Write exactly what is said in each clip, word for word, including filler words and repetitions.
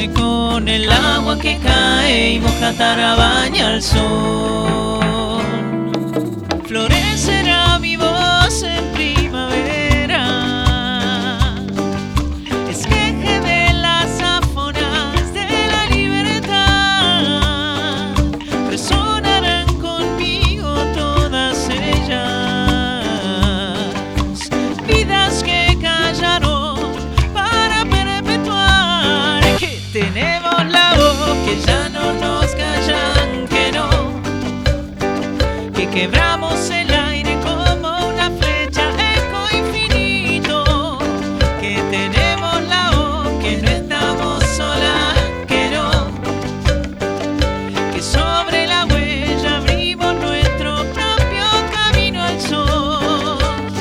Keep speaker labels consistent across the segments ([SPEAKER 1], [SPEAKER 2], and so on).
[SPEAKER 1] bañarse con el agua que cae y moja Tarabaña al sol. Florecerá mi voz en primavera, esqueje de las afonas de la libertad, resonarán conmigo todas ellas, vidas que callaron para perpetuar, que tenemos la voz, que ya no nos callan, que no, que quebramos el aire como una flecha, eco infinito, que tenemos la voz, que no estamos solas, que no, que sobre la huella abrimos nuestro propio camino al sol.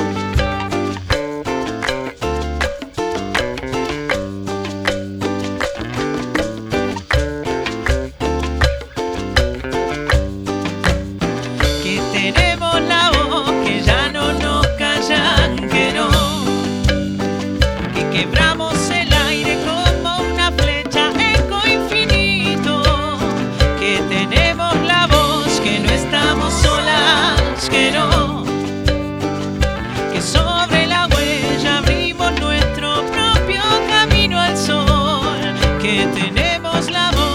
[SPEAKER 1] Que tenemos la voz, que ya no nos callan, que no, que quebramos el aire como una flecha, eco infinito, que tenemos la voz, que no estamos solas, que no, que sobre la huella abrimos nuestro propio camino al sol, que tenemos la voz.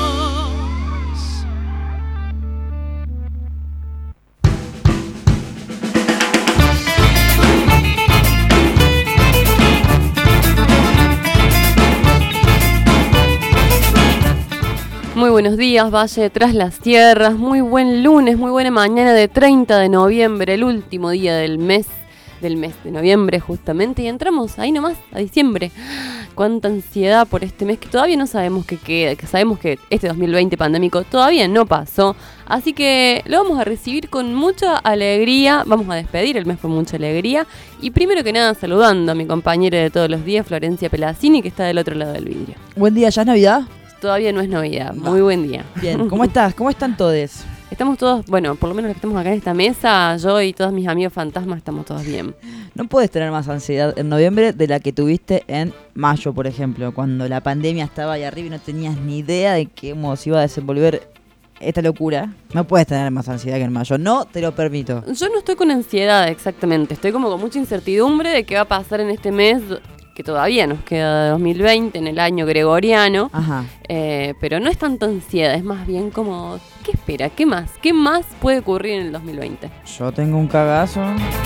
[SPEAKER 2] Muy buenos días, Valle de Tras las Tierras, muy buen lunes, muy buena mañana de treinta de noviembre, el último día del mes, del mes de noviembre justamente, y entramos ahí nomás a diciembre. Cuánta ansiedad por este mes que todavía no sabemos qué queda, que sabemos que este dos mil veinte pandémico todavía no pasó, así que lo vamos a recibir con mucha alegría, vamos a despedir el mes con mucha alegría, y primero que nada saludando a mi compañera de todos los días, Florencia Pelacini, que está del otro lado del vidrio.
[SPEAKER 3] Buen día, ¿ya es Navidad?
[SPEAKER 2] Todavía no es Navidad, muy buen día.
[SPEAKER 3] Bien, ¿cómo estás? ¿Cómo están todos?
[SPEAKER 2] Estamos todos, bueno, por lo menos los que estamos acá en esta mesa, yo y todos mis amigos fantasmas estamos todos bien.
[SPEAKER 3] No puedes tener más ansiedad en noviembre de la que tuviste en mayo, por ejemplo, cuando la pandemia estaba ahí arriba y no tenías ni idea de cómo se iba a desenvolver esta locura. No puedes tener más ansiedad que en mayo, no te lo permito.
[SPEAKER 2] Yo no estoy con ansiedad exactamente, estoy como con mucha incertidumbre de qué va a pasar en este mes, que todavía nos queda de dos mil veinte, en el año gregoriano.
[SPEAKER 3] Ajá.
[SPEAKER 2] Eh, pero no es tanta ansiedad, es más bien como, ¿qué espera? ¿Qué más? ¿Qué más puede ocurrir en el dos mil veinte?
[SPEAKER 3] Yo tengo un cagazo.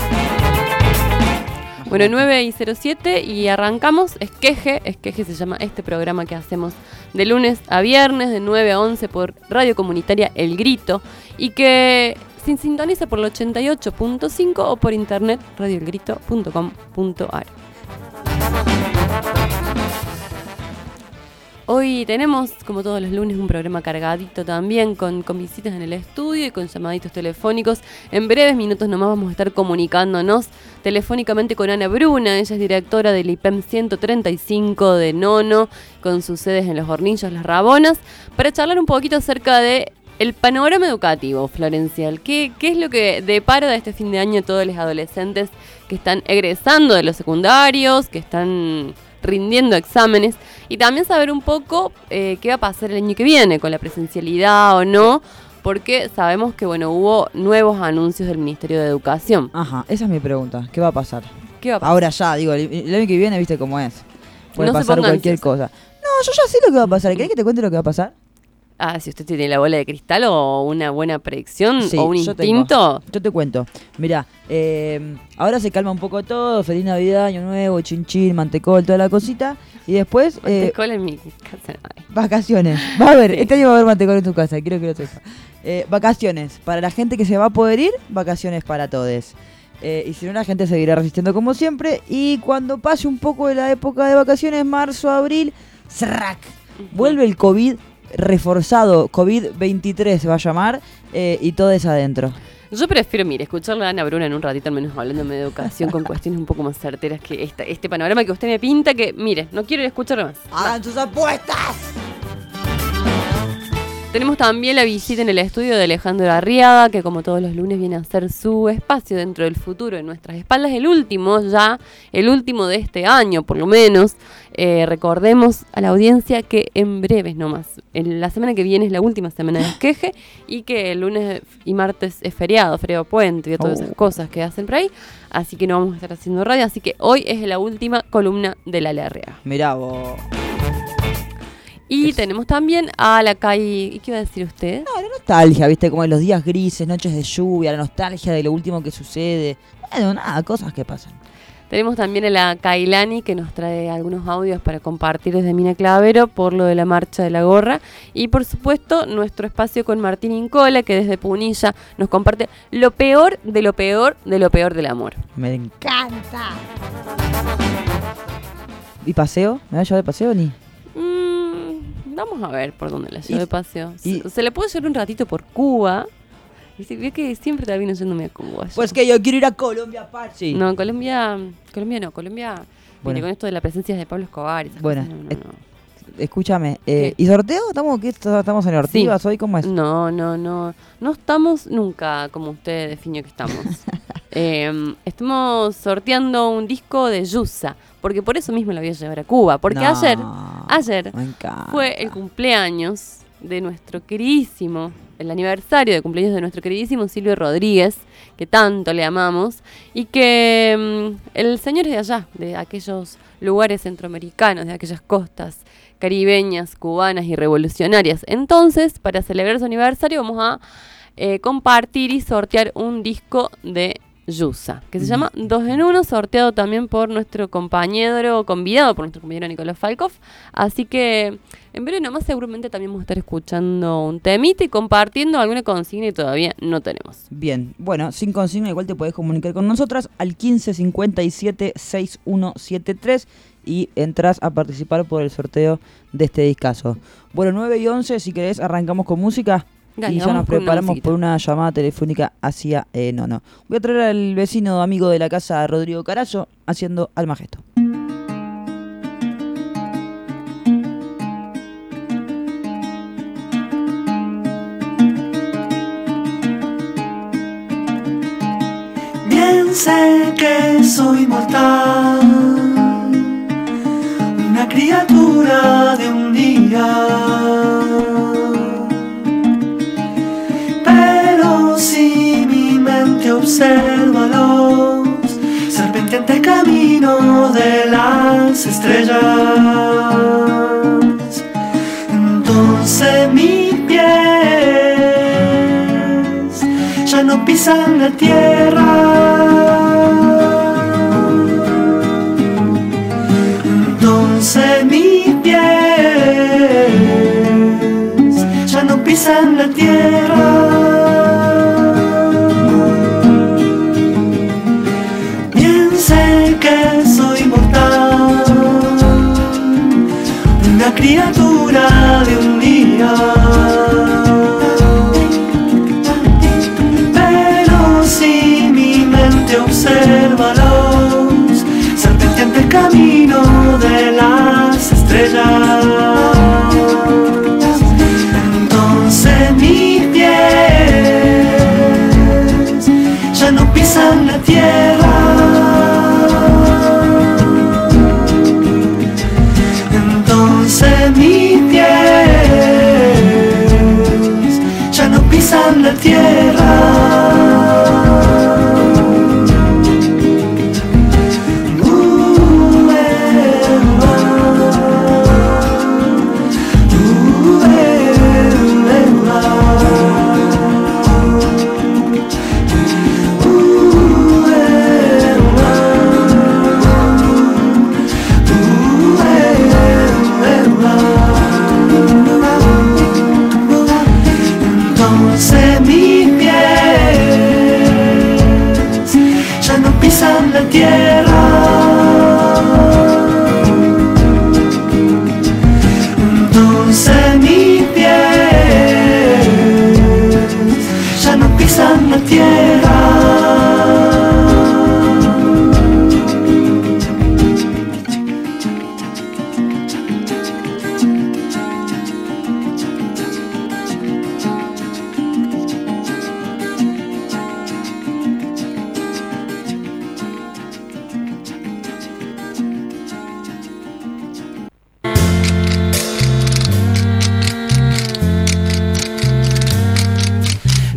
[SPEAKER 2] Bueno, nueve y cero siete y arrancamos. Esqueje, Esqueje se llama este programa que hacemos de lunes a viernes, de nueve a once por Radio Comunitaria El Grito, y que se sintoniza por el ochenta y ocho punto cinco o por internet radio el grito punto com punto a r. Hoy tenemos, como todos los lunes, un programa cargadito también, con, con visitas en el estudio y con llamaditos telefónicos. En breves minutos nomás vamos a estar comunicándonos telefónicamente con Ana Bruna. Ella es directora del I P E M ciento treinta y cinco de Nono, con sus sedes en Los Hornillos, Las Rabonas, para charlar un poquito acerca de el panorama educativo, Florencial. ¿Qué, ¿Qué es lo que depara de este fin de año a todos los adolescentes que están egresando de los secundarios, que están rindiendo exámenes, y también saber un poco eh, qué va a pasar el año que viene con la presencialidad o no, porque sabemos que bueno, hubo nuevos anuncios del Ministerio de Educación.
[SPEAKER 3] Ajá, esa es mi pregunta. ¿Qué va a pasar?
[SPEAKER 2] ¿Qué va a pasar?
[SPEAKER 3] Ahora ya, digo, el, el año que viene, viste cómo es. Puede
[SPEAKER 2] No se
[SPEAKER 3] pasar
[SPEAKER 2] pongan
[SPEAKER 3] cualquier
[SPEAKER 2] ansiosos.
[SPEAKER 3] cosa. No, yo ya sé lo que va a pasar. ¿Querés que te cuente lo que va a pasar?
[SPEAKER 2] Ah, si usted tiene la bola de cristal o una buena predicción
[SPEAKER 3] Sí,
[SPEAKER 2] o un
[SPEAKER 3] yo
[SPEAKER 2] instinto.
[SPEAKER 3] tengo. Yo te cuento. Mirá, eh, ahora se calma un poco todo. Feliz Navidad, Año Nuevo, chinchín, mantecol, toda la cosita. Y después, eh,
[SPEAKER 2] Mantecol en mi casa. Ay.
[SPEAKER 3] vacaciones. Va a haber,
[SPEAKER 2] Sí.
[SPEAKER 3] este año va a haber mantecol en tu casa, quiero que lo sepas. Eh, vacaciones. Para la gente que se va a poder ir, vacaciones para todos. Eh, y si no, la gente seguirá resistiendo como siempre. Y cuando pase un poco de la época de vacaciones, marzo, abril, ¡zrac! Vuelve el COVID reforzado, COVID veintitrés se va a llamar, eh, y todo es adentro.
[SPEAKER 2] Yo prefiero, mire, escucharle a Ana Bruna en un ratito, al menos hablándome de educación, con cuestiones un poco más certeras que esta, este panorama que usted me pinta, que, mire, no quiero escucharlo más.
[SPEAKER 3] ¡Hagan sus apuestas!
[SPEAKER 2] Tenemos también la visita en el estudio de Alejandro Arriaga, que como todos los lunes viene a hacer su espacio dentro del futuro en nuestras espaldas, el último ya, el último de este año por lo menos. Eh, recordemos a la audiencia que en breves nomás, en la semana que viene es la última semana de Esqueje y que el lunes y martes es feriado, feriado puente y todas
[SPEAKER 3] Oh.
[SPEAKER 2] esas cosas que hacen por ahí, así que no vamos a estar haciendo radio, así que hoy es la última columna de la Arriaga.
[SPEAKER 3] Mirá vos.
[SPEAKER 2] Y
[SPEAKER 3] Es-
[SPEAKER 2] tenemos también a la calle, ¿y qué iba a decir usted?
[SPEAKER 3] No, la nostalgia, viste, como de los días grises, noches de lluvia, la nostalgia de lo último que sucede. Bueno, nada, cosas que pasan.
[SPEAKER 2] Tenemos también a la Kailani que nos trae algunos audios para compartir desde Mina Clavero por lo de la marcha de la gorra. Y por supuesto nuestro espacio con Martín Incola que desde Punilla nos comparte lo peor de lo peor de lo peor del amor.
[SPEAKER 3] Me encanta. ¿Y paseo? ¿Me va a llevar de paseo ni?
[SPEAKER 2] Mm, vamos a ver por dónde la llevo
[SPEAKER 3] Y-
[SPEAKER 2] de paseo.
[SPEAKER 3] y-
[SPEAKER 2] Se, se le puede llevar un ratito por Cuba. Y si ve que siempre termino yéndome a Cuba. yo.
[SPEAKER 3] Pues que yo quiero ir a Colombia, Pachi.
[SPEAKER 2] No, Colombia, Colombia no, Colombia
[SPEAKER 3] Bueno.
[SPEAKER 2] viene con esto de la presencia de Pablo Escobar y esas
[SPEAKER 3] Bueno,
[SPEAKER 2] cosas, no, no,
[SPEAKER 3] eh,
[SPEAKER 2] no.
[SPEAKER 3] Escúchame, eh,
[SPEAKER 2] ¿Qué?
[SPEAKER 3] ¿y sorteo? ¿Estamos, qué, estamos en Ortivas hoy? ¿Cómo es?
[SPEAKER 2] No, no, no. No estamos nunca como usted definió que estamos. eh, estamos sorteando un disco de Yusa, porque por eso mismo lo voy a llevar a Cuba. Porque
[SPEAKER 3] No,
[SPEAKER 2] ayer, ayer
[SPEAKER 3] me encanta.
[SPEAKER 2] fue el cumpleaños de nuestro queridísimo, el aniversario de cumpleaños de nuestro queridísimo Silvio Rodríguez, que tanto le amamos, y que mm, el señor es de allá, de aquellos lugares centroamericanos, de aquellas costas caribeñas, cubanas y revolucionarias. Entonces, para celebrar su aniversario, vamos a eh, compartir y sortear un disco de Yusa, que se llama Dos en Uno, sorteado también por nuestro compañero, convidado por nuestro compañero Nicolás Falkov. Así que en breve nomás seguramente también vamos a estar escuchando un temita y compartiendo alguna consigna que todavía no tenemos.
[SPEAKER 3] Bien, bueno, sin consigna igual te podés comunicar con nosotras al quince cincuenta y siete sesenta y uno setenta y tres y entras a participar por el sorteo de este discazo. Bueno, nueve y once, si querés arrancamos con música.
[SPEAKER 2] Dale,
[SPEAKER 3] y ya
[SPEAKER 2] vamos
[SPEAKER 3] nos
[SPEAKER 2] con una
[SPEAKER 3] preparamos
[SPEAKER 2] musiquita.
[SPEAKER 3] por una llamada telefónica hacia eh, no, no. Voy a traer al vecino amigo de la casa, Rodrigo Carazo, haciendo Almagesto.
[SPEAKER 4] Bien sé que soy mortal, una criatura de un día, pero si mi mente observa los serpenteantes caminos de las estrellas, entonces mis pies ya no pisan la tierra. Entonces mis pies ya no pisan la tierra. Bien sé que soy mortal, una criatura de un día, pero si mi mente observa los serpenteantes caminos de las estrellas, entonces mis pies ya no pisan la tierra. Entonces mis pies ya no pisan la tierra.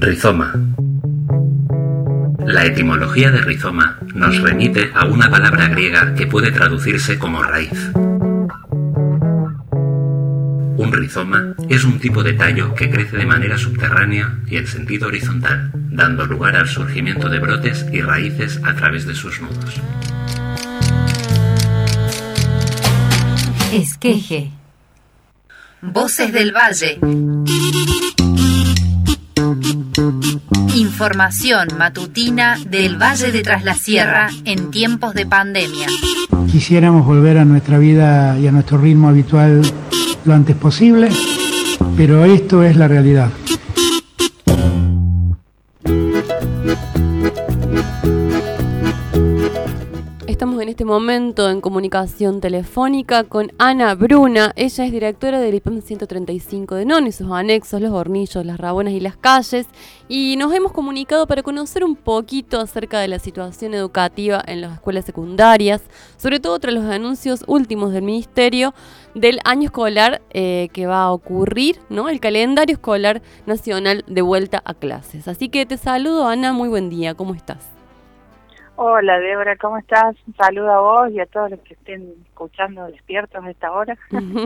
[SPEAKER 5] Rizoma. La etimología de rizoma nos remite a una palabra griega que puede traducirse como raíz. Un rizoma es un tipo de tallo que crece de manera subterránea y en sentido horizontal, dando lugar al surgimiento de brotes y raíces a través de sus nudos.
[SPEAKER 6] Esqueje. Voces del Valle. Información matutina del Valle de Tras la Sierra en tiempos de pandemia.
[SPEAKER 7] Quisiéramos volver a nuestra vida y a nuestro ritmo habitual lo antes posible, pero esto es la realidad.
[SPEAKER 2] Estamos en este momento en comunicación telefónica con Ana Bruna. Ella es directora del I P E M ciento treinta y cinco de Non y sus anexos, Los Hornillos, Las Rabuenas y Las Calles. Y nos hemos comunicado para conocer un poquito acerca de la situación educativa en las escuelas secundarias, sobre todo tras los anuncios últimos del Ministerio del año escolar eh, que va a ocurrir, ¿no? El calendario escolar nacional de vuelta a clases. Así que te saludo, Ana, muy buen día, ¿cómo estás?
[SPEAKER 8] Hola, Débora, ¿cómo estás? Un saludo a vos y a todos los que estén escuchando despiertos a esta hora.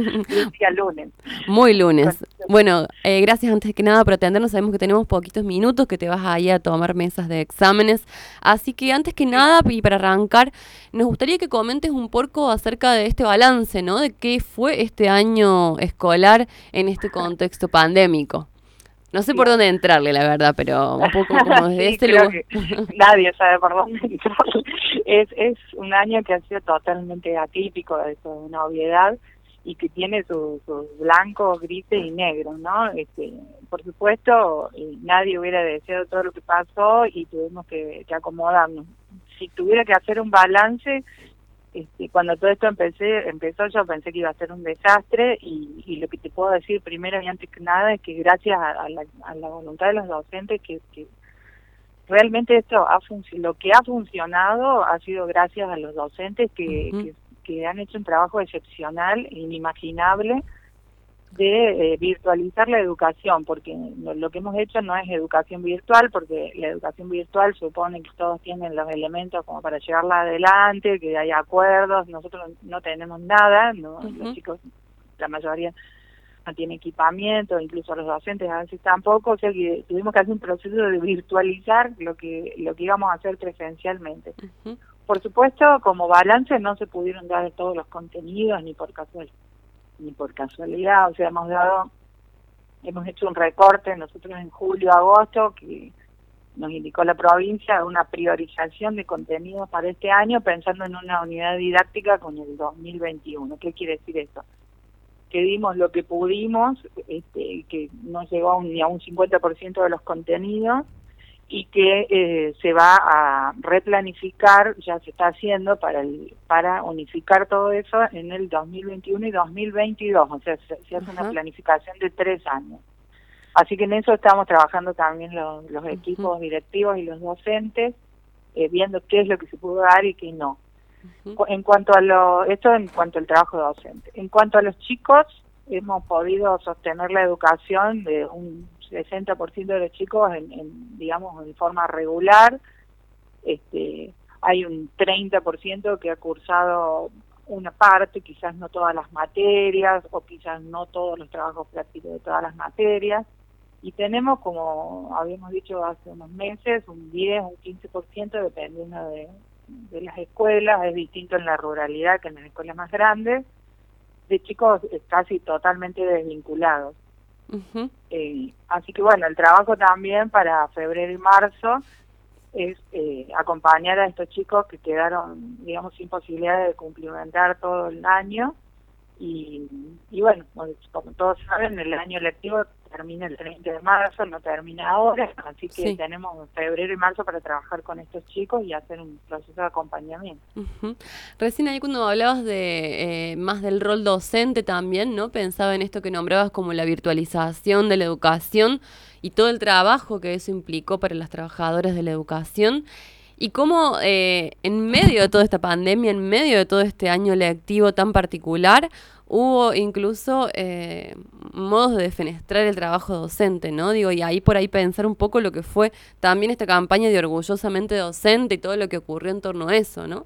[SPEAKER 8] Y día lunes.
[SPEAKER 2] Muy lunes. Bueno, eh, gracias antes que nada por atendernos. Sabemos que tenemos poquitos minutos, que te vas ahí a tomar mesas de exámenes. Así que antes que nada, y para arrancar, nos gustaría que comentes un poco acerca de este balance, ¿no? De qué fue este año escolar en este contexto pandémico. No sé por dónde entrarle, la verdad, pero un poco como desde
[SPEAKER 8] sí,
[SPEAKER 2] este
[SPEAKER 8] creo
[SPEAKER 2] lugar.
[SPEAKER 8] Que nadie sabe por dónde entrarle. Es, es un año que ha sido totalmente atípico, es una obviedad, y que tiene sus su blancos, grises y negros, ¿no? Este, por supuesto, nadie hubiera deseado todo lo que pasó y tuvimos que, que acomodarnos. Si tuviera que hacer un balance, Este, cuando todo esto empecé, empezó yo pensé que iba a ser un desastre y, y lo que te puedo decir primero y antes que nada es que gracias a, a, la, a la voluntad de los docentes que, que realmente esto ha lo que ha funcionado ha sido gracias a los docentes que, uh-huh. que, que han hecho un trabajo excepcional, inimaginable, de eh, virtualizar la educación, porque lo, lo que hemos hecho no es educación virtual, porque la educación virtual supone que todos tienen los elementos como para llevarla adelante, que hay acuerdos, nosotros no tenemos nada, no uh-huh. Los chicos, la mayoría no tiene equipamiento, incluso los docentes a veces tampoco, o sea que tuvimos que hacer un proceso de virtualizar lo que lo que íbamos a hacer presencialmente. Uh-huh. Por supuesto, como balance no se pudieron dar todos los contenidos ni por casualidad. ni por casualidad, o sea, hemos dado, hemos hecho un recorte nosotros en julio, agosto, que nos indicó la provincia una priorización de contenidos para este año, pensando en una unidad didáctica con el dos mil veintiuno. ¿Qué quiere decir esto? Que dimos lo que pudimos, este, que no llegó a un, ni a un cincuenta por ciento de los contenidos, y que eh, se va a replanificar, ya se está haciendo para el, para unificar todo eso en el dos mil veintiuno y dos mil veintidós, o sea, se, se hace uh-huh. una planificación de tres años. Así que en eso estamos trabajando también los, los uh-huh. equipos directivos y los docentes, eh, viendo qué es lo que se pudo dar y qué no. Uh-huh. En cuanto a lo, esto en cuanto al trabajo docente. En cuanto a los chicos, hemos podido sostener la educación de un sesenta por ciento de los chicos en, en digamos en forma regular. Este, hay un treinta por ciento que ha cursado una parte, quizás no todas las materias o quizás no todos los trabajos prácticos de todas las materias, y tenemos, como habíamos dicho hace unos meses, un diez, un quince por ciento dependiendo de, de las escuelas. Es distinto en la ruralidad que en las escuelas más grandes, de chicos casi totalmente desvinculados. Uh-huh. Eh, así que bueno, el trabajo también para febrero y marzo es eh, acompañar a estos chicos que quedaron, digamos, sin posibilidad de cumplimentar todo el año y, y bueno, como todos saben, el año lectivo termina el treinta de marzo, no termina ahora, así que sí. Tenemos febrero y marzo para trabajar con estos chicos y hacer un proceso de acompañamiento.
[SPEAKER 2] Uh-huh. Recién ahí cuando hablabas de eh, más del rol docente también, ¿no? Pensaba en esto que nombrabas como la virtualización de la educación y todo el trabajo que eso implicó para las trabajadoras de la educación. Y cómo eh, en medio de toda esta pandemia, en medio de todo este año lectivo tan particular, hubo incluso eh, modos de defenestrar el trabajo docente, ¿no? Digo, y ahí por ahí pensar un poco lo que fue también esta campaña de Orgullosamente Docente y todo lo que ocurrió en torno a eso, ¿no?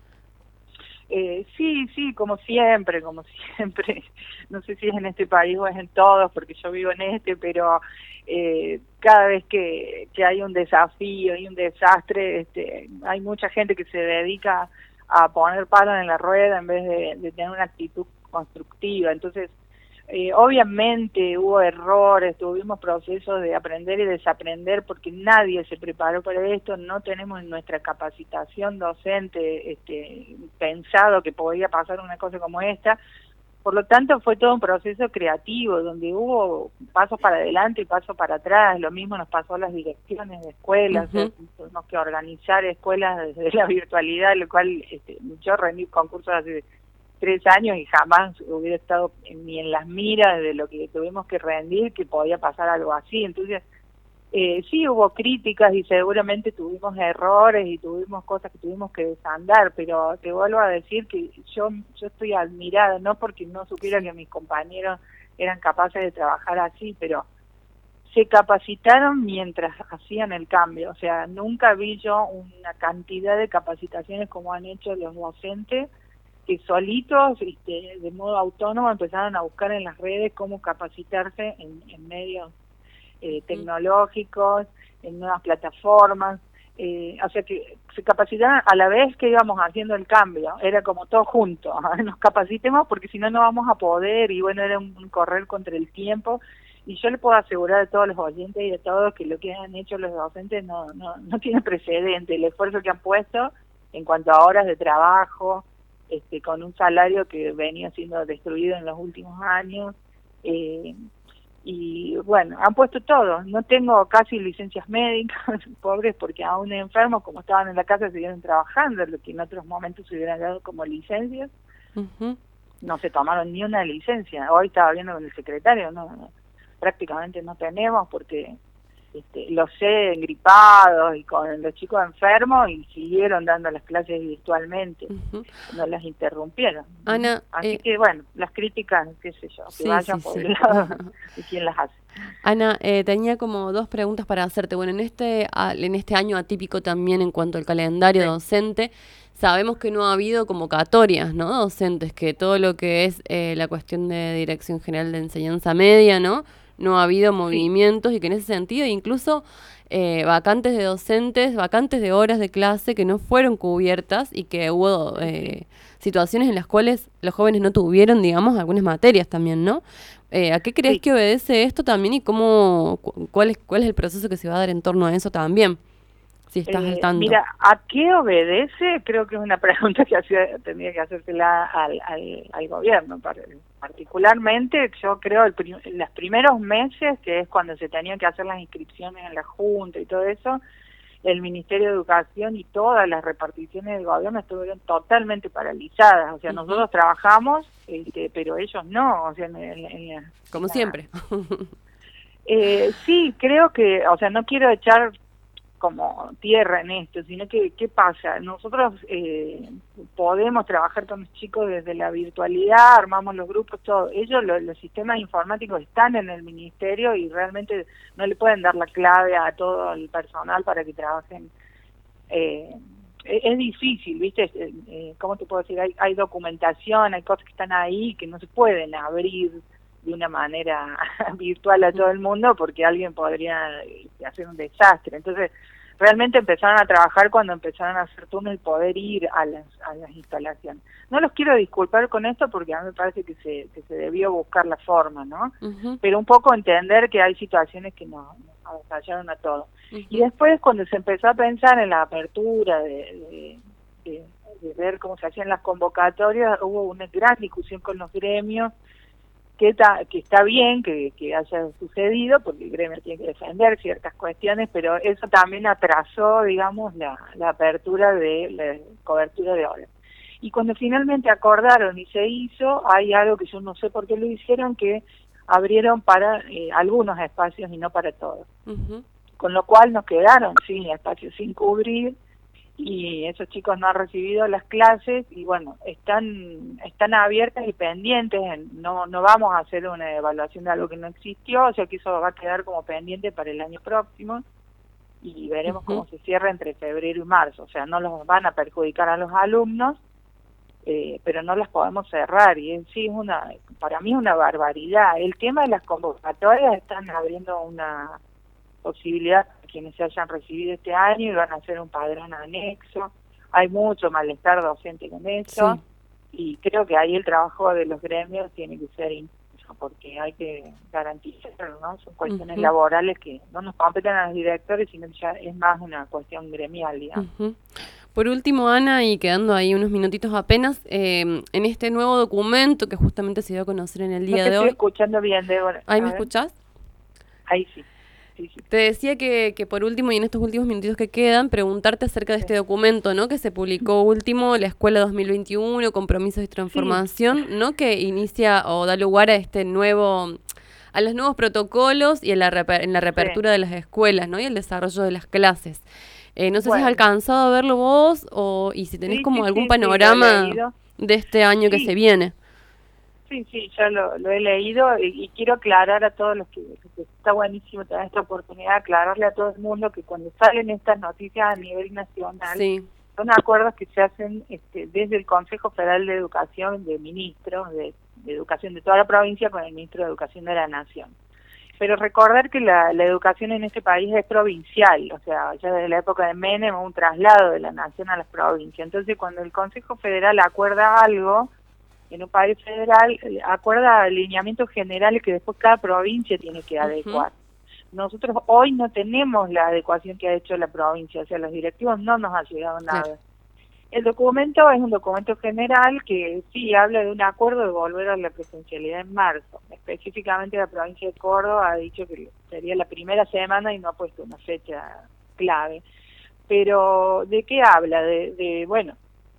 [SPEAKER 8] Eh, sí, sí, como siempre, como siempre, no sé si es en este país o es en todos, porque yo vivo en este, pero eh, cada vez que, que hay un desafío y un desastre, este, hay mucha gente que se dedica a poner palos en la rueda en vez de, de tener una actitud constructiva. Entonces, eh, obviamente hubo errores, tuvimos procesos de aprender y desaprender porque nadie se preparó para esto, no tenemos en nuestra capacitación docente este, pensado que podía pasar una cosa como esta. Por lo tanto, fue todo un proceso creativo, donde hubo pasos para adelante y pasos para atrás. Lo mismo nos pasó a las direcciones de escuelas, uh-huh. o sea, tuvimos que organizar escuelas desde la virtualidad, lo cual este, yo rendí concursos hace tres años y jamás hubiera estado ni en las miras de lo que tuvimos que rendir, que podía pasar algo así. Entonces, eh, sí hubo críticas y seguramente tuvimos errores y tuvimos cosas que tuvimos que desandar, pero te vuelvo a decir que yo yo estoy admirada, no porque no supiera que mis compañeros eran capaces de trabajar así, pero se capacitaron mientras hacían el cambio. O sea, nunca vi yo una cantidad de capacitaciones como han hecho los docentes, que solitos, este, de modo autónomo, empezaron a buscar en las redes cómo capacitarse en, en medios eh, tecnológicos, en nuevas plataformas, eh, o sea que se capacitaron a la vez que íbamos haciendo el cambio, era como todo junto, nos capacitemos porque si no no vamos a poder, y bueno, era un, un correr contra el tiempo, y yo le puedo asegurar a todos los oyentes y a todos que lo que han hecho los docentes no, no, no tiene precedente, el esfuerzo que han puesto en cuanto a horas de trabajo, Este, con un salario que venía siendo destruido en los últimos años, eh, y bueno, han puesto todo. No tengo casi licencias médicas, pobres, porque aún enfermos, como estaban en la casa, siguieron trabajando, lo que en otros momentos se hubieran dado como licencias. Uh-huh. No se tomaron ni una licencia. Hoy estaba viendo con el secretario, no, no prácticamente no tenemos, porque Este, los sé engripados y con los chicos enfermos, y siguieron dando las clases virtualmente, uh-huh. no las interrumpieron.
[SPEAKER 2] Ana,
[SPEAKER 8] Así
[SPEAKER 2] eh,
[SPEAKER 8] que bueno, las críticas, qué sé yo, que
[SPEAKER 2] sí,
[SPEAKER 8] vayan
[SPEAKER 2] sí,
[SPEAKER 8] por
[SPEAKER 2] sí.
[SPEAKER 8] el lado de quién las hace.
[SPEAKER 2] Ana, eh, tenía como dos preguntas para hacerte. Bueno, en este en este año atípico también en cuanto al calendario sí. docente, sabemos que no ha habido convocatorias, ¿no? Docentes, que todo lo que es eh, la cuestión de Dirección General de Enseñanza Media, ¿no? No ha habido movimientos sí. y que en ese sentido incluso eh, vacantes de docentes, vacantes de horas de clase que no fueron cubiertas y que hubo eh, situaciones en las cuales los jóvenes no tuvieron, digamos, algunas materias también, ¿no? Eh, ¿A qué crees sí. que obedece esto también y cómo cu- cuál es cuál es el proceso que se va a dar en torno a eso también? Si estás
[SPEAKER 8] eh,
[SPEAKER 2] al tanto.
[SPEAKER 8] Mira, ¿a qué obedece? Creo que es una pregunta que hacía, tendría que hacérsela al, al, al gobierno. Particularmente, yo creo, el prim- los primeros meses, que es cuando se tenían que hacer las inscripciones en la Junta y todo eso, el Ministerio de Educación y todas las reparticiones del gobierno estuvieron totalmente paralizadas. O sea, uh-huh. nosotros trabajamos, este, pero ellos no. O sea, en, en, en,
[SPEAKER 2] como
[SPEAKER 8] en
[SPEAKER 2] siempre.
[SPEAKER 8] eh, sí, creo que, o sea, no quiero echar como tierra en esto, sino que, ¿qué pasa? Nosotros eh, podemos trabajar con los chicos desde la virtualidad, armamos los grupos, todo. Ellos, lo, los sistemas informáticos están en el ministerio y realmente no le pueden dar la clave a todo el personal para que trabajen. Eh, es, es difícil, ¿viste? Eh, eh, ¿Cómo te puedo decir? Hay, hay documentación, hay cosas que están ahí que no se pueden abrir de una manera virtual a todo el mundo porque alguien podría hacer un desastre. Entonces, realmente empezaron a trabajar cuando empezaron a hacer turnos y poder ir a las, a las instalaciones. No los quiero disculpar con esto porque a mí me parece que se, que se debió buscar la forma, ¿no? Uh-huh. Pero un poco entender que hay situaciones que nos no avasallaron a todos. Uh-huh. Y después, cuando se empezó a pensar en la apertura de, de, de, de ver cómo se hacían las convocatorias, hubo una gran discusión con los gremios, que está, que está bien que, que haya sucedido, porque el gremio tiene que defender ciertas cuestiones, pero eso también atrasó, digamos, la, la apertura de la cobertura de horas. Y cuando finalmente acordaron y se hizo, hay algo que yo no sé por qué lo hicieron, que abrieron para eh, algunos espacios y no para todos. Uh-huh. Con lo cual nos quedaron sin espacios sin cubrir, y esos chicos no han recibido las clases y bueno, están están abiertas y pendientes, no no vamos a hacer una evaluación de algo que no existió, o sea que eso va a quedar como pendiente para el año próximo y veremos uh-huh. cómo se cierra entre febrero y marzo, o sea, no los van a perjudicar a los alumnos, eh, pero no las podemos cerrar y en sí es una, para mí es una barbaridad. El tema de las convocatorias están abriendo una posibilidad a quienes se hayan recibido este año y van a hacer un padrón anexo. Hay mucho malestar docente con eso sí. y creo que ahí el trabajo de los gremios tiene que ser intenso porque hay que garantizarlo, ¿no? Son cuestiones uh-huh. laborales que no nos competen a los directores, sino que ya es más una cuestión gremial, digamos.
[SPEAKER 2] Uh-huh. Por último, Ana, y quedando ahí unos minutitos apenas, eh, en este nuevo documento que justamente se dio a conocer en el día
[SPEAKER 8] no te
[SPEAKER 2] de
[SPEAKER 8] estoy
[SPEAKER 2] hoy...
[SPEAKER 8] escuchando bien, Débora.
[SPEAKER 2] ¿Ahí me escuchás?
[SPEAKER 8] Ahí sí. Sí, sí.
[SPEAKER 2] Te decía que, que por último y en estos últimos minutitos que quedan, preguntarte acerca de este documento, ¿no? Que se publicó último, la Escuela dos mil veintiuno, Compromisos y Transformación, sí. ¿no? Que inicia o da lugar a este nuevo, a los nuevos protocolos y en la, reper, en la reapertura sí. de las escuelas, ¿no? Y el desarrollo de las clases. Eh, no sé bueno. si has alcanzado a verlo vos o y si tenés sí, como sí, algún sí, panorama sí, de este año sí. que se viene.
[SPEAKER 8] Sí, sí, ya lo, lo he leído y, y quiero aclarar a todos los que, que está buenísimo tener esta oportunidad, aclararle a todo el mundo que cuando salen estas noticias a nivel nacional,
[SPEAKER 2] sí.
[SPEAKER 8] son acuerdos que se hacen este, desde el Consejo Federal de Educación, de ministros de, de Educación de toda la provincia con el Ministro de Educación de la Nación. Pero recordar que la, la educación en este país es provincial, o sea, ya desde la época de Menem hubo un traslado de la nación a las provincias. Entonces, cuando el Consejo Federal acuerda algo, en un país federal, acuerda alineamientos generales que después cada provincia tiene que adecuar. Uh-huh. Nosotros hoy no tenemos la adecuación que ha hecho la provincia, o sea, los directivos no nos ha llegado nada. Claro. El documento es un documento general que sí habla de un acuerdo de volver a la presencialidad en marzo. Específicamente la provincia de Córdoba ha dicho que sería la primera semana y no ha puesto una fecha clave. Pero, ¿de qué habla? De, de bueno,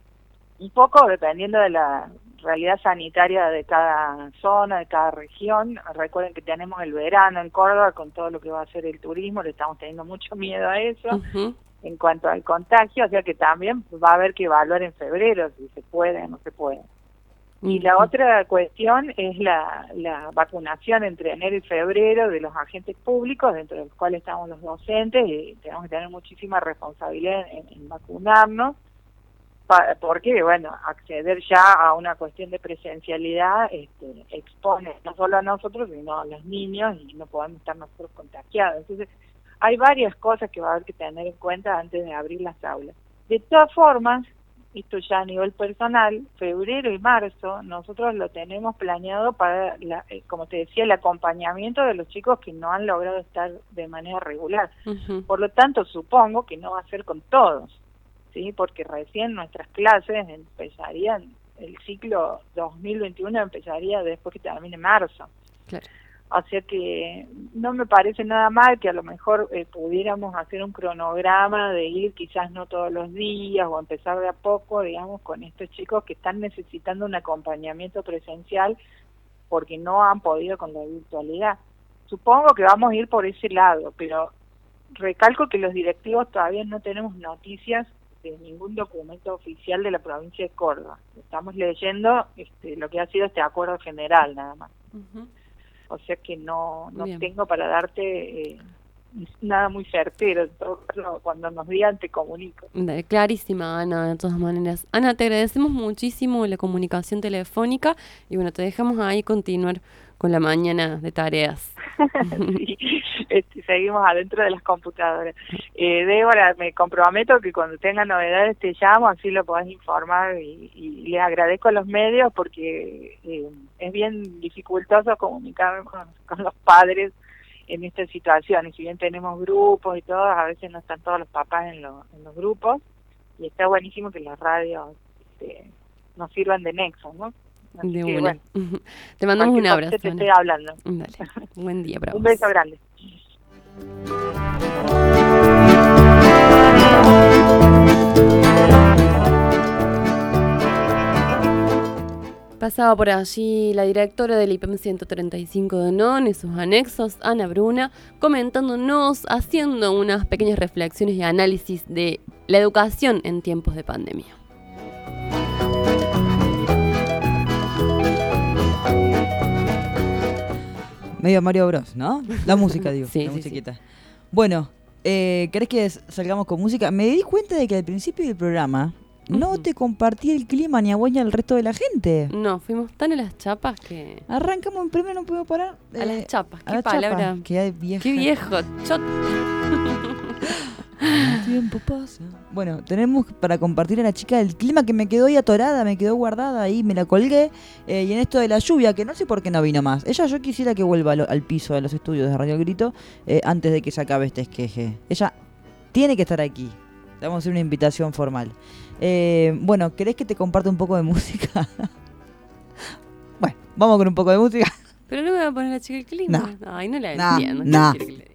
[SPEAKER 8] un poco dependiendo de la realidad sanitaria de cada zona, de cada región. Recuerden que tenemos el verano en Córdoba con todo lo que va a ser el turismo, le estamos teniendo mucho miedo a eso. Uh-huh. En cuanto al contagio, o sea que también va a haber que evaluar en febrero si se puede o no se puede. Uh-huh. Y la otra cuestión es la, la vacunación entre enero y febrero de los agentes públicos, dentro de los cuales estamos los docentes, y tenemos que tener muchísima responsabilidad en, en vacunarnos, pa, porque, bueno, acceder ya a una cuestión de presencialidad este, expone no solo a nosotros, sino a los niños, y no podemos estar nosotros contagiados. Entonces, hay varias cosas que va a haber que tener en cuenta antes de abrir las aulas. De todas formas, esto ya a nivel personal, febrero y marzo, nosotros lo tenemos planeado para, la, eh, como te decía, el acompañamiento de los chicos que no han logrado estar de manera regular. Uh-huh. Por lo tanto, supongo que no va a ser con todos, ¿sí? Porque recién nuestras clases empezarían, el ciclo dos mil veintiuno empezaría después que termine marzo. Claro. O sea que no me parece nada mal que a lo mejor eh, pudiéramos hacer un cronograma de ir quizás no todos los días o empezar de a poco, digamos, con estos chicos que están necesitando un acompañamiento presencial porque no han podido con la virtualidad. Supongo que vamos a ir por ese lado, pero recalco que los directivos todavía no tenemos noticias de ningún documento oficial de la provincia de Córdoba. Estamos leyendo este, lo que ha sido este acuerdo general nada más. Uh-huh. O sea que no no Bien. tengo para darte eh, nada muy certero. Cuando nos digan te comunico.
[SPEAKER 2] Clarísima, Ana, de todas maneras. Ana, te agradecemos muchísimo la comunicación telefónica y bueno, te dejamos ahí continuar con la mañana de tareas.
[SPEAKER 8] Sí, este, seguimos adentro de las computadoras. Eh, Débora, me comprometo que cuando tenga novedades te llamo, así lo podés informar y, y les agradezco a los medios porque eh, es bien dificultoso comunicar con, con los padres en estas situaciones. Si bien tenemos grupos y todo, a veces no están todos los papás en, lo, en los grupos y está buenísimo que las radios este, nos sirvan de nexo, ¿no? Así
[SPEAKER 2] de
[SPEAKER 8] que,
[SPEAKER 2] una.
[SPEAKER 8] Bueno,
[SPEAKER 2] te mandamos un abrazo.
[SPEAKER 8] Te estoy hablando.
[SPEAKER 2] Dale. Buen día para
[SPEAKER 8] Un
[SPEAKER 2] vos.
[SPEAKER 8] beso grande.
[SPEAKER 2] Pasaba por allí la directora del I P E M ciento treinta y cinco de Onón y sus anexos, Ana Bruna, comentándonos, haciendo unas pequeñas reflexiones y análisis de la educación en tiempos de pandemia.
[SPEAKER 3] Medio Mario Bros, ¿no? La música, digo.
[SPEAKER 2] Sí,
[SPEAKER 3] la
[SPEAKER 2] sí,
[SPEAKER 3] musiquita. Sí. Bueno, eh, ¿querés que salgamos con música? Me di cuenta de que al principio del programa no uh-huh. te compartí el clima ni a vos ni al resto de la gente.
[SPEAKER 2] No, fuimos tan en las chapas que...
[SPEAKER 3] Arrancamos en primero, no puedo parar.
[SPEAKER 2] A eh, las chapas, qué
[SPEAKER 3] a
[SPEAKER 2] palabra.
[SPEAKER 3] Chapa, qué vieja.
[SPEAKER 2] Qué viejo. Chot.
[SPEAKER 3] El tiempo pasa. Bueno, tenemos para compartir a la chica el clima que me quedó ahí atorada, me quedó guardada ahí, me la colgué. Eh, y en esto de la lluvia, que no sé por qué no vino más. Ella, yo quisiera que vuelva al, al piso de los estudios de Radio El Grito eh, antes de que se acabe este esqueje. Ella tiene que estar aquí. Le vamos a hacer una invitación formal. Eh, bueno, ¿querés que te comparte un poco de música? Bueno, vamos con un poco de música.
[SPEAKER 2] Pero no me va a poner la chica el clima.
[SPEAKER 3] No.
[SPEAKER 2] Ay, no la
[SPEAKER 3] no,
[SPEAKER 2] entiendo.
[SPEAKER 3] No.
[SPEAKER 2] ¿Qué quiere que le diga?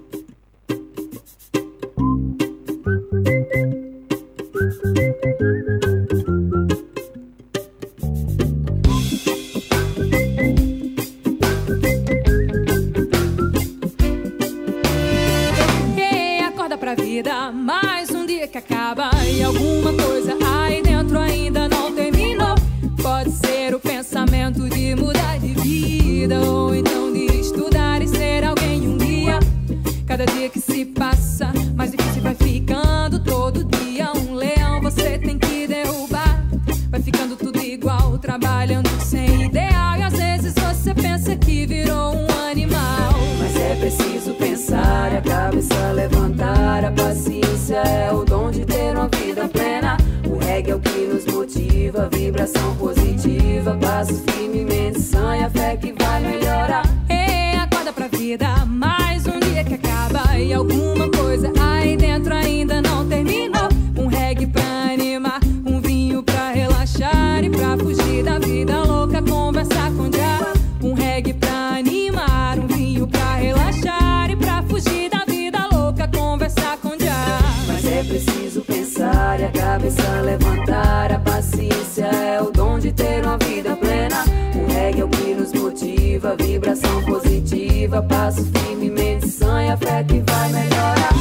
[SPEAKER 9] Vida, mais um dia que acaba e alguma coisa aí dentro ainda não terminou. Pode ser o pensamento de mudar de vida ou então de estudar e ser alguém um dia. Cada dia que se passa, mais difícil vai ficando. Todo dia um leão você tem que derrubar. Vai ficando tudo igual, trabalhando sem ideal. E às vezes você pensa que virou um animal. Mas é preciso pensar e a cabeça levantar. A paciência é o dom de ter uma vida plena. O reggae é o que nos motiva, vibração positiva. Passo firmemente, sã e a fé que vai melhorar. Ei, acorda pra vida, mais um dia que acaba e alguma coisa aí dentro ainda não terminou. Um reggae pra animar, um vinho pra relaxar e pra fugir da vida louca, conversar com o diabo. Um reggae pra animar, um vinho pra relaxar e pra fugir da vida louca, conversar com o diabo. Mas é preciso pensar e a cabeça levantar. A paciência é o dom de ter uma vida plena. O reggae é o que nos motiva, vibração positiva. Passo firmemente, sã e a fé que vai melhorar.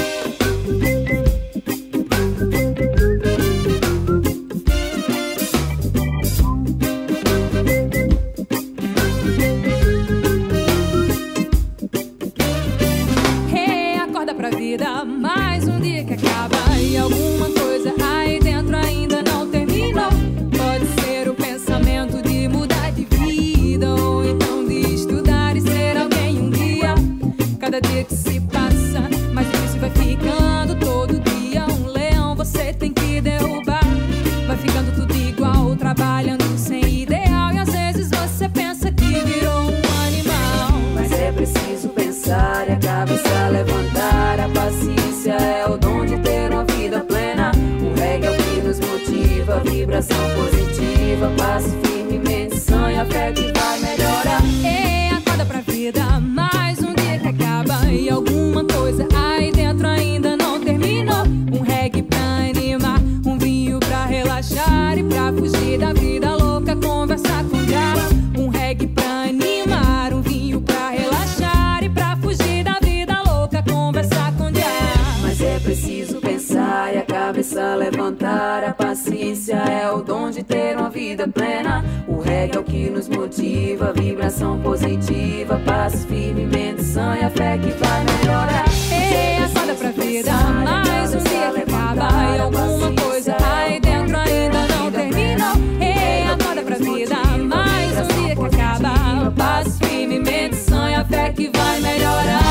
[SPEAKER 9] Mais um dia que acaba e alguma coisa aí dentro ainda não terminou. Pode ser o pensamento de mudar de vida ou então de estudar e ser alguém um dia. Cada dia que se passa, mais difícil vai ficando. Todo dia um leão você tem que derrubar. Vai ficando tudo igual, trabalhando sem ideal. E às vezes você pensa que virou um animal. Mas é preciso pensar e a cabeça levantar. A paciência é o dom de ter uma vida plena. O reggae é o que nos motiva, vibração positiva. Passo firmemente, sã e a fé que vai melhorar. Ei, acorda pra vida, mais um dia que acaba e alguma coisa aí dentro ainda não terminou. Um reggae pra animar, um vinho pra relaxar e pra fugir da vida louca, conversar com o diabo. Um reggae pra animar, um vinho pra relaxar e pra fugir da vida louca, conversar com o diabo. Mas é preciso pensar e a cabeça levantar. A paciência é o dom de ter uma vida plena. O reggae é o que nos motiva, vibração positiva. Passo firmemente, sã e a fé que vai melhorar. Ei, acorda pra vida, mais um dia que acaba e alguma coisa aí dentro ainda não terminou. Ei, acorda pra vida, mais um dia que acaba. Passo firmemente, sã e a fé que vai melhorar.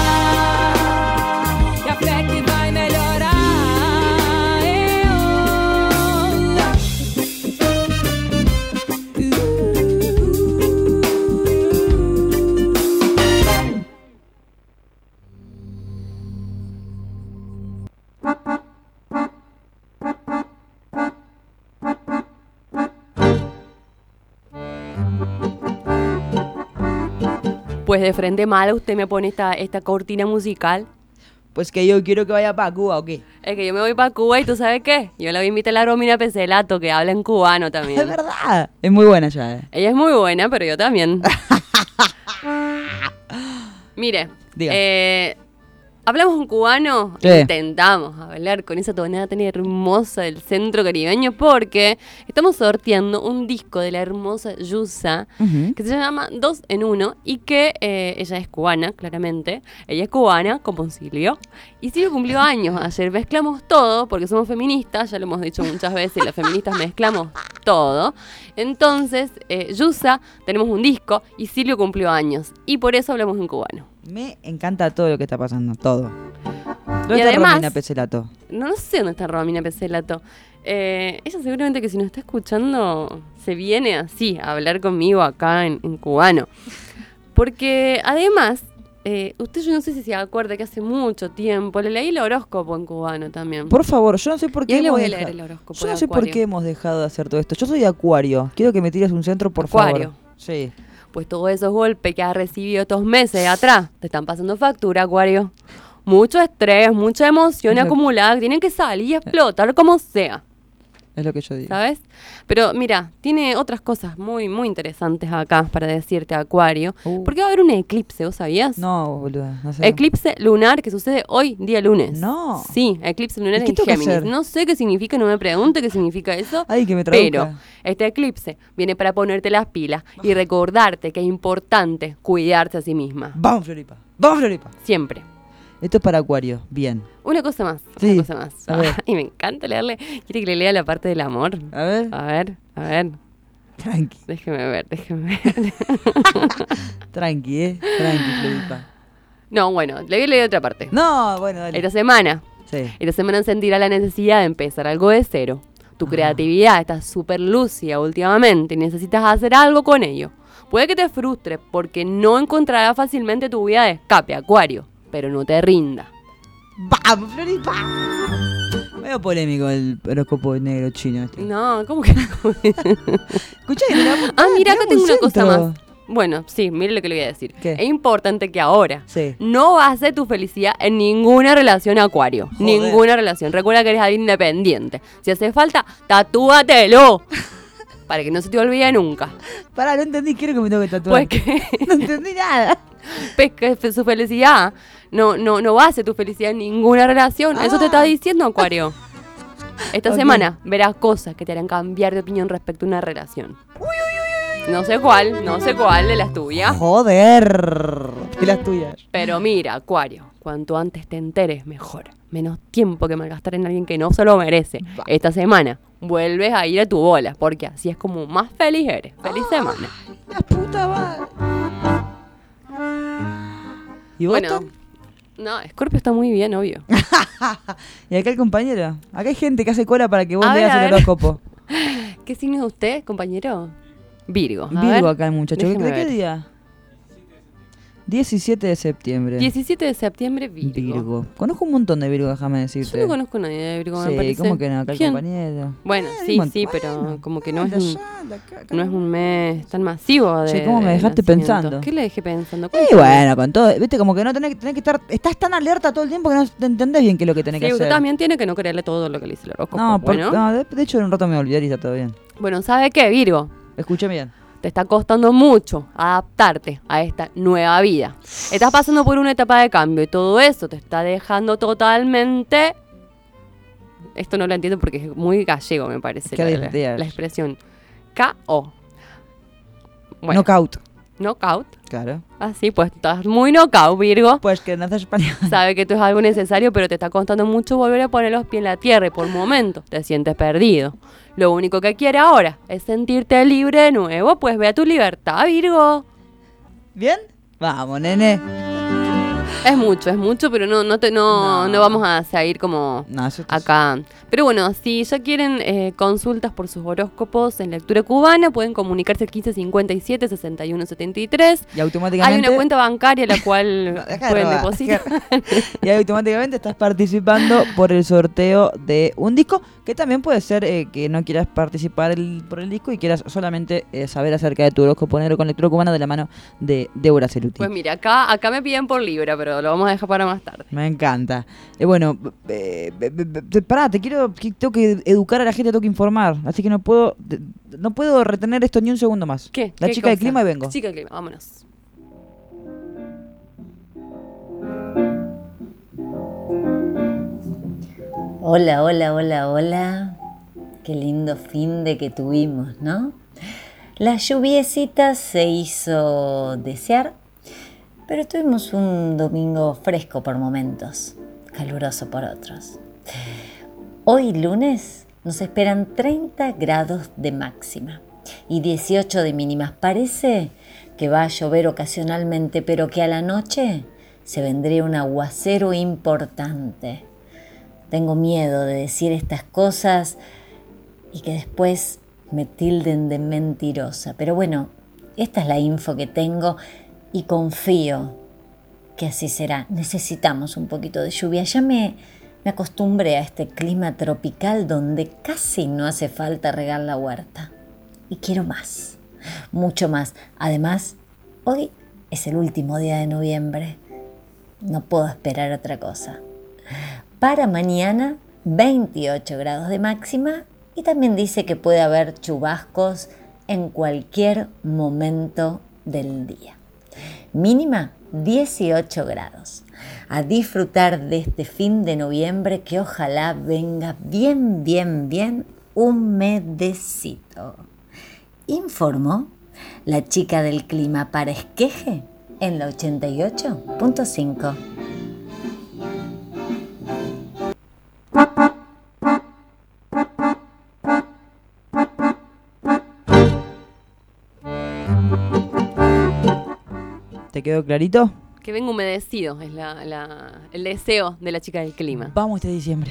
[SPEAKER 9] E a fé que vai melhorar.
[SPEAKER 2] Pues de frente mala usted me pone esta, esta cortina musical.
[SPEAKER 3] Pues que yo quiero que vaya para Cuba, ¿o qué?
[SPEAKER 2] Es que yo me voy para Cuba y ¿tú sabes qué? Yo la voy a invitar a la Romina Peselato, que habla en cubano también.
[SPEAKER 3] Es verdad. Es muy buena ya, ¿eh?
[SPEAKER 2] Ella es muy buena, pero yo también. Mire,
[SPEAKER 3] Diga.
[SPEAKER 2] Eh, Hablamos un cubano,
[SPEAKER 3] Sí.
[SPEAKER 2] intentamos hablar con esa tonada tan hermosa del centro caribeño porque estamos sorteando un disco de la hermosa Yusa
[SPEAKER 3] Ujú.
[SPEAKER 2] que se llama Dos en Uno y que eh, ella es cubana, claramente. Ella es cubana, como Silvio. Y Silvio cumplió años ayer. Mezclamos todo porque somos feministas, ya lo hemos dicho muchas veces, las feministas mezclamos todo. Entonces, eh, Yusa, tenemos un disco y Silvio cumplió años. Y por eso hablamos en cubano.
[SPEAKER 3] Me encanta todo lo que está pasando, todo. ¿Dónde
[SPEAKER 2] Y
[SPEAKER 3] está
[SPEAKER 2] además-
[SPEAKER 3] Romina Pecelato?
[SPEAKER 2] No, no sé dónde está Romina Pecelato. Eh, ella seguramente que si nos está escuchando se viene así a hablar conmigo acá en, en cubano. Porque además, eh, usted yo no sé si se acuerda que hace mucho tiempo le leí el horóscopo en cubano también.
[SPEAKER 3] Por favor, yo no sé por
[SPEAKER 2] Y
[SPEAKER 3] qué
[SPEAKER 2] hoy le
[SPEAKER 3] hemos
[SPEAKER 2] voy a
[SPEAKER 3] deja-
[SPEAKER 2] leer el horóscopo
[SPEAKER 3] Yo
[SPEAKER 2] de
[SPEAKER 3] no sé por
[SPEAKER 2] Acuario.
[SPEAKER 3] qué hemos dejado de hacer todo esto. Yo soy de Acuario. Quiero que me tires un centro, por
[SPEAKER 2] Acuario.
[SPEAKER 3] favor. Sí.
[SPEAKER 2] Pues todos esos golpes que has recibido estos meses atrás te están pasando factura, Acuario. Mucho estrés, mucha emoción
[SPEAKER 3] Es lo-
[SPEAKER 2] acumulada que tienen que salir y explotar como sea.
[SPEAKER 3] Es lo que yo digo.
[SPEAKER 2] ¿Sabes? Pero mira, tiene otras cosas muy, muy interesantes acá para decirte, Acuario.
[SPEAKER 3] Uh.
[SPEAKER 2] Porque va a haber un eclipse, ¿vos sabías?
[SPEAKER 3] No, boluda. No sé.
[SPEAKER 2] Eclipse lunar que sucede hoy, día lunes.
[SPEAKER 3] No.
[SPEAKER 2] Sí, eclipse lunar
[SPEAKER 3] ¿Y qué
[SPEAKER 2] en
[SPEAKER 3] tengo que
[SPEAKER 2] Géminis.
[SPEAKER 3] hacer?
[SPEAKER 2] No sé qué significa, no me pregunte qué significa eso.
[SPEAKER 3] Ay, que me traduzca.
[SPEAKER 2] Pero este eclipse viene para ponerte las pilas y recordarte que es importante cuidarse a sí misma.
[SPEAKER 3] Vamos, Floripa. Vamos, Floripa.
[SPEAKER 2] Siempre.
[SPEAKER 3] Esto es para Acuario. Bien.
[SPEAKER 2] Una cosa más.
[SPEAKER 3] Sí,
[SPEAKER 2] Una cosa más.
[SPEAKER 3] a ver.
[SPEAKER 2] Y me encanta leerle. ¿Quiere que le lea la parte del amor?
[SPEAKER 3] A ver.
[SPEAKER 2] A ver, a ver.
[SPEAKER 3] Tranqui.
[SPEAKER 2] Déjeme ver, déjeme ver.
[SPEAKER 3] Tranqui, eh. Tranqui, Floripa.
[SPEAKER 2] No, bueno, le voy a leer otra parte.
[SPEAKER 3] No, bueno, dale.
[SPEAKER 2] Esta semana,
[SPEAKER 3] Sí.
[SPEAKER 2] esta semana sentirá la necesidad de empezar algo de cero. Tu creatividad está súper lúcida últimamente y necesitas hacer algo con ello. Puede que te frustre porque no encontrarás fácilmente tu vía de escape, Acuario, pero no te rinda.
[SPEAKER 3] ¡Vamos, Floripa! Medio polémico el horóscopo negro chino este.
[SPEAKER 2] No, ¿cómo que no?
[SPEAKER 3] Escuchá, y mira,
[SPEAKER 2] Ah, mira, acá
[SPEAKER 3] tenemos
[SPEAKER 2] tengo
[SPEAKER 3] un
[SPEAKER 2] una cosa
[SPEAKER 3] centro.
[SPEAKER 2] más. Bueno, sí, mire lo que le voy a decir.
[SPEAKER 3] ¿Qué?
[SPEAKER 2] Es importante que ahora
[SPEAKER 3] Sí.
[SPEAKER 2] no bases tu felicidad en ninguna relación, Acuario.
[SPEAKER 3] Joder.
[SPEAKER 2] Ninguna relación. Recuerda que eres alguien independiente. Si hace falta, tatúatelo. Para que no se te olvide nunca.
[SPEAKER 3] Pará, no entendí, quiero que me tengo que tatuar.
[SPEAKER 2] Pues que,
[SPEAKER 3] No entendí nada.
[SPEAKER 2] pues que fe- su felicidad no, no, no base tu felicidad en ninguna relación. Eso te está diciendo, Acuario. Esta
[SPEAKER 3] Ok.
[SPEAKER 2] semana verás cosas que te harán cambiar de opinión respecto a una relación. No sé cuál, no sé cuál de las tuyas.
[SPEAKER 3] Joder. De las tuyas.
[SPEAKER 2] Pero mira, Acuario, cuanto antes te enteres, mejor. Menos tiempo que malgastar en alguien que no se lo merece. Esta semana vuelves a ir a tu bola, porque así es como más feliz eres. Feliz semana.
[SPEAKER 3] La puta madre. ¿Y vos?
[SPEAKER 2] Bueno, no, Scorpio está muy bien, obvio.
[SPEAKER 3] ¿Y acá el compañero? Acá hay gente que hace cola para que vos
[SPEAKER 2] A ver,
[SPEAKER 3] leas
[SPEAKER 2] a
[SPEAKER 3] el
[SPEAKER 2] ver.
[SPEAKER 3] horóscopo.
[SPEAKER 2] ¿Qué signo es usted, compañero? Virgo. A
[SPEAKER 3] Virgo
[SPEAKER 2] ver,
[SPEAKER 3] acá el muchacho. ¿De
[SPEAKER 2] déjeme
[SPEAKER 3] qué
[SPEAKER 2] ver.
[SPEAKER 3] día? diecisiete de septiembre.
[SPEAKER 2] diecisiete de septiembre, Virgo.
[SPEAKER 3] Virgo. Conozco un montón de Virgo, déjame decirte.
[SPEAKER 2] Yo no conozco a nadie de Virgo, me
[SPEAKER 3] Sí,
[SPEAKER 2] parece.
[SPEAKER 3] ¿cómo que no? Acá el
[SPEAKER 2] ¿Quién?
[SPEAKER 3] compañero.
[SPEAKER 2] Bueno,
[SPEAKER 3] Eh,
[SPEAKER 2] sí,
[SPEAKER 3] un
[SPEAKER 2] sí,
[SPEAKER 3] montón.
[SPEAKER 2] pero
[SPEAKER 3] Bueno,
[SPEAKER 2] como que no es
[SPEAKER 3] de
[SPEAKER 2] un,
[SPEAKER 3] allá, de acá, acá.
[SPEAKER 2] no es un mes tan masivo de
[SPEAKER 3] Che, ¿cómo me
[SPEAKER 2] de
[SPEAKER 3] dejaste
[SPEAKER 2] nacimientos.
[SPEAKER 3] pensando?
[SPEAKER 2] ¿Qué le dejé pensando?
[SPEAKER 3] Y
[SPEAKER 2] Cuéntame.
[SPEAKER 3] bueno, con todo, viste, como que no tenés, tenés que estar, estás tan alerta todo el tiempo que no te entendés bien qué es lo que tenés
[SPEAKER 2] Sí,
[SPEAKER 3] que
[SPEAKER 2] usted
[SPEAKER 3] hacer.
[SPEAKER 2] también tiene que no creerle todo lo que le dice el horóscopo.
[SPEAKER 3] No, por-
[SPEAKER 2] bueno.
[SPEAKER 3] no, de, de hecho en un rato me voy a olvidar y está todo bien.
[SPEAKER 2] Bueno, ¿sabe qué, Virgo?
[SPEAKER 3] Escuché bien.
[SPEAKER 2] Te está costando mucho adaptarte a esta nueva vida. Estás pasando por una etapa de cambio y todo eso te está dejando totalmente... Esto no lo entiendo porque es muy gallego, me parece,
[SPEAKER 3] ¿Qué
[SPEAKER 2] la, la-
[SPEAKER 3] ideas?
[SPEAKER 2] la expresión. K O. Bueno,
[SPEAKER 3] Knockout.
[SPEAKER 2] knockout.
[SPEAKER 3] Claro.
[SPEAKER 2] Así, pues estás muy knockout, Virgo.
[SPEAKER 3] Pues que naces español.
[SPEAKER 2] Sabe que esto es algo necesario, pero te está costando mucho volver a poner los pies en la tierra y por momentos te sientes perdido. Lo único que quiere ahora es sentirte libre de nuevo, pues ve a tu libertad, Virgo.
[SPEAKER 3] ¿Bien? Vamos, nene.
[SPEAKER 2] Es mucho, es mucho, pero no, no, te, no,
[SPEAKER 3] No.
[SPEAKER 2] no vamos a seguir como
[SPEAKER 3] No, eso está-
[SPEAKER 2] acá. Pero bueno, si ya quieren eh, consultas por sus horóscopos en lectura cubana, pueden comunicarse al quince cincuenta y siete, sesenta y uno setenta y tres.
[SPEAKER 3] Y automáticamente.
[SPEAKER 2] Hay una cuenta bancaria la cual
[SPEAKER 3] No, deja de
[SPEAKER 2] pueden
[SPEAKER 3] robar,
[SPEAKER 2] depositar.
[SPEAKER 3] Y automáticamente estás participando por el sorteo de un disco, que también puede ser eh, que no quieras participar el- por el disco y quieras solamente eh, saber acerca de tu horóscopo negro con lectura cubana de la mano de Débora Celuti.
[SPEAKER 2] Pues mira, acá, acá me piden por Libra, pero lo vamos a dejar para más tarde.
[SPEAKER 3] Me encanta. Eh, bueno, eh, eh, eh, pará, te quiero, que- tengo que educar a la gente, tengo que informar, así que no puedo, de- no puedo retener esto ni un segundo más.
[SPEAKER 2] ¿Qué?
[SPEAKER 3] La
[SPEAKER 2] ¿Qué
[SPEAKER 3] chica del
[SPEAKER 2] cosa?
[SPEAKER 3] clima y vengo.
[SPEAKER 2] Chica del clima, vámonos.
[SPEAKER 10] Hola, hola, hola, hola. Qué lindo fin de que tuvimos, ¿no? La lluviecita se hizo desear, pero tuvimos un domingo fresco por momentos, caluroso por otros. Hoy lunes nos esperan treinta grados de máxima y dieciocho de mínimas. Parece que va a llover ocasionalmente, pero que a la noche se vendría un aguacero importante. Tengo miedo de decir estas cosas y que después me tilden de mentirosa. Pero bueno, esta es la info que tengo y confío que así será. Necesitamos un poquito de lluvia. Ya me, me acostumbré a este clima tropical donde casi no hace falta regar la huerta. Y quiero más, mucho más. Además, hoy es el último día de noviembre. No puedo esperar otra cosa. Para mañana, veintiocho grados de máxima y también dice que puede haber chubascos en cualquier momento del día. Mínima, dieciocho grados. A disfrutar de este fin de noviembre que ojalá venga bien, bien, bien humedecito. Informó la chica del clima para Esqueje en la ochenta y ocho punto cinco.
[SPEAKER 3] ¿Te quedó clarito?
[SPEAKER 2] Que venga humedecido, es la, la, el deseo de la chica del clima.
[SPEAKER 3] Vamos este diciembre.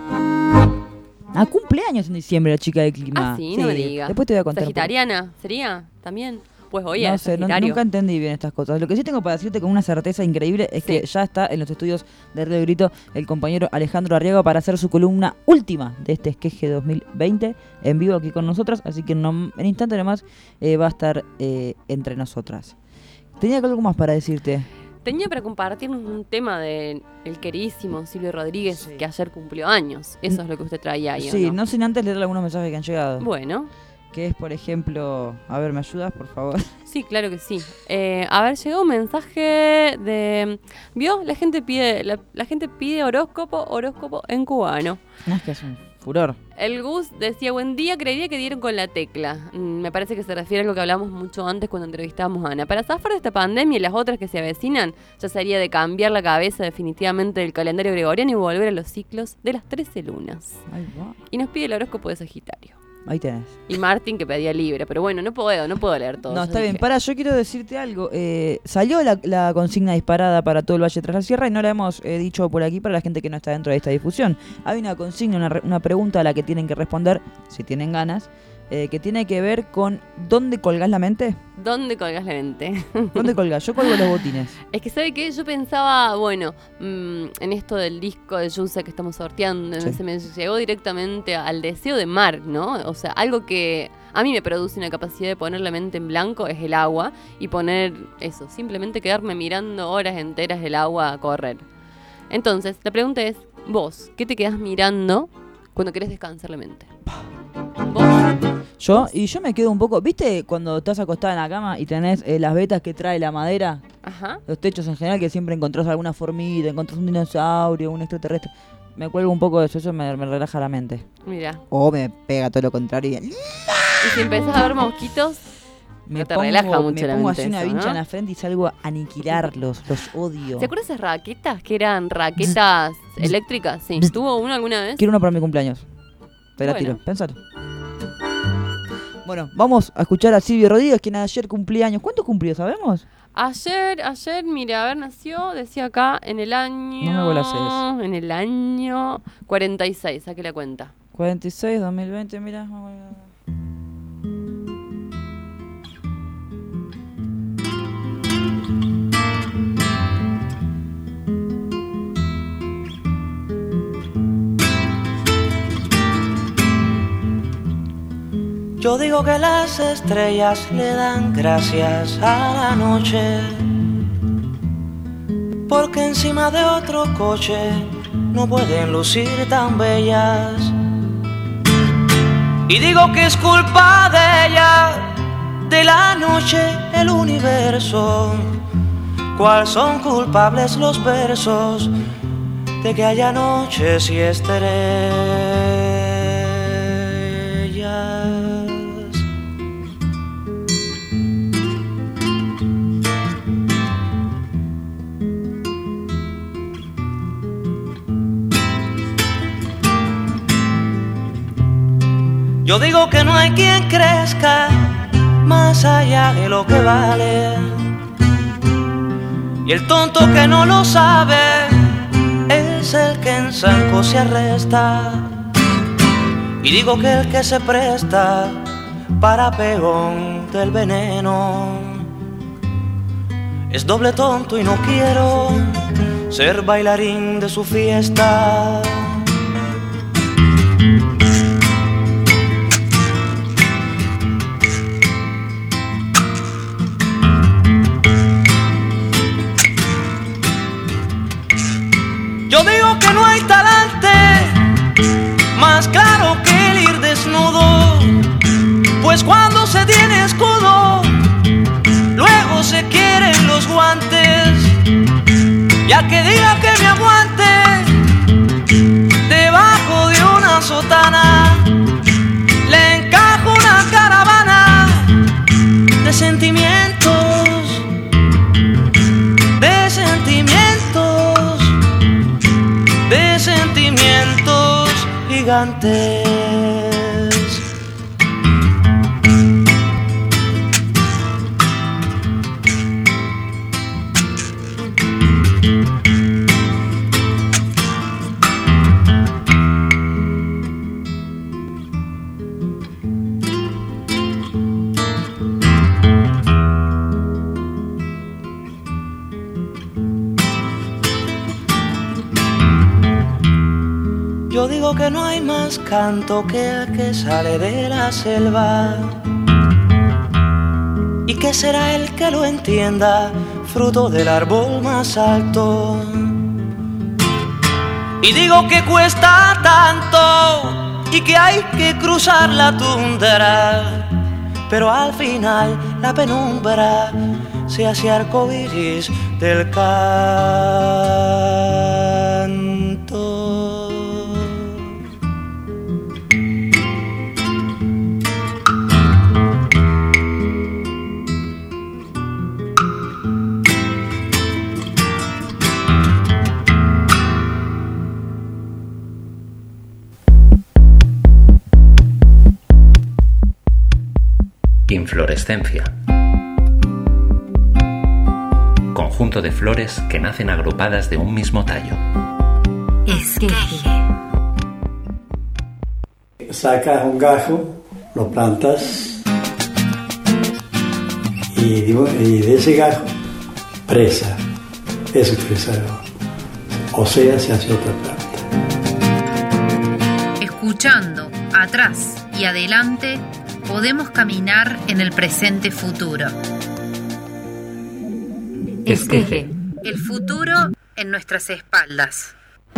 [SPEAKER 3] Ah, cumpleaños en diciembre la chica del clima.
[SPEAKER 2] Ah, sí, no me digas.
[SPEAKER 3] Después te voy a contar.
[SPEAKER 2] ¿Sagitariana sería también? Pues hoy
[SPEAKER 3] no
[SPEAKER 2] es
[SPEAKER 3] sé, no,
[SPEAKER 2] Sagitario.
[SPEAKER 3] nunca entendí bien estas cosas. Lo que sí tengo para decirte con una certeza increíble es sí. que ya está en los estudios de Radio Grito el compañero Alejandro Arriaga para hacer su columna última de este Esqueje dos mil veinte en vivo aquí con nosotras. Así que no, en instante nomás eh, va a estar eh, entre nosotras. Tenía algo más para decirte.
[SPEAKER 2] Tenía para compartirnos un tema de el queridísimo Silvio Rodríguez, sí. que ayer cumplió años. Eso es lo que usted traía ahí,
[SPEAKER 3] Sí,
[SPEAKER 2] ¿o no?
[SPEAKER 3] no sin antes leer algunos mensajes que han llegado.
[SPEAKER 2] Bueno.
[SPEAKER 3] Que es, por ejemplo... A ver, ¿me ayudas, por favor?
[SPEAKER 2] Sí, claro que sí. Eh, a ver, llegó un mensaje de... ¿Vio? La gente pide la, la gente pide horóscopo, horóscopo en cubano.
[SPEAKER 3] No, es que es un furor.
[SPEAKER 2] El Gus decía, buen día, creería que dieron con la tecla. Mm, me parece que se refiere a lo que hablamos mucho antes cuando entrevistábamos a Ana. Para zafar de esta pandemia y las otras que se avecinan, ya sería de cambiar la cabeza definitivamente del calendario gregoriano y volver a los ciclos de las trece lunas.
[SPEAKER 3] Ay, wow.
[SPEAKER 2] Y nos pide el horóscopo de Sagitario.
[SPEAKER 3] Ahí tenés.
[SPEAKER 2] Y Martín que pedía libre, pero bueno, no puedo, no puedo leer todo.
[SPEAKER 3] No, está bien. Pará, yo quiero decirte algo. Eh, salió la, la consigna disparada para todo el Valle Tras la Sierra y no la hemos eh, dicho por aquí para la gente que no está dentro de esta difusión. Hay una consigna, una, una pregunta a la que tienen que responder, si tienen ganas, eh, que tiene que ver con ¿dónde colgás la mente?
[SPEAKER 2] ¿Dónde colgás la mente?
[SPEAKER 3] ¿Dónde colgás? Yo colgo los botines.
[SPEAKER 2] Es que, ¿sabe qué? Yo pensaba, bueno, mmm, en esto del disco de Yusa que estamos sorteando, sí. se me llegó directamente al deseo de mar, ¿no? O sea, algo que a mí me produce una capacidad de poner la mente en blanco es el agua y poner eso, simplemente quedarme mirando horas enteras el agua a correr. Entonces, la pregunta es, vos, ¿qué te quedás mirando cuando querés descansar la mente? ¿Vos?
[SPEAKER 3] Yo, y yo me quedo un poco, ¿viste cuando estás acostada en la cama y tenés eh, las vetas que trae la madera?
[SPEAKER 2] Ajá.
[SPEAKER 3] Los techos en general, que siempre encontrás alguna formita, encontrás un dinosaurio, un extraterrestre. Me cuelgo un poco de eso, eso me, me relaja la mente.
[SPEAKER 2] Mira.
[SPEAKER 3] O me pega todo lo contrario y...
[SPEAKER 2] Y si empezás a ver mosquitos,
[SPEAKER 3] me
[SPEAKER 2] no te
[SPEAKER 3] pongo,
[SPEAKER 2] relaja mucho
[SPEAKER 3] me
[SPEAKER 2] la
[SPEAKER 3] pongo
[SPEAKER 2] mente
[SPEAKER 3] así una
[SPEAKER 2] eso,
[SPEAKER 3] vincha
[SPEAKER 2] ¿no?
[SPEAKER 3] en la frente y salgo a aniquilarlos, los odio.
[SPEAKER 2] ¿Se acuerdan esas raquetas que eran raquetas eléctricas? Sí. ¿Tuvo uno alguna vez?
[SPEAKER 3] Quiero uno para mi cumpleaños. Te la
[SPEAKER 2] bueno.
[SPEAKER 3] tiro, pensalo. Bueno, vamos a escuchar a Silvio Rodríguez, quien ayer cumplía años. ¿Cuánto cumplió, sabemos?
[SPEAKER 2] Ayer, ayer, mira, a ver, nació, decía acá, en el año...
[SPEAKER 3] No me vuelvas a eso.
[SPEAKER 2] En el año cuarenta y seis, saqué la cuenta.
[SPEAKER 3] cuarenta y seis, dos mil veinte, mira.
[SPEAKER 4] Yo digo que las estrellas le dan gracias a la noche, porque encima de otro coche no pueden lucir tan bellas. Y digo que es culpa de ella, de la noche, el universo. ¿Cuál son culpables los versos de que haya noches y estrellas. Yo digo que no hay quien crezca más allá de lo que vale, y el tonto que no lo sabe es el que en zanco se arresta. Y digo que el que se presta para peón del veneno es doble tonto, y no quiero ser bailarín de su fiesta. Yo digo que no hay talante más claro que el ir desnudo, pues cuando se tiene escudo, luego se quieren los guantes. Ya que diga que me aguante debajo de una sotana, le encajo una caravana de sentimientos, de sentimientos, de sentimientos gigantes. Yo digo que no hay más canto que el que sale de la selva, y que será el que lo entienda, fruto del árbol más alto. Y digo que cuesta tanto y que hay que cruzar la tundra, pero al final la penumbra se hace arcoíris del canto.
[SPEAKER 5] Inflorescencia. Conjunto de flores que nacen agrupadas de un mismo tallo.
[SPEAKER 6] Esqueje.
[SPEAKER 11] Sacas un gajo, lo plantas y, y de ese gajo presa. Eso quiere decir. O sea, se hace otra planta.
[SPEAKER 6] Escuchando atrás y adelante, podemos caminar en el presente futuro. Esqueje. El futuro en nuestras espaldas.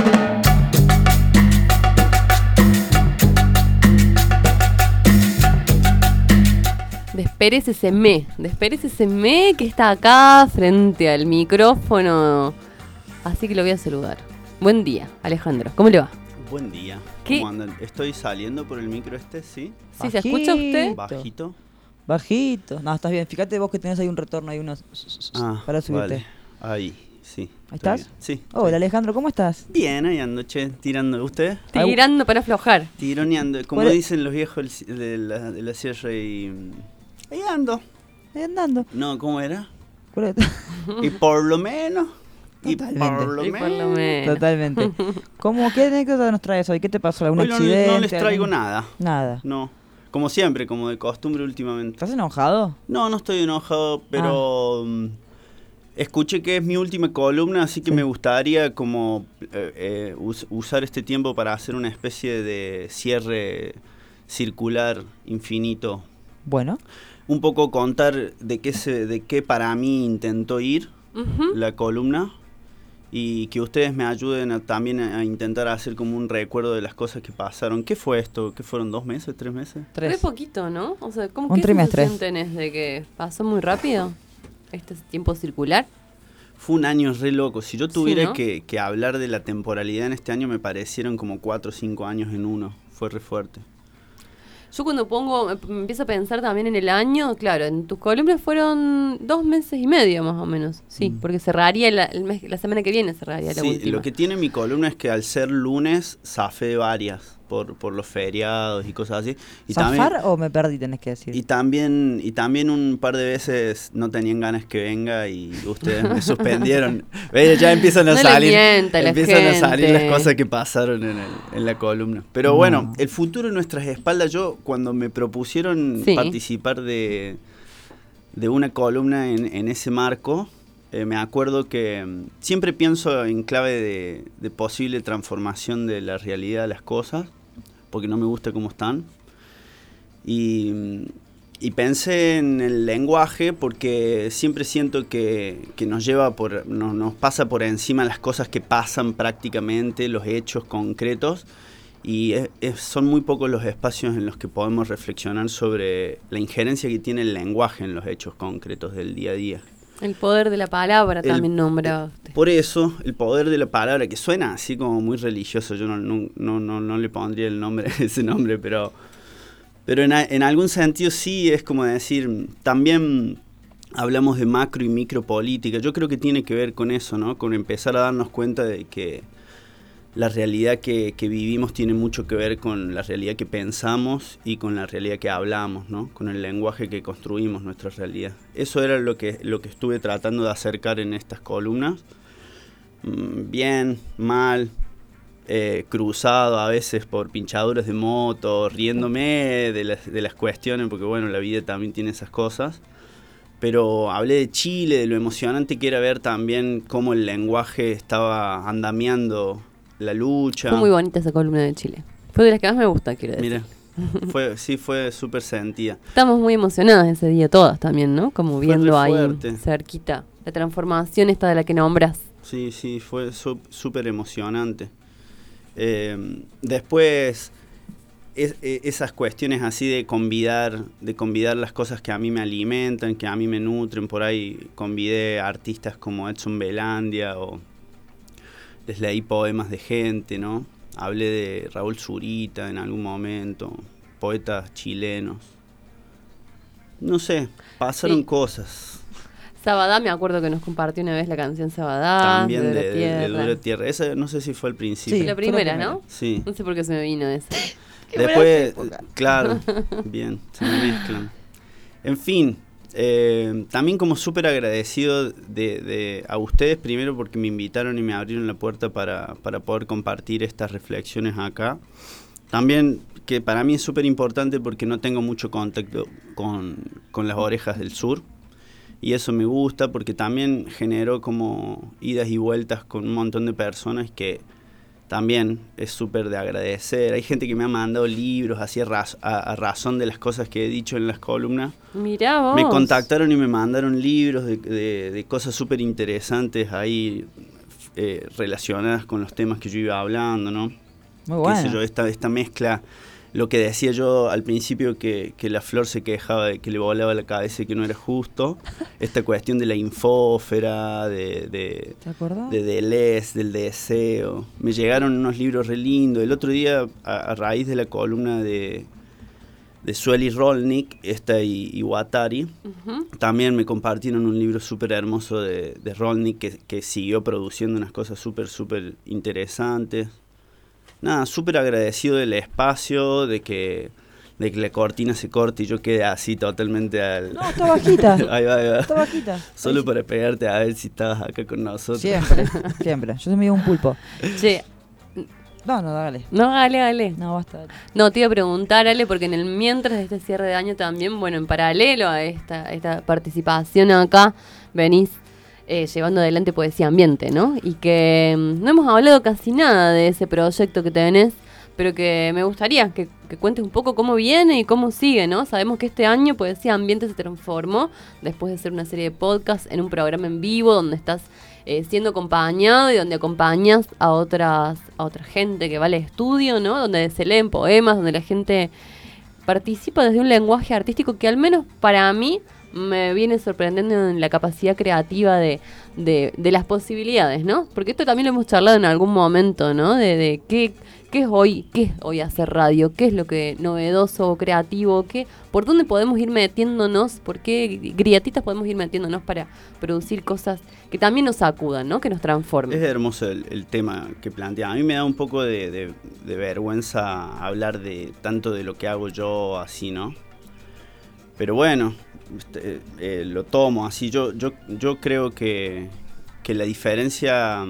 [SPEAKER 2] Desperéceseme, desperéceseme que está acá frente al micrófono. Así que lo voy a saludar. Buen día, Alejandro. ¿Cómo le va?
[SPEAKER 12] Buen día.
[SPEAKER 2] ¿Qué?
[SPEAKER 12] ¿Cómo andan? Estoy saliendo por el micro este, ¿sí?
[SPEAKER 2] Sí, ¿se escucha usted?
[SPEAKER 12] Bajito.
[SPEAKER 3] Bajito. No, estás bien. Fíjate vos que tenés ahí un retorno, hay unos
[SPEAKER 12] Ah,
[SPEAKER 3] para subirte.
[SPEAKER 12] vale. Ahí, sí.
[SPEAKER 3] ¿Ahí estás?
[SPEAKER 12] bien. Sí.
[SPEAKER 3] Hola, Alejandro, ¿cómo estás?
[SPEAKER 12] Bien, ahí ando, che, tirando. ¿Usted?
[SPEAKER 2] Tirando para aflojar.
[SPEAKER 12] Tironeando, como
[SPEAKER 3] ¿Cuál es?
[SPEAKER 12] dicen los viejos del- de la, de la sierra y... Ahí ando.
[SPEAKER 3] Ahí andando.
[SPEAKER 12] No, ¿cómo era?
[SPEAKER 3] ¿Cuál es?
[SPEAKER 12] Y por lo menos... Y
[SPEAKER 3] Totalmente.
[SPEAKER 12] por lo
[SPEAKER 2] Y por lo
[SPEAKER 12] menos...
[SPEAKER 2] menos.
[SPEAKER 3] Totalmente. ¿Cómo, ¿Qué anécdota nos traes hoy? ¿Qué te pasó? ¿Algún
[SPEAKER 12] Hoy no,
[SPEAKER 3] accidente?
[SPEAKER 12] no les traigo
[SPEAKER 3] algún-
[SPEAKER 12] nada.
[SPEAKER 3] Nada.
[SPEAKER 12] No. Como siempre, como de costumbre últimamente.
[SPEAKER 3] ¿Estás enojado?
[SPEAKER 12] No, no estoy enojado, pero
[SPEAKER 3] Ah.
[SPEAKER 12] mm, escuché que es mi última columna, así que
[SPEAKER 3] Sí.
[SPEAKER 12] me gustaría como eh, eh, us- usar este tiempo para hacer una especie de cierre circular infinito.
[SPEAKER 3] Bueno.
[SPEAKER 12] Un poco contar de qué se, de qué para mí intentó ir
[SPEAKER 2] Ujú.
[SPEAKER 12] la columna y que ustedes me ayuden a, también a intentar hacer como un recuerdo de las cosas que pasaron. ¿Qué fue esto? ¿Qué fueron? ¿Dos meses? ¿Tres meses?
[SPEAKER 2] Fue
[SPEAKER 3] Tres.
[SPEAKER 2] poquito, ¿no? O sea, ¿cómo
[SPEAKER 3] Un
[SPEAKER 2] qué
[SPEAKER 3] trimestre.
[SPEAKER 2] sensación tenés de que pasó muy rápido este tiempo circular?
[SPEAKER 12] Fue un año re loco. Si yo tuviera
[SPEAKER 2] Sí, ¿no?
[SPEAKER 12] que, que hablar de la temporalidad en este año, me parecieron como cuatro o cinco años en uno. Fue re fuerte.
[SPEAKER 2] Yo cuando pongo, me me empiezo a pensar también en el año, claro, en tus columnas fueron dos meses y medio más o menos, sí,
[SPEAKER 12] Mm.
[SPEAKER 2] porque cerraría la, el mes, la semana que viene, cerraría la
[SPEAKER 12] Sí,
[SPEAKER 2] última.
[SPEAKER 12] lo que tiene mi columna es que al ser lunes, zafé de varias por, por los feriados y cosas así. Y
[SPEAKER 3] ¿Zafar
[SPEAKER 12] también,
[SPEAKER 3] o me perdí, tenés que decir?
[SPEAKER 12] y también y también un par de veces no tenían ganas que venga y ustedes me suspendieron. ¿Ves? Ya empiezan a
[SPEAKER 2] No le
[SPEAKER 12] salir
[SPEAKER 2] mienta a la
[SPEAKER 12] empiezan a salir
[SPEAKER 2] gente.
[SPEAKER 12] las cosas que pasaron en, el- en la columna. Pero
[SPEAKER 3] No.
[SPEAKER 12] bueno, el futuro en nuestras espaldas. Yo cuando me propusieron
[SPEAKER 2] Sí.
[SPEAKER 12] participar de, de una columna en, en ese marco, eh, me acuerdo que mm, siempre pienso en clave de, de posible transformación de la realidad de las cosas, porque no me gusta cómo están. Y, mm, y pensé en el lenguaje porque siempre siento que, que nos lleva por, nos, nos pasa por encima las cosas que pasan prácticamente, los hechos concretos. Y es- es- son muy pocos los espacios en los que podemos reflexionar sobre la injerencia que tiene el lenguaje en los hechos concretos del día a día.
[SPEAKER 2] El poder de la palabra
[SPEAKER 12] El-
[SPEAKER 2] también nombraba usted.
[SPEAKER 12] Por eso, el poder de la palabra, que suena así como muy religioso, yo no, no, no, no, no le pondría el nombre, ese nombre, pero, pero en, a- en algún sentido sí es como decir, también hablamos de macro y micro política. Yo creo que tiene que ver con eso, ¿no? Con empezar a darnos cuenta de que la realidad que, que vivimos tiene mucho que ver con la realidad que pensamos y con la realidad que hablamos, ¿no? Con el lenguaje que construimos nuestra realidad. Eso era lo que, lo que estuve tratando de acercar en estas columnas. Mm, Bien, mal, eh, cruzado a veces por pinchaduras de moto, riéndome de las, de las cuestiones, porque bueno, la vida también tiene esas cosas. Pero hablé de Chile, de lo emocionante que era ver también cómo el lenguaje estaba andamiando la lucha.
[SPEAKER 2] Fue muy bonita esa columna de Chile. Fue de las que más me gusta, quiero decir.
[SPEAKER 12] Mira, fue, sí fue súper sentida.
[SPEAKER 2] Estamos muy emocionadas ese día todas también, ¿no? Como
[SPEAKER 12] Fue
[SPEAKER 2] viendo
[SPEAKER 12] re
[SPEAKER 2] ahí
[SPEAKER 12] fuerte.
[SPEAKER 2] cerquita la transformación esta de la que nombras.
[SPEAKER 12] Sí, sí, fue su- súper emocionante. Eh, después, es- e- esas cuestiones así de convidar, de convidar las cosas que a mí me alimentan, que a mí me nutren, por ahí convidé a artistas como Edson Belandia o les leí poemas de gente, ¿no? Hablé de Raúl Zurita en algún momento, poetas chilenos. No sé, pasaron
[SPEAKER 2] Sí.
[SPEAKER 12] cosas.
[SPEAKER 2] Sabadá, me acuerdo que nos compartió una vez la canción Sabadá.
[SPEAKER 12] También de,
[SPEAKER 2] Dura
[SPEAKER 12] de- de
[SPEAKER 2] Tierra.
[SPEAKER 12] Dura Tierra. Esa no sé si fue al principio.
[SPEAKER 2] Sí, la primera, ¿no?
[SPEAKER 12] Sí.
[SPEAKER 2] No sé por qué se me vino esa.
[SPEAKER 12] Después, claro, bien, se me mezclan. En fin, eh, también como súper agradecido de, de, a ustedes primero porque me invitaron y me abrieron la puerta para, para poder compartir estas reflexiones acá. También que para mí es súper importante porque no tengo mucho contacto con, con las orejas del sur. Y eso me gusta porque también generó como idas y vueltas con un montón de personas que también es súper de agradecer. Hay gente que me ha mandado libros así a, raz- a- a razón de las cosas que he dicho en las columnas.
[SPEAKER 2] Mirá vos.
[SPEAKER 12] Me contactaron y me mandaron libros de, de- de cosas súper interesantes ahí eh, relacionadas con los temas que yo iba hablando, ¿no?
[SPEAKER 3] Muy
[SPEAKER 12] Qué
[SPEAKER 3] bueno.
[SPEAKER 12] sé yo, esta, esta mezcla, lo que decía yo al principio, que, que la Flor se quejaba de que le volaba la cabeza y que no era justo, esta cuestión de la infósfera, de, de,
[SPEAKER 3] ¿Te acordás?
[SPEAKER 12] de Deleuze, del deseo. Me llegaron unos libros re lindos. El otro día, a, a raíz de la columna de, de Sueli Rolnik, esta y, y Watari,
[SPEAKER 2] Ujú.
[SPEAKER 12] también me compartieron un libro súper hermoso de, de Rolnik que, que siguió produciendo unas cosas súper, súper interesantes. Nada, súper agradecido del espacio, de que, de que la cortina se corte y yo quede así totalmente al...
[SPEAKER 3] No, está bajita.
[SPEAKER 12] Ahí va, ahí va.
[SPEAKER 3] Está bajita.
[SPEAKER 12] Solo para pegarte a ver si estabas acá con nosotros.
[SPEAKER 3] Siempre, siempre. Yo soy medio un pulpo.
[SPEAKER 2] Che,
[SPEAKER 3] No, no, dale.
[SPEAKER 2] no, dale, dale.
[SPEAKER 3] No, basta. dale.
[SPEAKER 2] No, te iba a preguntar, Ale, porque en el mientras de este cierre de año también, bueno, en paralelo a esta, esta participación acá, venís eh, llevando adelante Poesía Ambiente, ¿no? Y que mm, no hemos hablado casi nada de ese proyecto que tenés, pero que me gustaría que, que cuentes un poco cómo viene y cómo sigue, ¿no? Sabemos que este año Poesía Ambiente se transformó, después de hacer una serie de podcasts, en un programa en vivo donde estás eh, siendo acompañado y donde acompañas a otras a otra gente que va al estudio, ¿no? Donde se leen poemas, donde la gente participa desde un lenguaje artístico que al menos para mí me viene sorprendiendo en la capacidad creativa de, de, de las posibilidades, ¿no? Porque esto también lo hemos charlado en algún momento, ¿no? De, de qué, qué es hoy, qué es hoy hacer radio, qué es lo que novedoso o creativo, qué, por dónde podemos ir metiéndonos, por qué grietitas podemos ir metiéndonos para producir cosas que también nos sacudan, ¿no? Que nos transformen.
[SPEAKER 12] Es hermoso el, el tema que plantea. A mí me da un poco de, de, de vergüenza hablar de tanto de lo que hago yo así, ¿no? Pero bueno, este, eh, lo tomo así. Yo, yo, yo creo que, que la diferencia,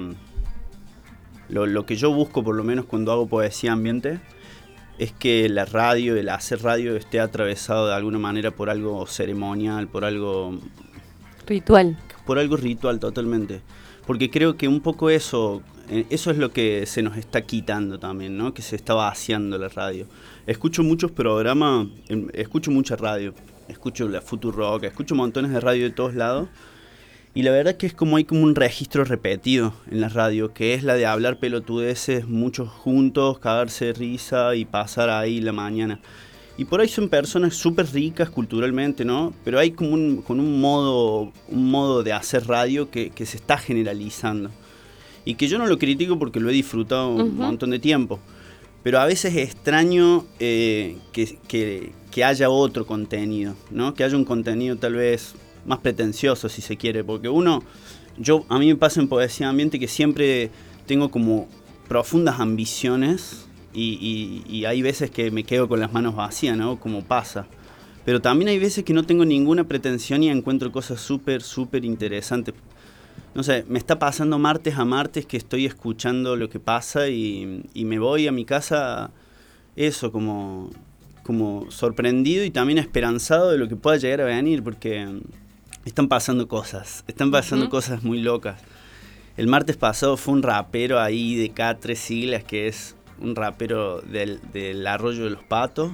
[SPEAKER 12] lo, lo que yo busco por lo menos cuando hago poesía ambiente, es que la radio, el hacer radio esté atravesado de alguna manera por algo ceremonial, por algo...
[SPEAKER 2] Ritual.
[SPEAKER 12] Por algo ritual totalmente. Porque creo que un poco eso, eso es lo que se nos está quitando también, ¿no? Que se está vaciando la radio. Escucho muchos programas, escucho mucha radio. Escucho la Futurock, escucho montones de radio de todos lados y la verdad que es como hay como un registro repetido en la radio, que es la de hablar pelotudeces muchos juntos, cagarse de risa y pasar ahí la mañana. Y por ahí son personas súper ricas culturalmente, ¿no? Pero hay como un, con un modo, un modo de hacer radio que, que se está generalizando y que yo no lo critico porque lo he disfrutado un uh-huh. montón de tiempo. Pero a veces es extraño eh, que, que, que haya otro contenido, ¿no? Que haya un contenido tal vez más pretencioso, si se quiere. Porque uno, yo a mí me pasa en poesía ambiente que siempre tengo como profundas ambiciones y, y, y hay veces que me quedo con las manos vacías, ¿no? Como pasa. Pero también hay veces que no tengo ninguna pretensión y encuentro cosas súper, súper interesantes. No sé, me está pasando martes a martes que estoy escuchando lo que pasa y, y me voy a mi casa, eso, como, como sorprendido y también esperanzado de lo que pueda llegar a venir, porque están pasando cosas, están pasando uh-huh. cosas muy locas. El martes pasado fue un rapero ahí de cada tres siglas, que es un rapero del, del Arroyo de los Patos,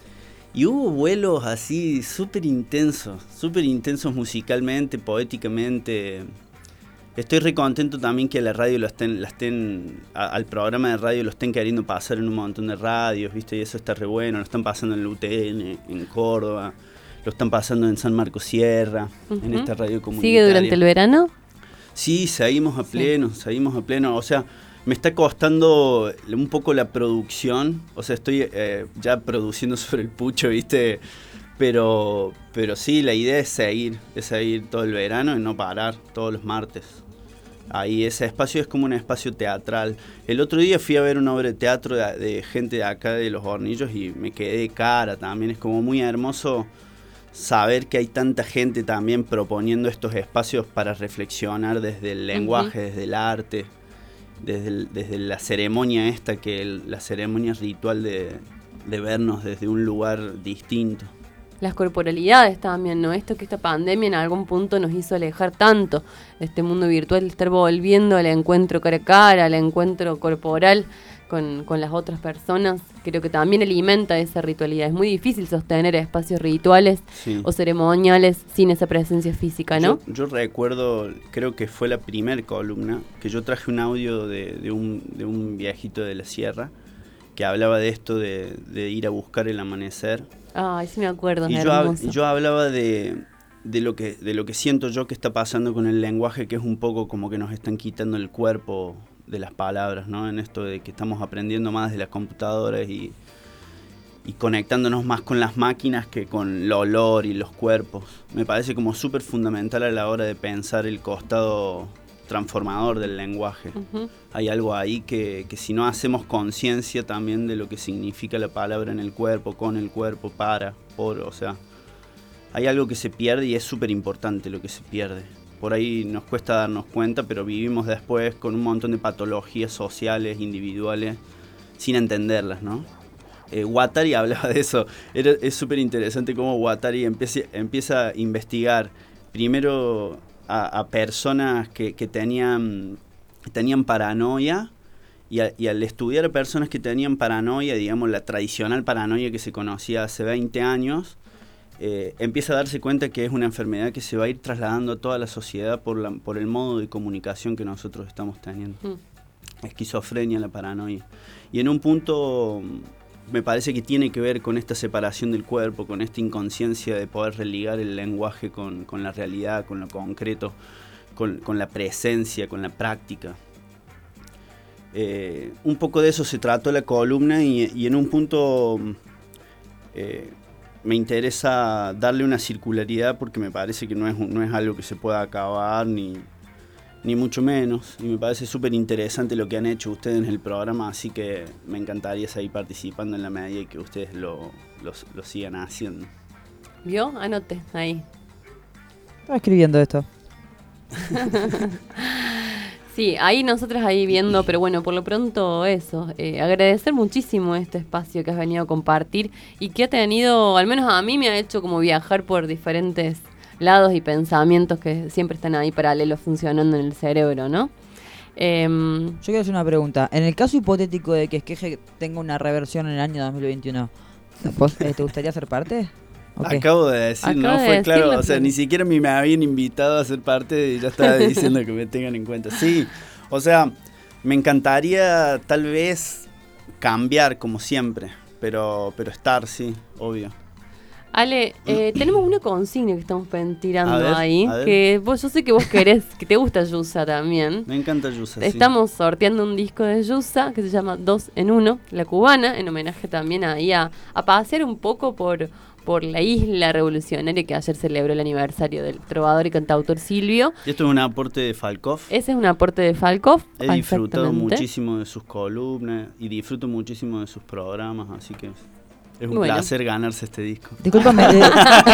[SPEAKER 12] y hubo vuelos así súper intensos, súper intensos musicalmente, poéticamente. Estoy re contento también que a la radio lo estén, la estén a, al programa de radio lo estén queriendo pasar en un montón de radios, ¿viste? Y eso está re bueno. Lo están pasando en el U T N, en Córdoba, lo están pasando en San Marcos Sierra, uh-huh. en esta radio comunitaria.
[SPEAKER 2] ¿Sigue durante el verano?
[SPEAKER 12] Sí, seguimos a pleno, sí. seguimos a pleno. O sea, me está costando un poco la producción. O sea, estoy eh, ya produciendo sobre el pucho, ¿viste? Pero, pero sí, la idea es seguir, es seguir todo el verano y no parar todos los martes. Ahí ese espacio es como un espacio teatral. El otro día fui a ver una obra de teatro de, de gente de acá de Los Hornillos y me quedé de cara también. Es como muy hermoso saber que hay tanta gente también proponiendo estos espacios para reflexionar desde el lenguaje, uh-huh. desde el arte, desde, el, desde la ceremonia esta, que el, la ceremonia ritual de, de vernos desde un lugar distinto.
[SPEAKER 2] Las corporalidades también, ¿no? Esto que esta pandemia en algún punto nos hizo alejar tanto de este mundo virtual, de estar volviendo al encuentro cara a cara, al encuentro corporal con, con las otras personas, creo que también alimenta esa ritualidad. Es muy difícil sostener espacios rituales sí. o ceremoniales sin esa presencia física, ¿no?
[SPEAKER 12] Yo, yo recuerdo, creo que fue la primer columna, que yo traje un audio de, de, un, de un viejito de la sierra que hablaba de esto de, de ir a buscar el amanecer.
[SPEAKER 2] Ay, sí me acuerdo,
[SPEAKER 12] y
[SPEAKER 2] es
[SPEAKER 12] yo,
[SPEAKER 2] hermoso.
[SPEAKER 12] yo hablaba de, de, lo que, de lo que siento yo que está pasando con el lenguaje, que es un poco como que nos están quitando el cuerpo de las palabras, ¿no? En esto de que estamos aprendiendo más de las computadoras y, y conectándonos más con las máquinas que con el olor y los cuerpos. Me parece como súper fundamental a la hora de pensar el costado transformador del lenguaje. Uh-huh. Hay algo ahí que, que si no hacemos conciencia también de lo que significa la palabra en el cuerpo, con el cuerpo, para, por, o sea, hay algo que se pierde y es súper importante lo que se pierde. Por ahí nos cuesta darnos cuenta, pero vivimos después con un montón de patologías sociales, individuales, sin entenderlas, ¿no? Eh, Guattari hablaba de eso. Era, es súper interesante cómo Guattari empieza, empieza a investigar primero A, a personas que, que tenían, tenían paranoia y, a, y al estudiar a personas que tenían paranoia, digamos la tradicional paranoia que se conocía hace veinte años, eh, empieza a darse cuenta que es una enfermedad que se va a ir trasladando a toda la sociedad por, la, por el modo de comunicación que nosotros estamos teniendo. Mm. Esquizofrenia, la paranoia. Y en un punto me parece que tiene que ver con esta separación del cuerpo, con esta inconsciencia de poder religar el lenguaje con, con la realidad, con lo concreto, con, con la presencia, con la práctica. Eh, un poco de eso se trató la columna y, y en un punto eh, me interesa darle una circularidad porque me parece que no es, no es algo que se pueda acabar ni... ni mucho menos, y me parece súper interesante lo que han hecho ustedes en el programa, así que me encantaría seguir participando en la medida que ustedes lo, lo, lo sigan haciendo.
[SPEAKER 2] ¿Vio? Anote, ahí.
[SPEAKER 3] Estaba escribiendo esto.
[SPEAKER 2] Sí, ahí nosotros ahí viendo, pero bueno, por lo pronto eso, eh, agradecer muchísimo este espacio que has venido a compartir y que ha tenido, al menos a mí me ha hecho como viajar por diferentes lados y pensamientos que siempre están ahí paralelos funcionando en el cerebro, ¿no? Eh,
[SPEAKER 3] Yo quiero hacer una pregunta. En el caso hipotético de que Esqueje tenga una reversión en el año dos mil veintiuno, ¿vos eh, te gustaría ser parte? Okay.
[SPEAKER 12] Acabo de decir,
[SPEAKER 2] Acabo
[SPEAKER 12] ¿no?
[SPEAKER 2] de
[SPEAKER 12] Fue claro,
[SPEAKER 2] decirlo,
[SPEAKER 12] o sea,
[SPEAKER 2] pero...
[SPEAKER 12] ni siquiera me habían invitado a ser parte y ya estaba diciendo que me tengan en cuenta. Sí, o sea, me encantaría tal vez cambiar como siempre, pero, pero estar, sí, obvio.
[SPEAKER 2] Ale, eh, tenemos una consigna que estamos pen- tirando
[SPEAKER 12] A ver,
[SPEAKER 2] ahí,
[SPEAKER 12] a ver.
[SPEAKER 2] que vos, yo sé que vos querés, que te gusta Yusa también.
[SPEAKER 12] Me encanta Yusa, sí.
[SPEAKER 2] Estamos sorteando un disco de Yusa que se llama Dos en Uno, La Cubana, en homenaje también ahí a, a pasear un poco por, por la isla revolucionaria que ayer celebró el aniversario del trovador y cantautor Silvio.
[SPEAKER 12] Y esto es un aporte de Falkov.
[SPEAKER 2] Ese es un aporte de Falkov.
[SPEAKER 12] He disfrutado
[SPEAKER 2] exactamente.
[SPEAKER 12] muchísimo de sus columnas y disfruto muchísimo de sus programas, así que es un
[SPEAKER 2] Bueno.
[SPEAKER 12] placer ganarse este disco.
[SPEAKER 3] Discúlpame, eh,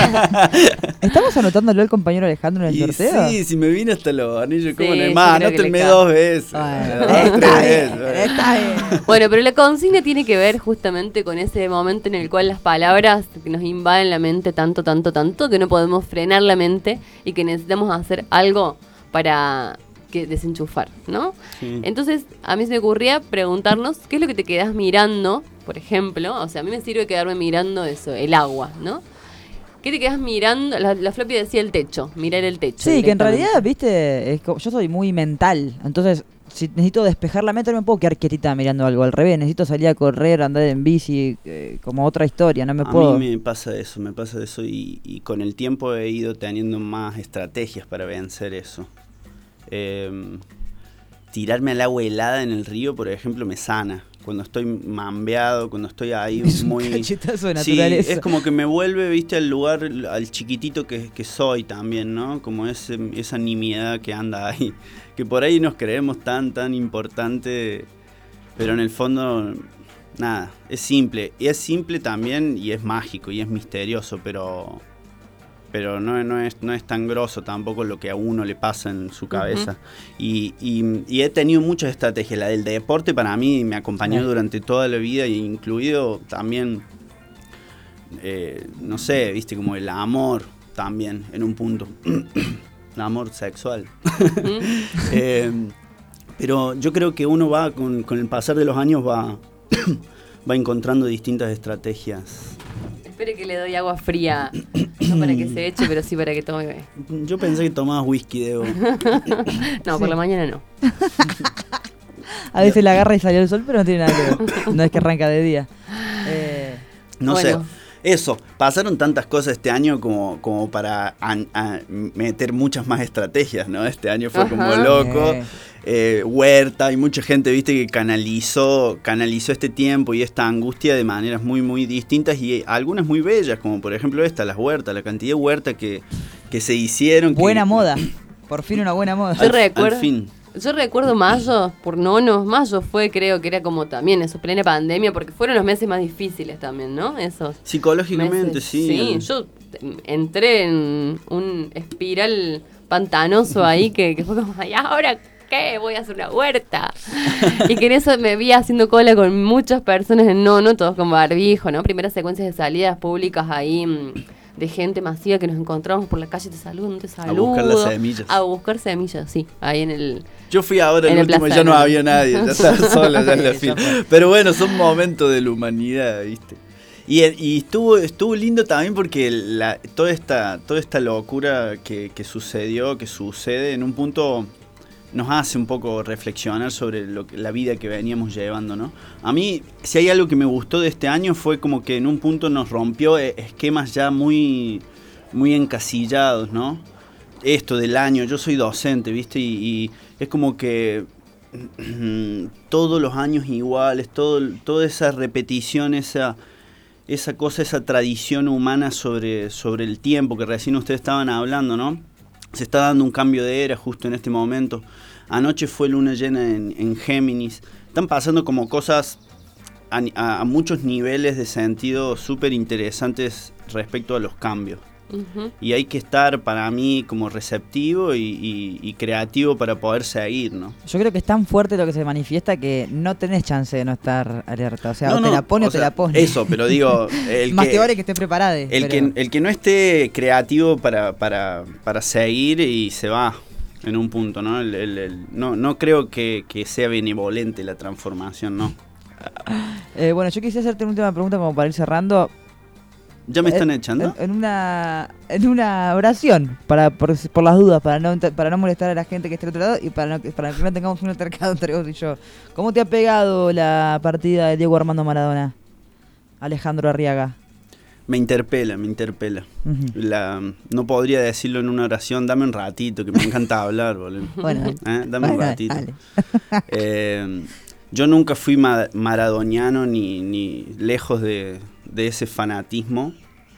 [SPEAKER 3] ¿estamos anotándolo el compañero Alejandro en el
[SPEAKER 12] Y
[SPEAKER 3] sorteo?
[SPEAKER 12] sí, si me vine hasta los anillos, ¿cómo
[SPEAKER 2] Sí,
[SPEAKER 12] no es
[SPEAKER 2] yo
[SPEAKER 12] más?
[SPEAKER 2] creo que le
[SPEAKER 12] Anótenme
[SPEAKER 2] cabe.
[SPEAKER 12] dos veces.
[SPEAKER 3] Bueno,
[SPEAKER 12] dos, tres
[SPEAKER 3] está
[SPEAKER 12] veces.
[SPEAKER 3] bien, está bien.
[SPEAKER 2] Bueno, pero la consigna tiene que ver justamente con ese momento en el cual las palabras que nos invaden la mente tanto, tanto, tanto, que no podemos frenar la mente y que necesitamos hacer algo para que desenchufar, ¿no?
[SPEAKER 12] Sí.
[SPEAKER 2] Entonces, a mí se me ocurría preguntarnos qué es lo que te quedás mirando, por ejemplo. O sea, a mí me sirve quedarme mirando eso, el agua, ¿no? ¿Qué te quedas mirando? La, la Floppy decía el techo, mirar el techo.
[SPEAKER 3] Sí, que en
[SPEAKER 2] directamente.
[SPEAKER 3] realidad, viste, es como- yo soy muy mental, entonces si necesito despejar la mente no me puedo quedar quietita mirando algo, al revés, necesito salir a correr, andar en bici, eh, como otra historia, no me
[SPEAKER 12] A
[SPEAKER 3] puedo...
[SPEAKER 12] mí me pasa eso, me pasa eso y, y con el tiempo he ido teniendo más estrategias para vencer eso. Eh, tirarme al agua helada en el río, por ejemplo, me sana. Cuando estoy mambeado, cuando estoy ahí
[SPEAKER 3] Es un
[SPEAKER 12] muy...
[SPEAKER 3] cachetazo de
[SPEAKER 12] Sí,
[SPEAKER 3] naturaleza.
[SPEAKER 12] es como que me vuelve, viste, al lugar, al chiquitito que, que soy también, ¿no? Como ese, esa nimiedad que anda ahí. Que por ahí nos creemos tan, tan importante, pero en el fondo, nada, es simple. Y es simple también y es mágico y es misterioso, pero... pero no, no, es, no es tan grosso tampoco lo que a uno le pasa en su cabeza. Uh-huh. y, y, y he tenido muchas estrategias. La del deporte para mí me acompañó uh-huh. durante toda la vida, incluido también, eh, no sé, viste, como el amor también en un punto. El amor sexual. Uh-huh. eh, pero yo creo que uno va, con, con el pasar de los años, va, va encontrando distintas estrategias.
[SPEAKER 2] Espere que le doy agua fría, no para que se eche, pero sí para que tome.
[SPEAKER 12] Yo pensé que tomabas whisky, Debo.
[SPEAKER 2] No, sí. Por la mañana no.
[SPEAKER 3] A veces la agarra y salió el sol, pero no tiene nada que ver. No es que arranca de día. Eh,
[SPEAKER 12] no
[SPEAKER 2] bueno.
[SPEAKER 12] sé. Eso, pasaron tantas cosas este año como, como para a, a meter muchas más estrategias, ¿no? Este año fue Ajá. como loco. Eh. Eh, Huerta, hay mucha gente, viste, que canalizó, canalizó este tiempo y esta angustia de maneras muy, muy distintas y algunas muy bellas, como por ejemplo esta, las huertas, la cantidad de huertas que, que se hicieron.
[SPEAKER 3] Buena
[SPEAKER 12] que,
[SPEAKER 3] moda, por fin una buena moda.
[SPEAKER 2] Yo
[SPEAKER 12] al,
[SPEAKER 2] recuerdo,
[SPEAKER 12] al fin.
[SPEAKER 2] Yo recuerdo mayo, por nonos, mayo fue, creo que era como también eso, plena pandemia, porque fueron los meses más difíciles también, ¿no? Esos
[SPEAKER 12] psicológicamente,
[SPEAKER 2] meses.
[SPEAKER 12] sí.
[SPEAKER 2] Sí, yo entré en un espiral pantanoso ahí que, que fue como, ay, ahora... ¿qué? Voy a hacer una huerta. Y que en eso me vi haciendo cola con muchas personas en nono, todos con barbijo, ¿no? Primeras secuencias de salidas públicas ahí, de gente masiva que nos encontramos por la calle, te saludo, no te saludo.
[SPEAKER 12] A buscar las semillas.
[SPEAKER 2] A buscar semillas, sí, ahí en el...
[SPEAKER 12] Yo fui ahora, el, el último, ya no había nadie, ya estaba sola ya en la fila. Pero bueno, son momentos de la humanidad, ¿viste? Y, y estuvo estuvo lindo también porque la, toda esta toda esta locura que, que sucedió, que sucede en un punto... nos hace un poco reflexionar sobre lo que, la vida que veníamos llevando, ¿no? A mí, si hay algo que me gustó de este año fue como que en un punto nos rompió esquemas ya muy, muy encasillados, ¿no? Esto del año, yo soy docente, ¿viste? Y, y es como que todos los años iguales, todo, toda esa repetición, esa, esa cosa, esa tradición humana sobre, sobre el tiempo que recién ustedes estaban hablando, ¿no? Se está dando un cambio de era justo en este momento. Anoche fue luna llena en, en Géminis. Están pasando como cosas a, a, a muchos niveles de sentido súper interesantes respecto a los cambios. Uh-huh. Y hay que estar, para mí, como receptivo y, y, y creativo para poder seguir, ¿no?
[SPEAKER 3] Yo creo que es tan fuerte lo que se manifiesta que no tenés chance de no estar alerta. O sea,
[SPEAKER 12] no,
[SPEAKER 3] o
[SPEAKER 12] no,
[SPEAKER 3] te la pone o, o sea, te la pone.
[SPEAKER 12] Eso, pero digo... El
[SPEAKER 3] Más
[SPEAKER 12] que,
[SPEAKER 3] te vale que esté preparado.
[SPEAKER 12] El,
[SPEAKER 3] pero...
[SPEAKER 12] que, el que no esté creativo para, para, para seguir y se va en un punto, ¿no? El, el, el, no, no creo que, que sea benevolente la transformación, ¿no?
[SPEAKER 3] eh, bueno, yo quisiera hacerte una última pregunta como para ir cerrando.
[SPEAKER 12] ¿Ya me están echando?
[SPEAKER 3] En, en una en una oración, para por, por las dudas, para no para no molestar a la gente que esté al otro lado y para, no, para que no tengamos un altercado entre vos y yo. ¿Cómo te ha pegado la partida de Diego Armando Maradona, Alejandro Arriaga?
[SPEAKER 12] Me interpela, me interpela. Uh-huh. La, no podría decirlo en una oración, dame un ratito, que me encanta hablar, boludo.
[SPEAKER 3] Bueno,
[SPEAKER 12] ¿Eh? Dame
[SPEAKER 3] bueno,
[SPEAKER 12] un ratito. eh, yo nunca fui ma- maradoniano ni, ni lejos de... de ese fanatismo,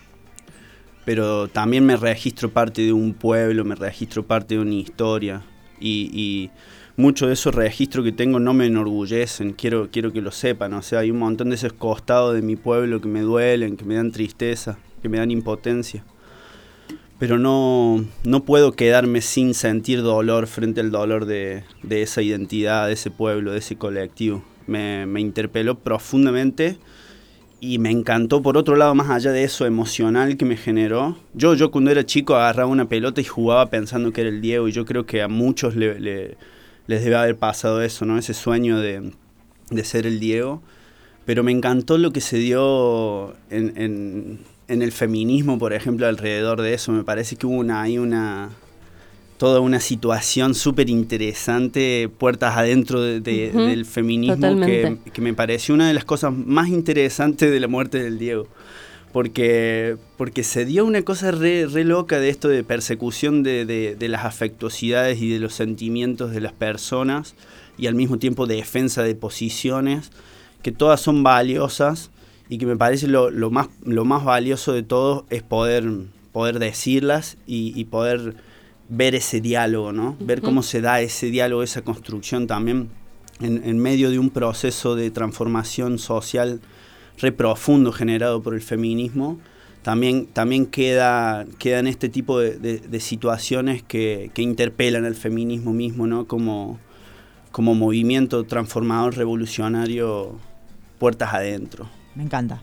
[SPEAKER 12] pero también me registro parte de un pueblo, me registro parte de una historia y, y mucho de esos registros que tengo no me enorgullecen, quiero, quiero que lo sepan, o sea, hay un montón de esos costados de mi pueblo que me duelen, que me dan tristeza, que me dan impotencia, pero no, no puedo quedarme sin sentir dolor frente al dolor de, de esa identidad, de ese pueblo, de ese colectivo. Me, me interpeló profundamente. Y me encantó, por otro lado, más allá de eso emocional que me generó. Yo yo cuando era chico agarraba una pelota y jugaba pensando que era el Diego. Y yo creo que a muchos le, le, les debe haber pasado eso, ¿no? Ese sueño de, de ser el Diego. Pero me encantó lo que se dio en, en, en el feminismo, por ejemplo, alrededor de eso. Me parece que hubo una, hay una... toda una situación súper interesante, puertas adentro de, de, uh-huh. del feminismo, que, que me pareció una de las cosas más interesantes de la muerte del Diego. Porque, porque se dio una cosa re, re loca de esto de persecución de, de, de las afectuosidades y de los sentimientos de las personas y al mismo tiempo de defensa de posiciones, que todas son valiosas y que me parece lo, lo, más, lo más valioso de todo es poder, poder decirlas y, y poder... ver ese diálogo, ¿no? Uh-huh. Ver cómo se da ese diálogo, esa construcción también en, en medio de un proceso de transformación social re profundo generado por el feminismo. También, también queda, quedan este tipo de, de, de situaciones que, que interpelan al feminismo mismo, ¿no? Como, como movimiento transformador revolucionario puertas adentro.
[SPEAKER 3] Me encanta.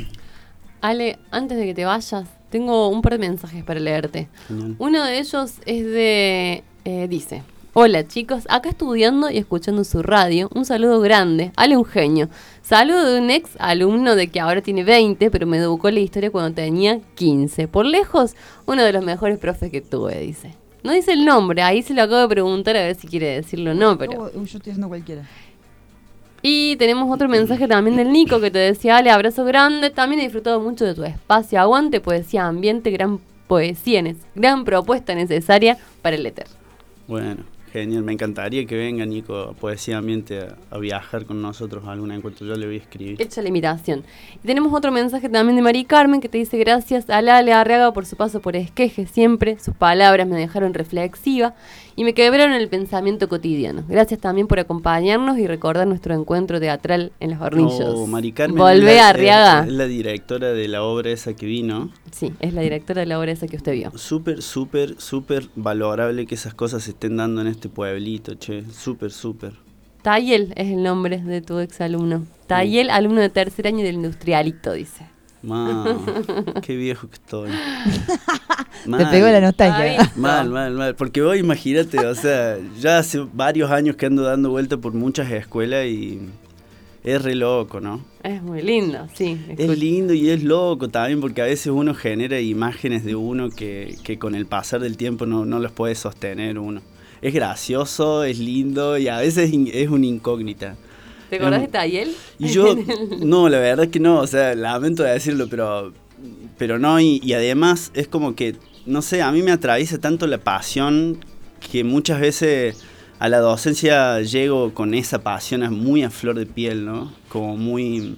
[SPEAKER 2] Ale, antes de que te vayas, tengo un par de mensajes para leerte. Genial. Uno de ellos es de... Eh, dice... Hola chicos, acá estudiando y escuchando su radio. Un saludo grande. Ale, un genio. Saludo de un ex alumno de que ahora tiene veinte, pero me educó la historia cuando tenía quince. Por lejos, uno de los mejores profes que tuve, dice. No dice el nombre, ahí se lo acabo de preguntar a ver si quiere decirlo o no, pero...
[SPEAKER 3] No, yo estoy haciendo cualquiera.
[SPEAKER 2] Y tenemos otro mensaje también del Nico que te decía, Ale, abrazo grande. También he disfrutado mucho de tu espacio. Aguante, poesía, ambiente, gran poesía, gran propuesta necesaria para el éter.
[SPEAKER 12] Bueno, genial. Me encantaría que venga Nico a Poesía Ambiente a, a viajar con nosotros a algún encuentro. Yo le voy a escribir.
[SPEAKER 2] Hecha la invitación. Y tenemos otro mensaje también de Mari Carmen que te dice gracias a Ale Arriaga por su paso por Esqueje siempre. Sus palabras me dejaron reflexiva y me quebraron el pensamiento cotidiano. Gracias también por acompañarnos y recordar nuestro encuentro teatral en Los Hornillos.
[SPEAKER 12] No, Mari Carmen
[SPEAKER 2] Volvé a
[SPEAKER 12] es,
[SPEAKER 2] Arriaga.
[SPEAKER 12] Es, es la directora de la obra esa que vino.
[SPEAKER 2] Sí, es la directora de la obra esa que usted vio.
[SPEAKER 12] Súper, súper, súper valorable que esas cosas se estén dando en este pueblito, che. Súper, súper.
[SPEAKER 2] Tayel es el nombre de tu exalumno. Tayel, alumno de tercer año del Industrialito, dice.
[SPEAKER 12] Man, qué viejo que estoy.
[SPEAKER 3] Mal. Te pegó la nostalgia.
[SPEAKER 12] Mal, mal, mal. Porque vos imagínate, o sea, ya hace varios años que ando dando vuelta por muchas escuelas y es re loco, ¿no?
[SPEAKER 2] Es muy lindo, sí.
[SPEAKER 12] Escucha. Es lindo y es loco también porque a veces uno genera imágenes de uno que, que con el pasar del tiempo no, no los puede sostener uno. es gracioso, es lindo y a veces es una incógnita.
[SPEAKER 2] ¿Te acordás de Tayel?
[SPEAKER 12] Y yo, no, la verdad es que no, o sea, lamento decirlo, pero, pero no, y, y además es como que, no sé, a mí me atraviesa tanto la pasión que muchas veces a la docencia llego con esa pasión muy a flor de piel, ¿no? Como muy...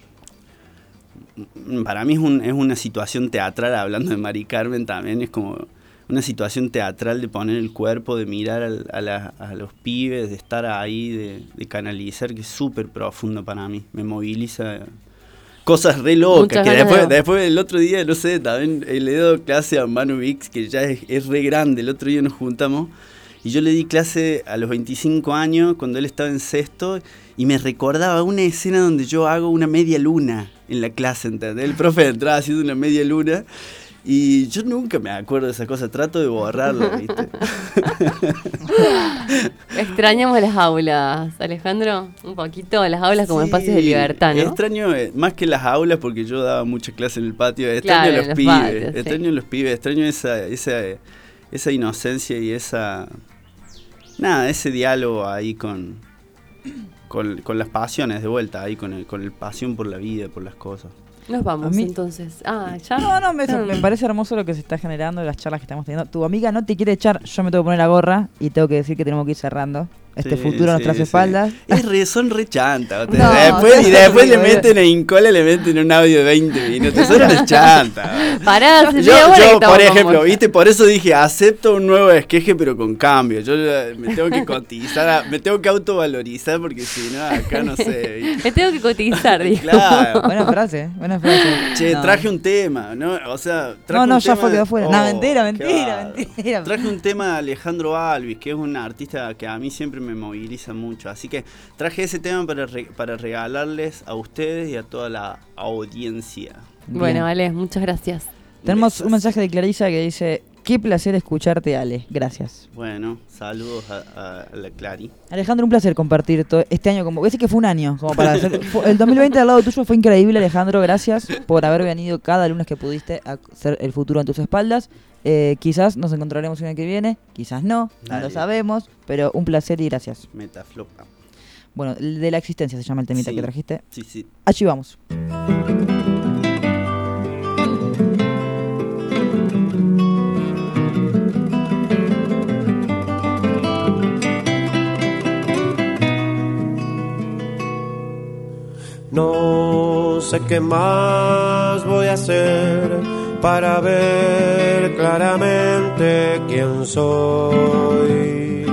[SPEAKER 12] Para mí es, un, es una situación teatral, hablando de Mari Carmen también, es como una situación teatral de poner el cuerpo, de mirar al, a, la, a los pibes, de estar ahí, de, de canalizar, que es súper profundo para mí, me moviliza cosas re locas, que después, después el otro día, no sé, también le he dado clase a Manu Vix, que ya es, es re grande, el otro día nos juntamos, y yo le di clase a los veinticinco años, cuando él estaba en sexto, y me recordaba una escena donde yo hago una media luna en la clase, ¿entendés? El profe entraba haciendo una media luna, y yo nunca me acuerdo de esa cosa, trato de borrarlo, ¿viste?
[SPEAKER 2] Extrañamos las aulas, Alejandro, un poquito, las aulas como sí, espacios de libertad, ¿no?
[SPEAKER 12] Extraño, eh, más que las aulas, porque yo daba mucha clase en el patio, extraño claro, a los, los pibes, patios, extraño sí. a los pibes, extraño esa, esa, esa inocencia y esa, nada, ese diálogo ahí con, con, con las pasiones de vuelta, ahí con el, con el pasión por la vida, por las cosas.
[SPEAKER 2] Nos vamos, entonces. Ah, ya.
[SPEAKER 3] No, no, me, me parece hermoso lo que se está generando, las charlas que estamos teniendo. Tu amiga no te quiere echar, yo me tengo que poner la gorra y tengo que decir que tenemos que ir cerrando. Este sí, futuro a nuestras sí, espaldas.
[SPEAKER 12] Sí. Es re, son re chantas. No, después, y después le meten en Incola, le meten un audio de veinte minutos. Son re chantas.
[SPEAKER 2] Pará,
[SPEAKER 12] yo, yo por ejemplo, viste, por eso dije, acepto un nuevo esqueje, pero con cambio. Yo me tengo que cotizar, me tengo que autovalorizar, porque si no, acá no sé. ¿viste?
[SPEAKER 2] Me tengo que cotizar, digo.
[SPEAKER 3] Claro. Buena frase, buena frase.
[SPEAKER 12] Che,
[SPEAKER 3] no.
[SPEAKER 12] traje un tema, ¿no? O sea, traje
[SPEAKER 3] No, no,
[SPEAKER 12] un
[SPEAKER 3] ya
[SPEAKER 12] tema
[SPEAKER 3] fue, quedó fuera.
[SPEAKER 12] Oh,
[SPEAKER 3] no, mentira, mentira, mentira.
[SPEAKER 12] Traje un tema de Alejandro Alvis, que es un artista que a mí siempre me moviliza mucho, así que traje ese tema para, re, para regalarles a ustedes y a toda la audiencia.
[SPEAKER 2] Bueno, Ale, muchas gracias.
[SPEAKER 3] Tenemos
[SPEAKER 12] Besos.
[SPEAKER 3] un mensaje de Clarisa que dice: qué placer escucharte, Ale, gracias.
[SPEAKER 12] Bueno, saludos a, a la Clary.
[SPEAKER 3] Alejandro, un placer compartir todo este año, como decir que fue un año, como para hacer, fue, el dos mil veinte al lado tuyo fue increíble, Alejandro, gracias por haber venido cada lunes que pudiste a hacer el futuro en tus espaldas. Eh, quizás nos encontraremos el año que viene, quizás no, Dale. no lo sabemos, pero un placer y gracias.
[SPEAKER 12] Metaflopa.
[SPEAKER 3] Bueno, de la existencia se llama el temita
[SPEAKER 12] sí,
[SPEAKER 3] que trajiste.
[SPEAKER 12] Sí, sí.
[SPEAKER 3] Allí vamos.
[SPEAKER 13] No sé qué más voy a hacer para ver claramente quién soy.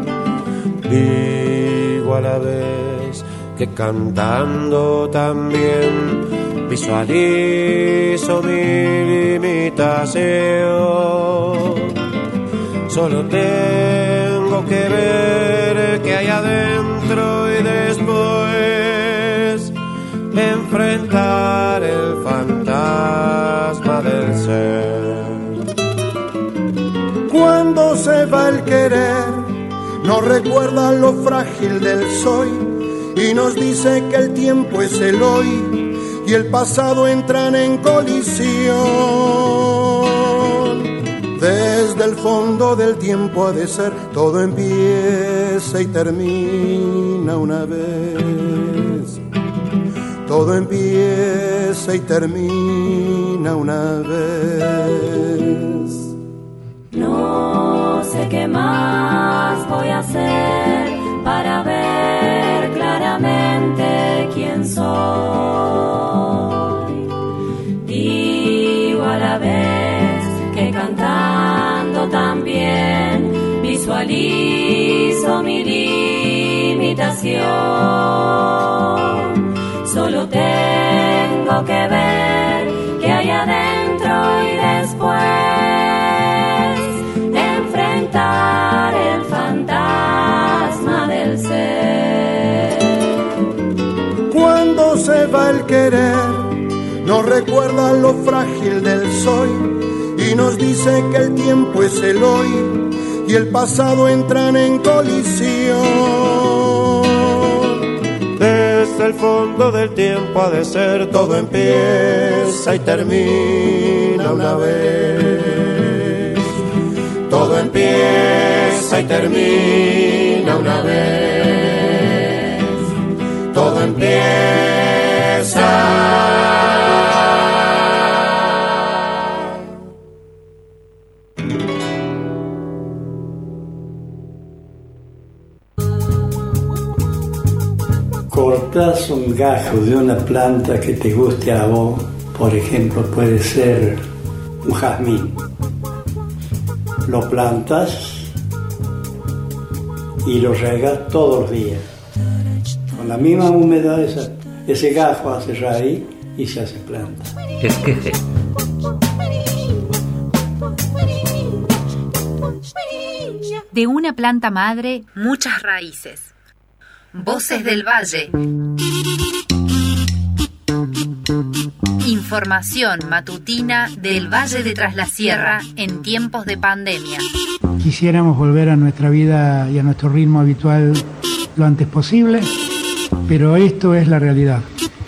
[SPEAKER 13] Digo a la vez que cantando también visualizo mi limitación. Solo tengo que ver qué hay adentro y después enfrentar el fantasma del ser.
[SPEAKER 14] Cuando se va el querer, nos recuerda lo frágil del soy y nos dice que el tiempo es el hoy y el pasado entran en colisión. Desde el fondo del tiempo ha de ser, todo empieza y termina una vez. Todo empieza y termina una vez.
[SPEAKER 9] No sé qué más voy a hacer para ver claramente quién soy. Digo a la vez que cantando también visualizo mi limitación. Solo tengo que ver qué hay adentro y después enfrentar el fantasma del ser.
[SPEAKER 14] Cuando se va el querer, nos recuerda lo frágil del soy y nos dice que el tiempo es el hoy y el pasado entran en colisión.
[SPEAKER 13] Desde el fondo del tiempo ha de ser, todo empieza y termina una vez. todo empieza y termina una vez. Todo empieza.
[SPEAKER 11] Cortás un gajo de una planta que te guste a vos, por ejemplo, puede ser un jazmín. Lo plantas y lo regas todos los días. Con la misma humedad, esa, ese gajo hace raíz y se hace planta.
[SPEAKER 5] Esqueje.
[SPEAKER 6] De una planta madre, muchas raíces. Voces del Valle. Información matutina del Valle de Tras la Sierra en tiempos de pandemia.
[SPEAKER 7] Quisiéramos volver a nuestra vida y a nuestro ritmo habitual lo antes posible, pero esto es la realidad.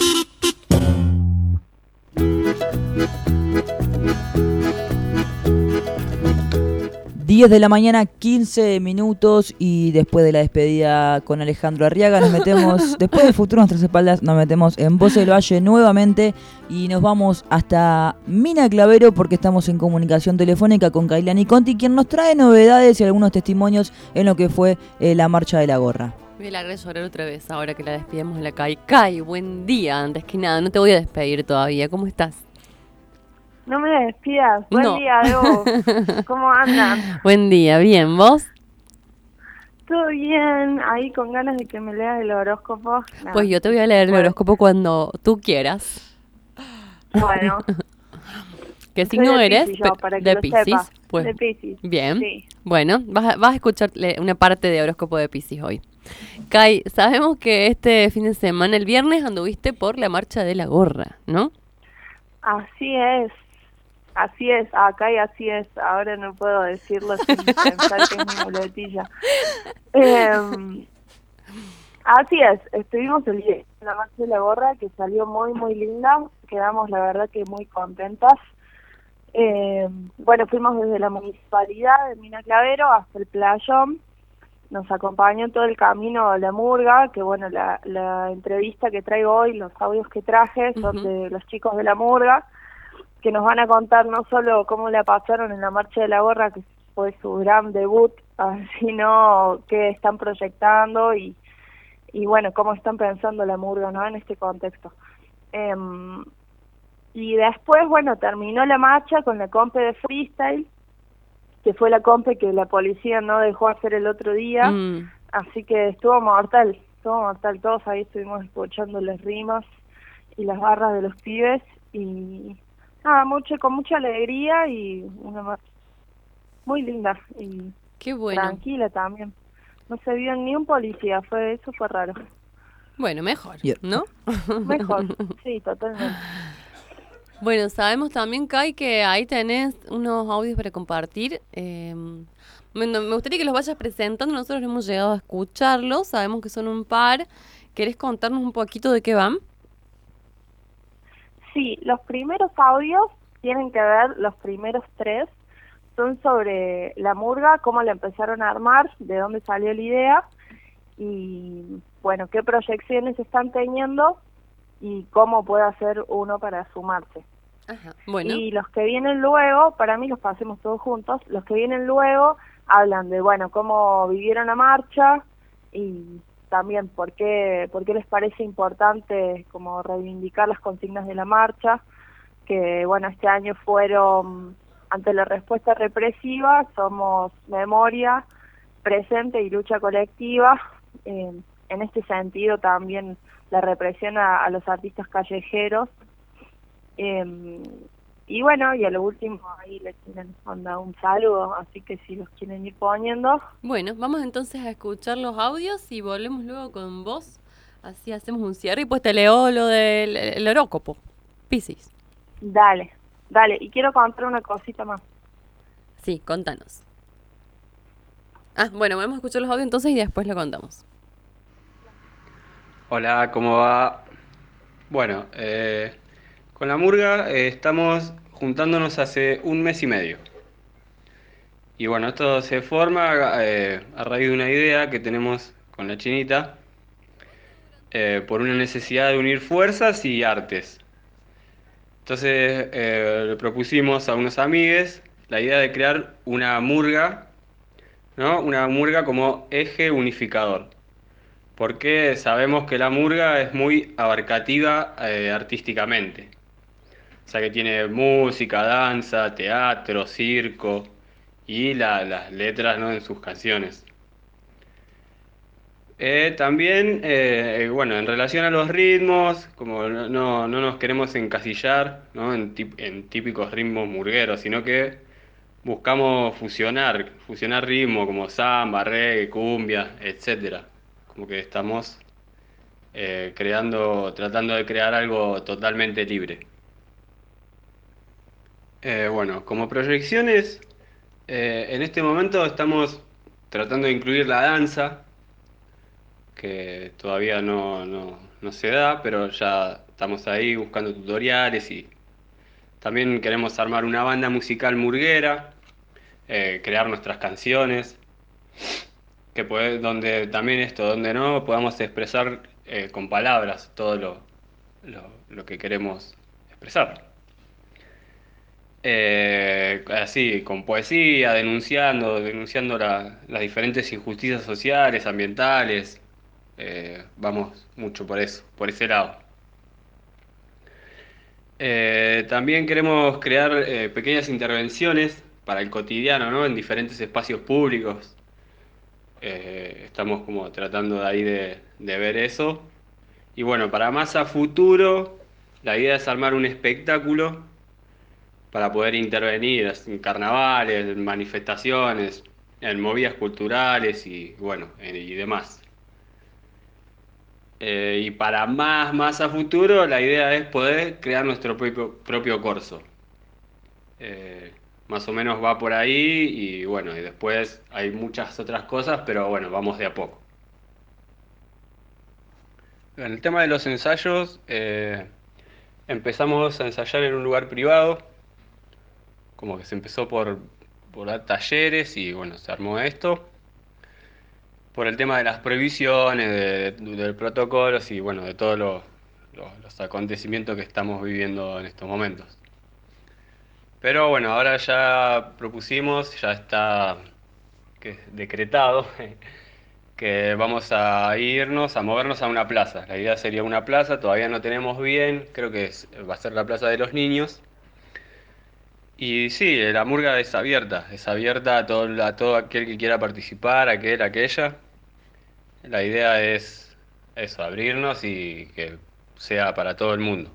[SPEAKER 3] diez de la mañana, quince minutos, y después de la despedida con Alejandro Arriaga nos metemos, después del futuro a nuestras espaldas, nos metemos en Voces del Valle nuevamente y nos vamos hasta Mina Clavero porque estamos en comunicación telefónica con Kailani Conti, quien nos trae novedades y algunos testimonios en lo que fue eh, la marcha de la gorra.
[SPEAKER 2] Me la haré llorar otra vez ahora que la despidamos de la Kai. Kai, buen día, antes que nada, no te voy a despedir todavía, ¿cómo estás?
[SPEAKER 15] No me despidas. Buen
[SPEAKER 2] No.
[SPEAKER 15] día, Evo. ¿Cómo andan?
[SPEAKER 2] Buen día, bien, ¿vos?
[SPEAKER 15] Todo bien. Ahí con ganas de que me leas el horóscopo. Nada.
[SPEAKER 2] Pues yo te voy a leer el horóscopo cuando tú quieras.
[SPEAKER 15] Bueno.
[SPEAKER 2] ¿Qué
[SPEAKER 15] Soy
[SPEAKER 2] signo
[SPEAKER 15] de
[SPEAKER 2] eres?
[SPEAKER 15] Piscis yo,
[SPEAKER 2] Pe-
[SPEAKER 15] para que
[SPEAKER 2] de
[SPEAKER 15] lo
[SPEAKER 2] Piscis.
[SPEAKER 15] sepa.
[SPEAKER 2] Pues,
[SPEAKER 15] De Piscis.
[SPEAKER 2] bien.
[SPEAKER 15] Sí.
[SPEAKER 2] Bueno, vas a, vas a escuchar le- una parte de horóscopo de Piscis hoy. Kai, sabemos que este fin de semana, el viernes, anduviste por la marcha de la gorra, ¿no?
[SPEAKER 15] Así es. Así es. Acá y así es. Ahora no puedo decirlo sin pensar que es mi muletilla. Eh, así es. Estuvimos el día en la marcha de la gorra que salió muy, muy linda. Quedamos, la verdad, que muy contentas. Eh, bueno, fuimos desde la municipalidad de Mina Clavero hasta el playón. Nos acompañó todo el camino la murga, que bueno, la, la entrevista que traigo hoy, los audios que traje son
[SPEAKER 2] Ujú.
[SPEAKER 15] de los chicos de la murga, que nos van a contar no solo cómo la pasaron en la marcha de la gorra, que fue su gran debut, ah, sino qué están proyectando y, y bueno, cómo están pensando la murga, ¿no?, en este contexto. Em, y después, bueno, terminó la marcha con la compe de freestyle, que fue la compe que la policía no dejó hacer el otro día,
[SPEAKER 2] Mm.
[SPEAKER 15] así que estuvo mortal, estuvo mortal, todos ahí estuvimos escuchando las rimas y las barras de los pibes, y nada, mucho, con mucha alegría y una marcha muy linda y
[SPEAKER 2] Qué bueno.
[SPEAKER 15] tranquila también. No se vio ni un policía, fue eso fue raro.
[SPEAKER 2] Bueno, mejor,
[SPEAKER 3] Bien.
[SPEAKER 2] ¿no?
[SPEAKER 15] Mejor, sí, totalmente.
[SPEAKER 2] Bueno, sabemos también, Kai, que ahí tenés unos audios para compartir. Eh, me, me gustaría que los vayas presentando. Nosotros hemos llegado a escucharlos. Sabemos que son un par. ¿Querés contarnos un poquito de qué van?
[SPEAKER 15] Sí, los primeros audios tienen que ver, los primeros tres son sobre la murga, cómo la empezaron a armar, de dónde salió la idea y, bueno, qué proyecciones están teniendo y cómo puede hacer uno para sumarse.
[SPEAKER 2] Ajá, bueno.
[SPEAKER 15] Y los que vienen luego, para mí los pasemos todos juntos, los que vienen luego hablan de, bueno, cómo vivieron la marcha y también por qué, por qué les parece importante como reivindicar las consignas de la marcha, que bueno, este año fueron, ante la respuesta represiva, somos memoria, presente y lucha colectiva. Eh, en este sentido también la represión a, a los artistas callejeros. Eh, y bueno, y a lo último ahí les tienen onda un saludo, así que si los quieren ir poniendo.
[SPEAKER 2] Bueno, vamos entonces a escuchar los audios y volvemos luego con vos. Así hacemos un cierre y pues te leo lo del el horóscopo. Piscis.
[SPEAKER 15] Dale, dale. Y quiero contar una cosita más.
[SPEAKER 2] Sí, contanos. Ah, bueno, vamos a escuchar los audios entonces y después lo contamos.
[SPEAKER 16] Hola, ¿cómo va? Bueno, eh, con la murga eh, estamos juntándonos hace un mes y medio. Y bueno, esto se forma eh, a raíz de una idea que tenemos con la chinita, eh, por una necesidad de unir fuerzas y artes. Entonces eh, le propusimos a unos amigues la idea de crear una murga, ¿no? Una murga como eje unificador. Porque sabemos que la murga es muy abarcativa eh, artísticamente. O sea que tiene música, danza, teatro, circo y la- las letras, ¿no? En sus canciones. Eh, también, eh, eh, bueno, en relación a los ritmos, como no, no- no nos queremos encasillar, ¿no? en, tip- en típicos ritmos murgueros, sino que buscamos fusionar, fusionar ritmos como samba, reggae, cumbia, etcétera. Como que estamos eh, creando, tratando de crear algo totalmente libre. Eh, bueno, como proyecciones, eh, en este momento estamos tratando de incluir la danza, que todavía no, no, no se da, pero ya estamos ahí buscando tutoriales y también queremos armar una banda musical murguera, eh, crear nuestras canciones, que puede, donde también esto, donde no, podamos expresar eh, con palabras todo lo, lo, lo que queremos expresar. Eh, así, con poesía, denunciando, denunciando la- las diferentes injusticias sociales, ambientales. Eh, vamos mucho por eso, por ese lado. Eh, también queremos crear eh, pequeñas intervenciones para el cotidiano, ¿no? En diferentes espacios públicos. Eh, estamos como tratando de ahí de, de ver eso. Y bueno, para más a futuro, la idea es armar un espectáculo para poder intervenir en carnavales, en manifestaciones, en movidas culturales y bueno, en- y demás. Eh, y para más, más a futuro, la idea es poder crear nuestro propio, propio corso. Eh, Más o menos va por ahí y bueno, y después hay muchas otras cosas, pero bueno, vamos de a poco. En el tema de los ensayos, eh, empezamos a ensayar en un lugar privado, como que se empezó por, por dar talleres y bueno, se armó esto. Por el tema de las prohibiciones, de, de- de protocolos y bueno, de todos lo- lo- los acontecimientos que estamos viviendo en estos momentos. Pero bueno, ahora ya propusimos, ya está que- decretado que vamos a irnos, a movernos a una plaza. La idea sería una plaza, todavía no tenemos bien, creo que es- va a ser la Plaza de los Niños. Y sí, la murga es abierta, es abierta a todo, a todo aquel que quiera participar, aquel, aquella. La idea es eso, abrirnos y que sea para todo el mundo.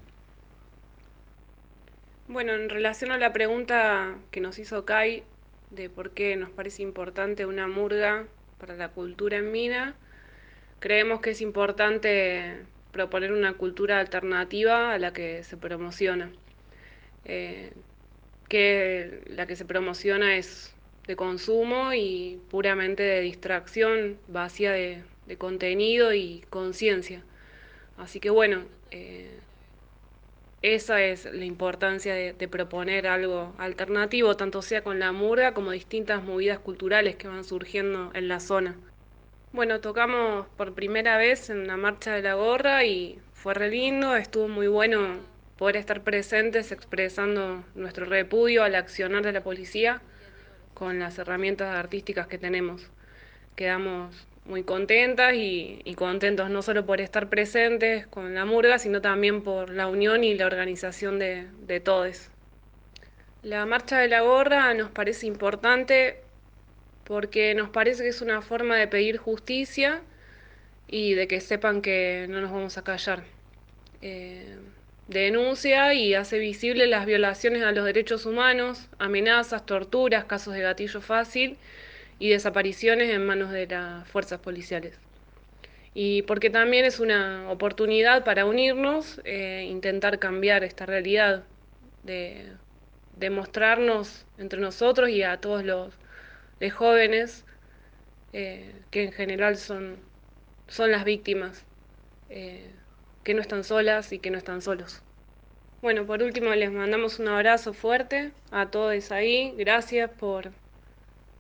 [SPEAKER 17] Bueno, en relación a la pregunta que nos hizo Kai de por qué nos parece importante una murga para la cultura en Mina, creemos que es importante proponer una cultura alternativa a la que se promociona. Eh, que la que se promociona es de consumo y puramente de distracción, vacía de, de contenido y conciencia. Así que bueno, eh, esa es la importancia de, de proponer algo alternativo, tanto sea con la murga como distintas movidas culturales que van surgiendo en la zona. Bueno, tocamos por primera vez en la Marcha de la Gorra y fue re lindo, estuvo muy bueno poder estar presentes expresando nuestro repudio al accionar de la policía con las herramientas artísticas que tenemos. Quedamos muy contentas y, y contentos no solo por estar presentes con la murga, sino también por la unión y la organización de, de todos. La Marcha de la Gorra nos parece importante porque nos parece que es una forma de pedir justicia y de que sepan que no nos vamos a callar. Eh, denuncia y hace visible las violaciones a los derechos humanos, amenazas, torturas, casos de gatillo fácil y desapariciones en manos de las fuerzas policiales. Y porque también es una oportunidad para unirnos, eh, intentar cambiar esta realidad, de, de mostrarnos entre nosotros y a todos los de jóvenes, eh, que en general son, son las víctimas, eh, que no están solas y que no están solos. Bueno, por último les mandamos un abrazo fuerte a todos ahí, gracias por,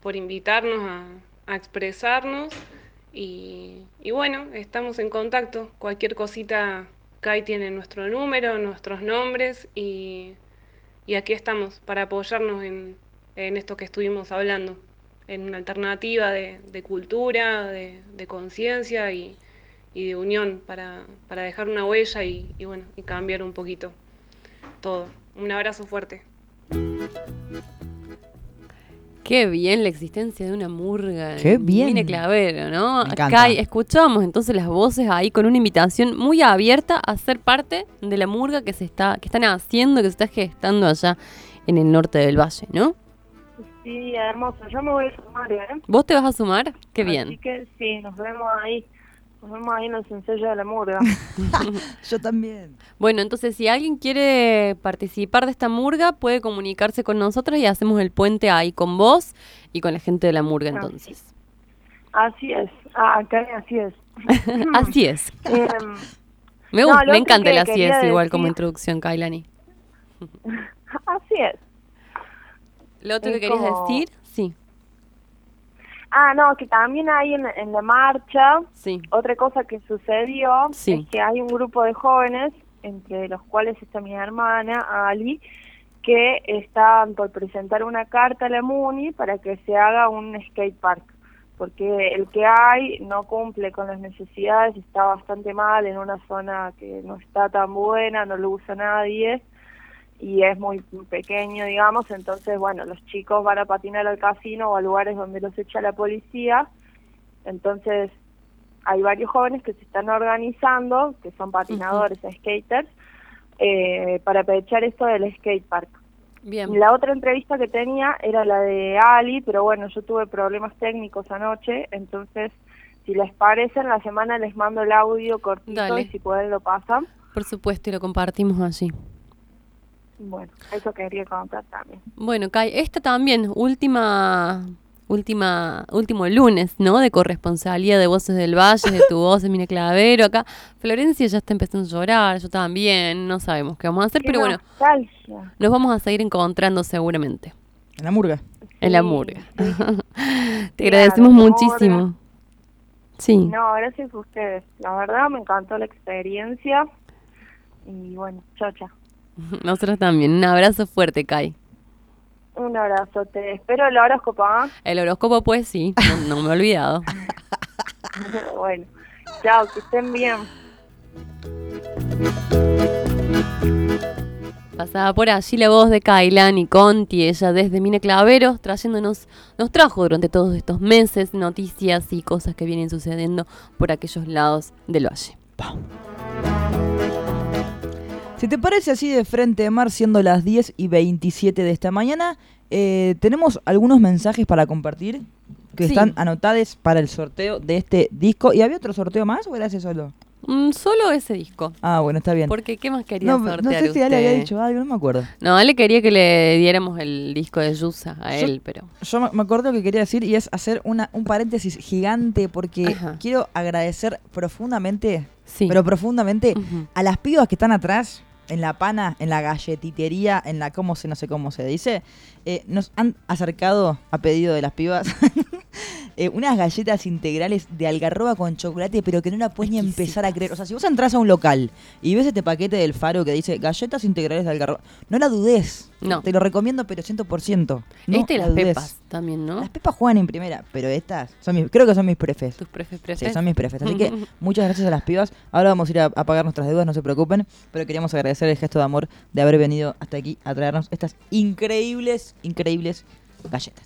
[SPEAKER 17] por invitarnos a, a expresarnos. Y, y bueno, estamos en contacto. Cualquier cosita, Kai tiene nuestro número, nuestros nombres y, y aquí estamos para apoyarnos en, en esto que estuvimos hablando, en una alternativa de, de cultura, de, de conciencia y, y de unión para, para dejar una huella y, y bueno, y cambiar un poquito todo. Un abrazo fuerte.
[SPEAKER 2] Qué bien la existencia de una murga.
[SPEAKER 3] Qué bien.
[SPEAKER 2] Mine Clavero, ¿no?
[SPEAKER 3] Me encanta.
[SPEAKER 2] Kai, escuchamos entonces las voces ahí con una invitación muy abierta a ser parte de la murga que se está, que están haciendo, que se está gestando allá en el norte del valle, ¿no?
[SPEAKER 15] Sí, hermoso. Yo me voy a sumar, ¿eh?
[SPEAKER 2] ¿Vos te vas a sumar? Qué bien.
[SPEAKER 15] Así que sí, nos vemos ahí. Nos vemos ahí en los ensayos de la murga.
[SPEAKER 3] Yo también.
[SPEAKER 2] Bueno, entonces si alguien quiere participar de esta murga, puede comunicarse con nosotros y hacemos el puente ahí con vos y con la gente de la murga entonces.
[SPEAKER 15] Así es. Ah, acá así es.
[SPEAKER 2] Así es.
[SPEAKER 15] Eh,
[SPEAKER 2] me
[SPEAKER 15] no,
[SPEAKER 2] gusta,
[SPEAKER 15] lo
[SPEAKER 2] me
[SPEAKER 15] otro
[SPEAKER 2] encanta
[SPEAKER 15] que
[SPEAKER 2] el así
[SPEAKER 15] quería
[SPEAKER 2] es igual
[SPEAKER 15] decir-
[SPEAKER 2] como introducción, Kailani.
[SPEAKER 15] Así es.
[SPEAKER 2] ¿Lo otro
[SPEAKER 15] Es
[SPEAKER 2] que querías
[SPEAKER 15] como-
[SPEAKER 2] decir? Sí.
[SPEAKER 15] Ah, no, que también hay en, en la marcha,
[SPEAKER 2] sí.
[SPEAKER 15] otra cosa que sucedió
[SPEAKER 2] Sí.
[SPEAKER 15] es que hay un grupo de jóvenes, entre los cuales está mi hermana, Ali, que están por presentar una carta a la MUNI para que se haga un skate park, porque el que hay no cumple con las necesidades, está bastante mal en una zona que no está tan buena, no lo usa nadie, y es muy pequeño, digamos, entonces, bueno, los chicos van a patinar al casino o a lugares donde los echa la policía, entonces hay varios jóvenes que se están organizando, que son patinadores, skaters, eh, para aprovechar esto del skate park.
[SPEAKER 2] Bien.
[SPEAKER 15] La otra entrevista que tenía era la de Ali, pero bueno, yo tuve problemas técnicos anoche, entonces, si les parece, en la semana les mando el audio cortito
[SPEAKER 2] Dale.
[SPEAKER 15] y si pueden lo pasan.
[SPEAKER 2] Por supuesto, y lo compartimos allí.
[SPEAKER 15] Bueno, eso quería contar también.
[SPEAKER 2] Bueno, Kai, esta también, última, última, último lunes, ¿no? De corresponsalía de Voces del Valle, de tu voz, Mine Clavero. Acá Florencia ya está empezando a llorar, yo también, no sabemos qué vamos a hacer,
[SPEAKER 15] Qué
[SPEAKER 2] pero bueno,
[SPEAKER 15] nostalgia.
[SPEAKER 2] nos vamos a seguir encontrando seguramente.
[SPEAKER 3] En la murga.
[SPEAKER 2] En la
[SPEAKER 15] Sí,
[SPEAKER 2] murga. Te
[SPEAKER 15] Claro,
[SPEAKER 2] agradecemos
[SPEAKER 15] la
[SPEAKER 2] muchísimo.
[SPEAKER 15] murga.
[SPEAKER 2] Sí.
[SPEAKER 15] No, gracias a ustedes. La verdad me encantó la experiencia. Y bueno, chocha.
[SPEAKER 2] Nosotros también. Un abrazo fuerte, Kai.
[SPEAKER 15] Un abrazo. Te espero el horóscopo, ¿ah?
[SPEAKER 2] El horóscopo, pues sí, no, no me he olvidado.
[SPEAKER 15] Bueno, chao, que estén bien.
[SPEAKER 2] Pasaba por allí la voz de Kailani Conti, ella desde Mine Clavero, trayéndonos, nos trajo durante todos estos meses noticias y cosas que vienen sucediendo por aquellos lados del valle.
[SPEAKER 3] Si te parece así de frente, Mar, siendo las diez y veintisiete de esta mañana, eh, tenemos algunos mensajes para compartir que
[SPEAKER 2] Sí.
[SPEAKER 3] están anotados para el sorteo de este disco. ¿Y había otro sorteo más o era ese solo?
[SPEAKER 2] Mm, solo ese disco.
[SPEAKER 3] Ah, bueno, está bien.
[SPEAKER 2] Porque ¿qué más quería
[SPEAKER 3] No,
[SPEAKER 2] sortear
[SPEAKER 3] no sé si ya le
[SPEAKER 2] usted?
[SPEAKER 3] había dicho algo, no me acuerdo.
[SPEAKER 2] No, le quería que le diéramos el disco de Yusa a
[SPEAKER 3] Yo-
[SPEAKER 2] él, pero...
[SPEAKER 3] Yo me- me acuerdo lo que quería decir y es hacer una, un paréntesis gigante porque
[SPEAKER 2] Ajá.
[SPEAKER 3] quiero agradecer profundamente,
[SPEAKER 2] Sí.
[SPEAKER 3] pero profundamente,
[SPEAKER 2] Ujú.
[SPEAKER 3] a las pibas que están atrás, en la pana, en la galletitería, en la cómo se, no sé cómo se dice, eh, nos han acercado a pedido de las pibas eh, unas galletas integrales de algarroba con chocolate, pero que no la puedes ni empezar a creer. O sea, si vos entras a un local y ves este paquete del Faro que dice galletas integrales de algarroba, no la dudes.
[SPEAKER 2] No.
[SPEAKER 3] Te lo recomiendo, pero ciento por ciento. No
[SPEAKER 2] este y
[SPEAKER 3] la
[SPEAKER 2] las
[SPEAKER 3] dudes.
[SPEAKER 2] pepas también, ¿no?
[SPEAKER 3] Las pepas juegan en primera, pero estas son mis, creo que son mis prefes.
[SPEAKER 2] Tus prefes,
[SPEAKER 3] Sí,
[SPEAKER 2] prefes.
[SPEAKER 3] son mis prefes. Así que muchas gracias a las pibas. Ahora vamos a ir a, a pagar nuestras deudas, no se preocupen. Pero queríamos agradecer el gesto de amor de haber venido hasta aquí a traernos estas increíbles, increíbles galletas.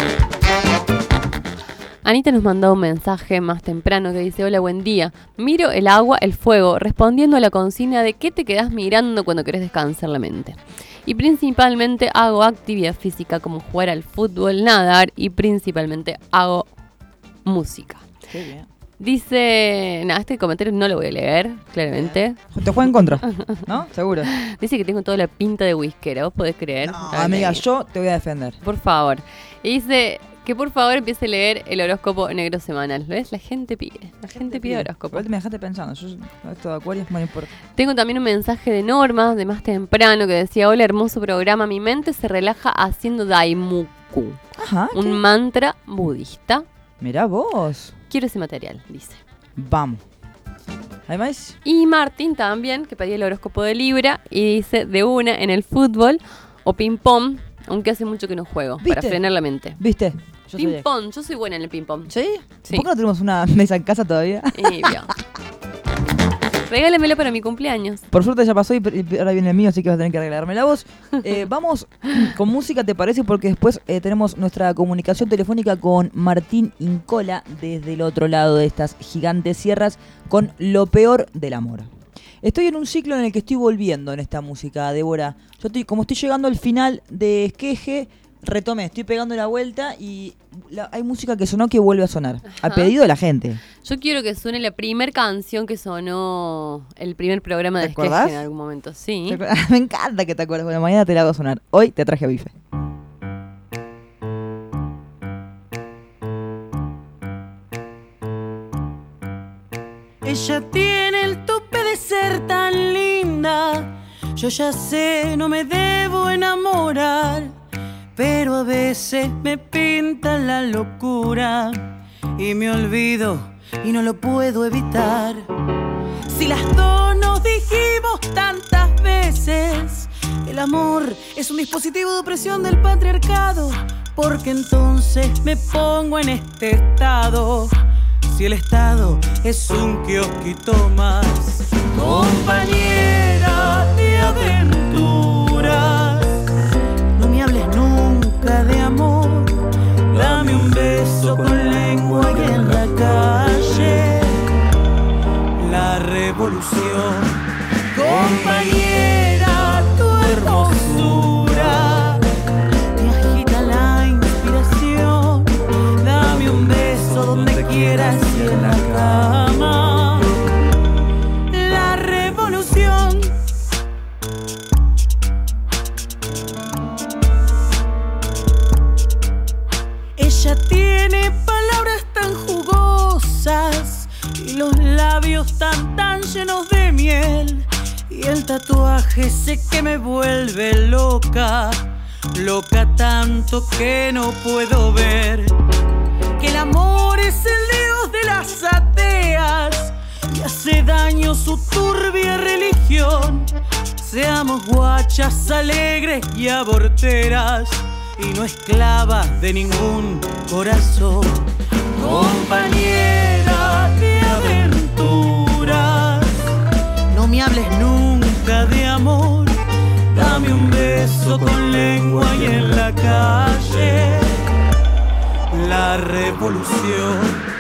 [SPEAKER 2] Anita nos mandó un mensaje más temprano que dice: hola, buen día. Miro el agua, el fuego, respondiendo a la consigna de ¿qué te quedás mirando cuando querés descansar la mente? Y principalmente hago actividad física como jugar al fútbol, nadar y principalmente hago música.
[SPEAKER 3] Qué bien.
[SPEAKER 2] Dice, nada, este comentario no lo voy a leer, claramente.
[SPEAKER 3] Te juega en contra, ¿no? Seguro.
[SPEAKER 2] Dice que tengo toda la pinta de whiskera, ¿vos podés creer?
[SPEAKER 3] No,
[SPEAKER 2] Dale.
[SPEAKER 3] amiga, yo te voy a defender.
[SPEAKER 2] Por favor. Y dice que por favor empiece a leer el horóscopo negro semanal. ¿Ves? La gente pide. La gente pide horóscopo.
[SPEAKER 3] Igual me dejaste pensando. Yo, esto de Acuario no me importa.
[SPEAKER 2] Tengo también un mensaje de Norma, de más temprano, que decía: hola, hermoso programa. Mi mente se relaja haciendo Daimuku. Ku.
[SPEAKER 3] Ajá.
[SPEAKER 2] Un
[SPEAKER 3] ¿qué?
[SPEAKER 2] mantra budista.
[SPEAKER 3] Mirá vos.
[SPEAKER 2] Quiero ese material, dice.
[SPEAKER 3] Vamos. ¿Hay más?
[SPEAKER 2] Y Martín también, que pedía el horóscopo de Libra, y dice de una en el fútbol o ping-pong, aunque hace mucho que no juego,
[SPEAKER 3] ¿Viste?
[SPEAKER 2] para frenar la mente.
[SPEAKER 3] ¿Viste? Yo soy de-
[SPEAKER 2] Ping-pong, yo soy buena en el ping-pong.
[SPEAKER 3] ¿Sí?
[SPEAKER 2] Sí.
[SPEAKER 3] ¿Por qué no tenemos una mesa en casa todavía?
[SPEAKER 2] Y vio. Regálemelo para mi cumpleaños.
[SPEAKER 3] Por suerte ya pasó y y ahora viene el mío, así que vas a tener que arreglarme la voz. Eh, vamos con música, ¿te parece? Porque después eh, tenemos nuestra comunicación telefónica con Martín Incola desde el otro lado de estas gigantes sierras con Lo Peor del Amor. Estoy en un ciclo en el que estoy volviendo en esta música, Débora. Yo estoy, como estoy llegando al final de Esqueje, retomé, estoy pegando la vuelta y la- hay música que sonó que vuelve a sonar. A
[SPEAKER 2] Ajá.
[SPEAKER 3] pedido de la gente.
[SPEAKER 2] Yo quiero que suene la primer canción que sonó el primer programa de
[SPEAKER 3] ¿Te
[SPEAKER 2] Esqueje
[SPEAKER 3] acordás?
[SPEAKER 2] en algún momento. Sí.
[SPEAKER 3] ¿Te acuerdas? Me encanta que te acuerdes. Bueno, mañana te la hago sonar. Hoy te traje a bife.
[SPEAKER 4] Ella tiene el tope de ser tan linda. Yo ya sé, no me debo enamorar, pero a veces me pinta la locura y me olvido y no lo puedo evitar. Si las dos nos dijimos tantas veces, el amor es un dispositivo de opresión del patriarcado, porque entonces me pongo en este estado. Si el estado es un kiosquito más, compañera de aventuras, no me hables nunca de amor, dame un beso con lengua y en la calle la revolución. Compañera, tu hermosura me agita la inspiración, dame un beso donde quieras y en la cama la revolución. Ella tiene palabras tan jugosas y los labios tan tan llenos de miel, y el tatuaje sé que me vuelve loca, loca tanto que no puedo ver que el amor es el dios de las ateas y hace daño su turbia religión. Seamos guachas alegres y aborteras y no esclavas de ningún corazón. Compañera de aventuras, no me hables nunca de amor, dame un beso con lengua y en la calle la revolución.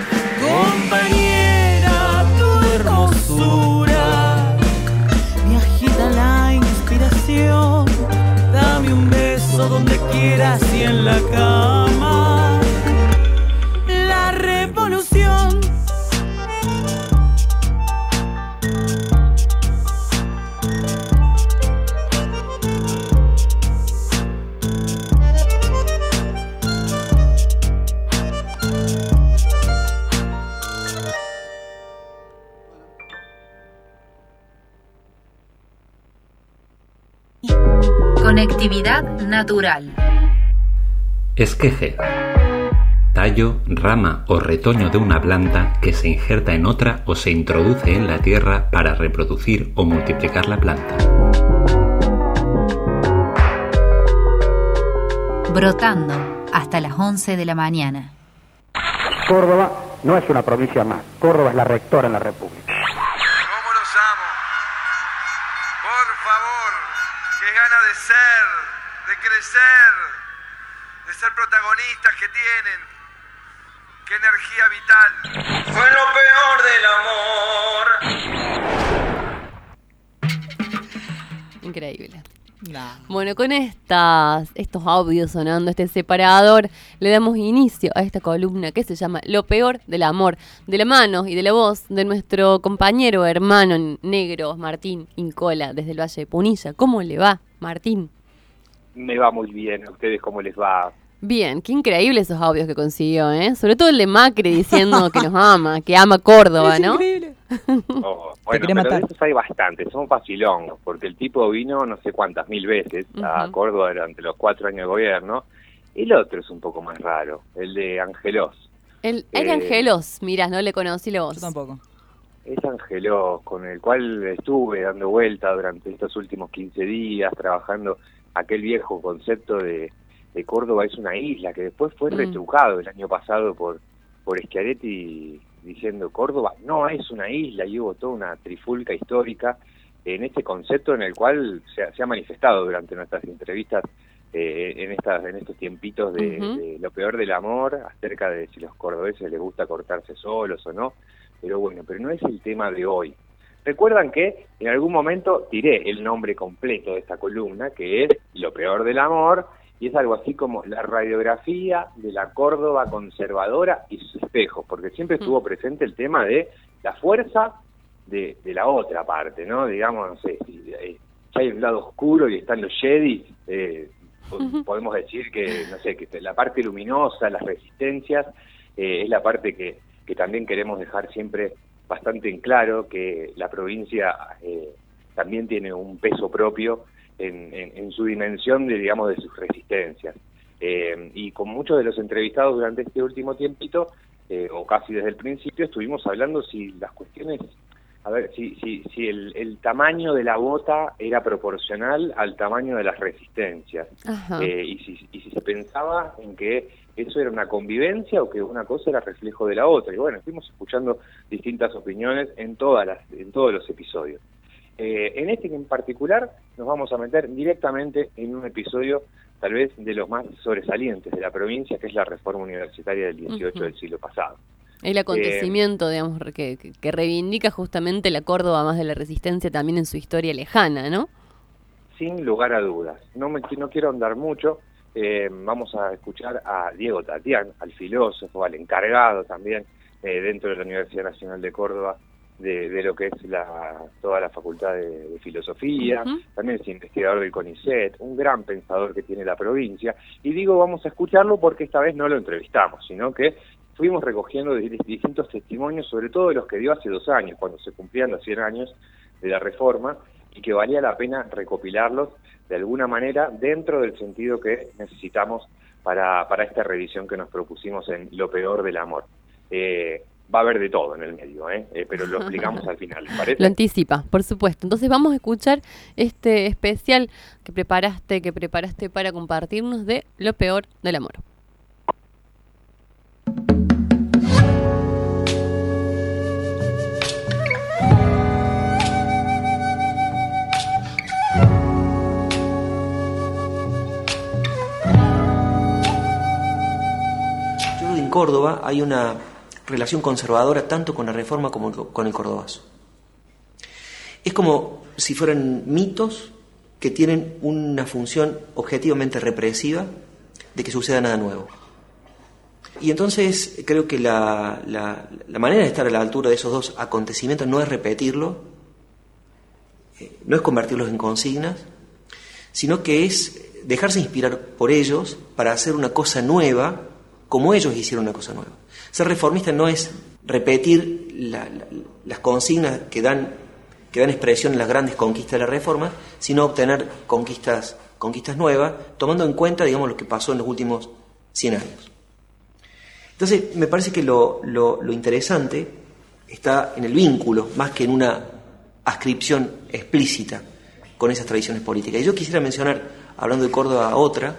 [SPEAKER 4] Compañera, tu hermosura me agita la inspiración, dame un beso donde quieras y en la cama la revolución.
[SPEAKER 6] Conectividad natural.
[SPEAKER 5] Esqueje. Tallo, rama o retoño de una planta que se injerta en otra o se introduce en la tierra para reproducir o multiplicar la planta.
[SPEAKER 6] Brotando hasta las once de la mañana.
[SPEAKER 18] Córdoba no es una provincia más. Córdoba es la rectora en la República.
[SPEAKER 19] ¿Cómo los amo? Por favor, qué gana de ser, de crecer, de ser protagonistas que tienen. Qué energía vital. Fue lo peor del amor.
[SPEAKER 2] Increíble. Bueno, con estas, estos audios sonando, este separador, le damos inicio a esta columna que se llama Lo Peor del Amor, de la mano y de la voz de nuestro compañero hermano negro, Martín Incola, desde el Valle de Punilla. ¿Cómo le va, Martín?
[SPEAKER 20] Me va muy bien. ¿A ustedes cómo les va?
[SPEAKER 2] Bien, qué increíble esos audios que consiguió, ¿eh? Sobre todo el de Macri diciendo que nos ama, que ama Córdoba, ¿no?
[SPEAKER 3] Increíble.
[SPEAKER 20] Oh, bueno, pero de esos hay bastantes, son facilongos, porque el tipo vino no sé cuántas mil veces a
[SPEAKER 2] Ujú.
[SPEAKER 20] Córdoba durante los cuatro años de gobierno El otro es un poco más raro, el de Angelos.
[SPEAKER 2] El, el
[SPEAKER 20] Eh,
[SPEAKER 2] Angelos, mirá, no le conocí la voz.
[SPEAKER 3] Yo tampoco.
[SPEAKER 20] Es Angelos, con el cual estuve dando vuelta durante estos últimos quince días, trabajando aquel viejo concepto de, de Córdoba es una isla, que después fue
[SPEAKER 2] Mm.
[SPEAKER 20] retrucado el año pasado por, por Schiaretti diciendo Córdoba no es una isla, y hubo toda una trifulca histórica en este concepto en el cual se ha, se ha manifestado durante nuestras entrevistas eh, en estas en estos tiempitos de,
[SPEAKER 2] Ujú.
[SPEAKER 20] de lo peor del amor, acerca de si los cordobeses les gusta cortarse solos o no, pero bueno, pero no es el tema de hoy. Recuerdan que en algún momento tiré el nombre completo de esta columna, que es Lo peor del amor, y es algo así como la radiografía de la Córdoba conservadora y sus espejos, porque siempre estuvo presente el tema de la fuerza de, de la otra parte, ¿no? Digamos, no sé, si eh, hay un lado oscuro y están los Jedi, eh, po- podemos decir que, no sé, que la parte luminosa, las resistencias, eh, es la parte que, que también queremos dejar siempre bastante en claro, que la provincia eh, también tiene un peso propio en, en, en su dimensión de, digamos, de sus resistencias. Eh, y con muchos de los entrevistados durante este último tiempito, eh, o casi desde el principio, estuvimos hablando si las cuestiones, a ver, si, si, si el, el tamaño de la bota era proporcional al tamaño de las resistencias.
[SPEAKER 2] Ajá.
[SPEAKER 20] Eh, y, si, y si se pensaba en que eso era una convivencia o que una cosa era reflejo de la otra. Y bueno, estuvimos escuchando distintas opiniones en todas las, en todos los episodios. Eh, en este en particular nos vamos a meter directamente en un episodio tal vez de los más sobresalientes de la provincia, que es la reforma universitaria del dieciocho
[SPEAKER 2] Ujú.
[SPEAKER 20] del siglo pasado.
[SPEAKER 2] El acontecimiento, digamos, que, que, que reivindica justamente la Córdoba más de la resistencia también en su historia lejana, ¿no?
[SPEAKER 20] Sin lugar a dudas. No, me, no quiero andar mucho. Eh, vamos a escuchar a Diego Tatián, al filósofo, al encargado también eh, dentro de la Universidad Nacional de Córdoba de, de lo que es la, toda la Facultad de, de Filosofía.
[SPEAKER 2] Ujú.
[SPEAKER 20] También es investigador del CONICET, un gran pensador que tiene la provincia. Y digo, vamos a escucharlo porque esta vez no lo entrevistamos, sino que fuimos recogiendo di- distintos testimonios, sobre todo de los que dio hace dos años, cuando se cumplían los cien años de la reforma, y que valía la pena recopilarlos de alguna manera dentro del sentido que necesitamos para, para esta revisión que nos propusimos en Lo peor del amor. Eh, va a haber de todo en el medio, ¿eh? Eh, pero lo explicamos al final, ¿les parece?
[SPEAKER 2] Lo anticipa, por supuesto. Entonces vamos a escuchar este especial que preparaste, que preparaste para compartirnos de Lo peor del amor.
[SPEAKER 21] Yo creo que en Córdoba hay una relación conservadora tanto con la reforma como con el cordobazo. Es como si fueran mitos que tienen una función objetivamente represiva de que suceda nada nuevo. Y entonces creo que la, la, la manera de estar a la altura de esos dos acontecimientos no es repetirlo, eh, no es convertirlos en consignas, sino que es dejarse inspirar por ellos para hacer una cosa nueva como ellos hicieron una cosa nueva. Ser reformista no es repetir la, la, las consignas que dan, que dan expresión en las grandes conquistas de la reforma, sino obtener conquistas, conquistas nuevas, tomando en cuenta, digamos, lo que pasó en los últimos cien años. Entonces, me parece que lo, lo, lo interesante está en el vínculo, más que en una ascripción explícita con esas tradiciones políticas. Y yo quisiera mencionar, hablando de Córdoba, otra,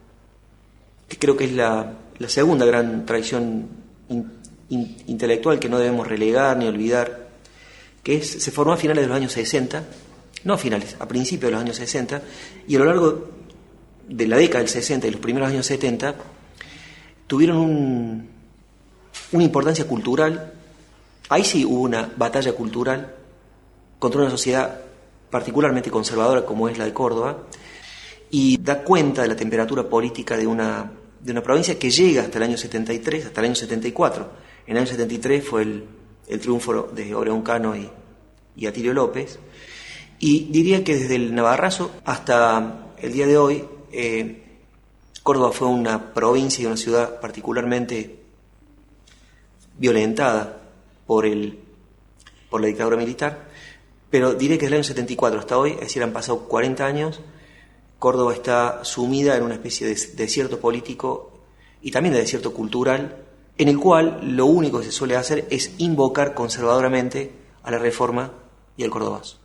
[SPEAKER 21] que creo que es la, la segunda gran tradición in, in, intelectual que no debemos relegar ni olvidar, que es, se formó a finales de los años sesenta, no a finales, a principios de los años sesenta, y a lo largo de la década del sesenta y los primeros años setenta, tuvieron un, una importancia cultural. Ahí sí hubo una batalla cultural contra una sociedad particularmente conservadora como es la de Córdoba, y da cuenta de la temperatura política de una, de una provincia que llega hasta el año setenta y tres, hasta el año setenta y cuatro. En el año setenta y tres fue el, el triunfo de Obregón Cano y, y Atilio López, y diría que desde el Navarrazo hasta el día de hoy, eh, Córdoba fue una provincia y una ciudad particularmente violentada por, el, por la dictadura militar, pero diré que desde el año setenta y cuatro hasta hoy, es decir, han pasado cuarenta años, Córdoba está sumida en una especie de desierto político y también de desierto cultural, en el cual lo único que se suele hacer es invocar conservadoramente a la Reforma y al Cordobazo.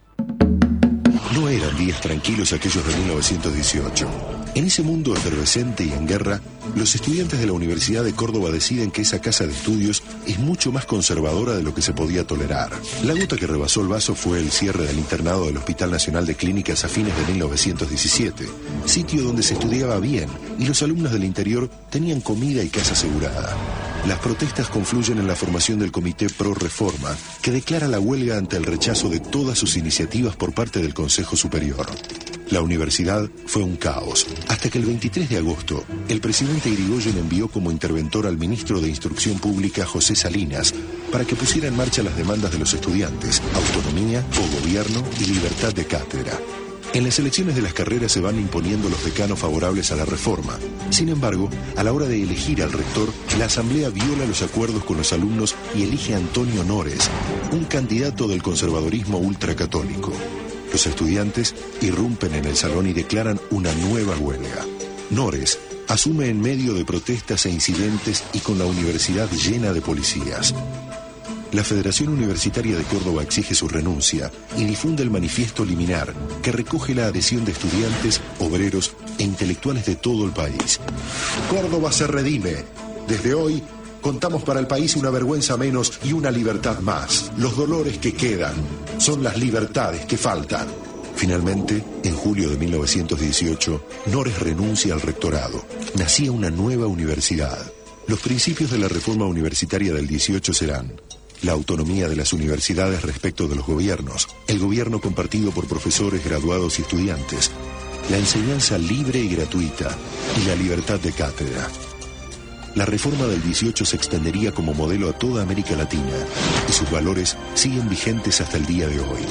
[SPEAKER 1] No eran días tranquilos aquellos de mil novecientos dieciocho. En ese mundo efervescente y en guerra, los estudiantes de la Universidad de Córdoba deciden que esa casa de estudios es mucho más conservadora de lo que se podía tolerar. La gota que rebasó el vaso fue el cierre del internado del Hospital Nacional de Clínicas a fines de mil novecientos diecisiete, sitio donde se estudiaba bien y los alumnos del interior tenían comida y casa asegurada. Las protestas confluyen en la formación del Comité Pro Reforma, que declara la huelga ante el rechazo de todas sus iniciativas por parte del Consejo Superior. La universidad fue un caos, hasta que el veintitrés de agosto, el presidente Irigoyen envió como interventor al ministro de Instrucción Pública, José Salinas, para que pusiera en marcha las demandas de los estudiantes, autonomía, cogobierno y libertad de cátedra. En las elecciones de las carreras se van imponiendo los decanos favorables a la reforma. Sin embargo, a la hora de elegir al rector, la asamblea viola los acuerdos con los alumnos y elige a Antonio Nores, un candidato del conservadorismo ultracatólico. Los estudiantes irrumpen en el salón y declaran una nueva huelga. Nores asume en medio de protestas e incidentes y con la universidad llena de policías. La Federación Universitaria de Córdoba exige su renuncia y difunde el manifiesto liminar, que recoge la adhesión de estudiantes, obreros e intelectuales de todo el país. Córdoba se redime. Desde hoy, contamos para el país una vergüenza menos y una libertad más. Los dolores que quedan son las libertades que faltan. Finalmente, en julio de mil novecientos dieciocho, Nores renuncia al rectorado. Nacía una nueva universidad. Los principios de la reforma universitaria del dieciocho serán: la autonomía de las universidades respecto de los gobiernos, el gobierno compartido por profesores, graduados y estudiantes, la enseñanza libre y gratuita y la libertad de cátedra. La reforma del dieciocho se extendería como modelo a toda América Latina y sus valores siguen vigentes hasta el día de hoy.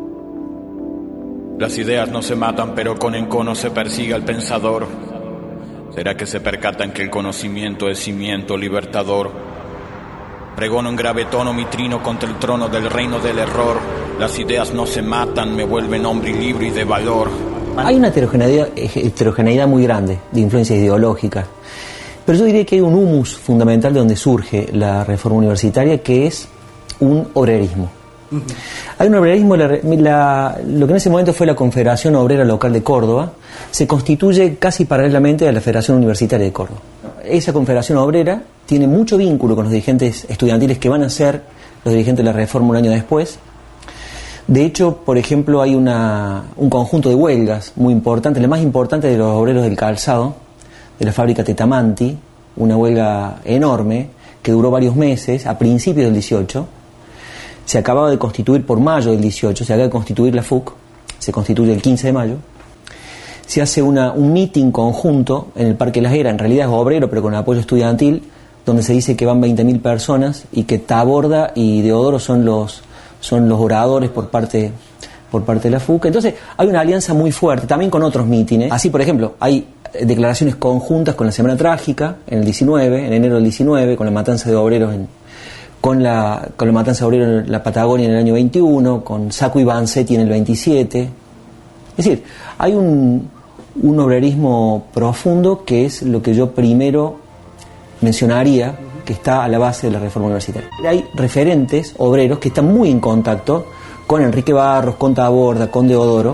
[SPEAKER 22] Las ideas no se matan, pero con encono se persigue al pensador. ¿Será que se percatan que el conocimiento es cimiento libertador? Pregono en grave tono mi trino contra el trono del reino del error. Las ideas no se matan, me vuelven hombre libre y de valor.
[SPEAKER 21] Hay una heterogeneidad, heterogeneidad muy grande de influencias ideológicas, pero yo diría que hay un humus fundamental de donde surge la reforma universitaria, que es un obrerismo. Uh-huh. Hay un obrerismo, la, la, lo que en ese momento fue la Confederación Obrera Local de Córdoba, se constituye casi paralelamente a la Federación Universitaria de Córdoba. Esa Confederación Obrera tiene mucho vínculo con los dirigentes estudiantiles que van a ser los dirigentes de la reforma un año después. De hecho, por ejemplo, hay una, un conjunto de huelgas muy importante, la más importante de los obreros del calzado, de la fábrica Tetamanti, una huelga enorme que duró varios meses, a principios del dieciocho. Se acababa de constituir por mayo del dieciocho, se acaba de constituir la F U C, se constituye el quince de mayo. Se hace una, un meeting conjunto en el Parque Las Heras, en realidad es obrero, pero con apoyo estudiantil, donde se dice que van veinte mil personas y que Taborda y Deodoro son los, son los oradores por parte, por parte de la F U C. Entonces hay una alianza muy fuerte, también con otros mítines. Así, por ejemplo, hay declaraciones conjuntas con la Semana Trágica en el diecinueve, en enero del diecinueve, con la matanza de obreros en, con la, con la matanza de obreros en la Patagonia en el año veintiuno, con Sacco y Vanzetti en el veintisiete. Es decir, hay un, un obrerismo profundo que es lo que yo primero mencionaría que está a la base de la reforma universitaria. Hay referentes obreros que están muy en contacto con Enrique Barros, con Taborda, con Deodoro.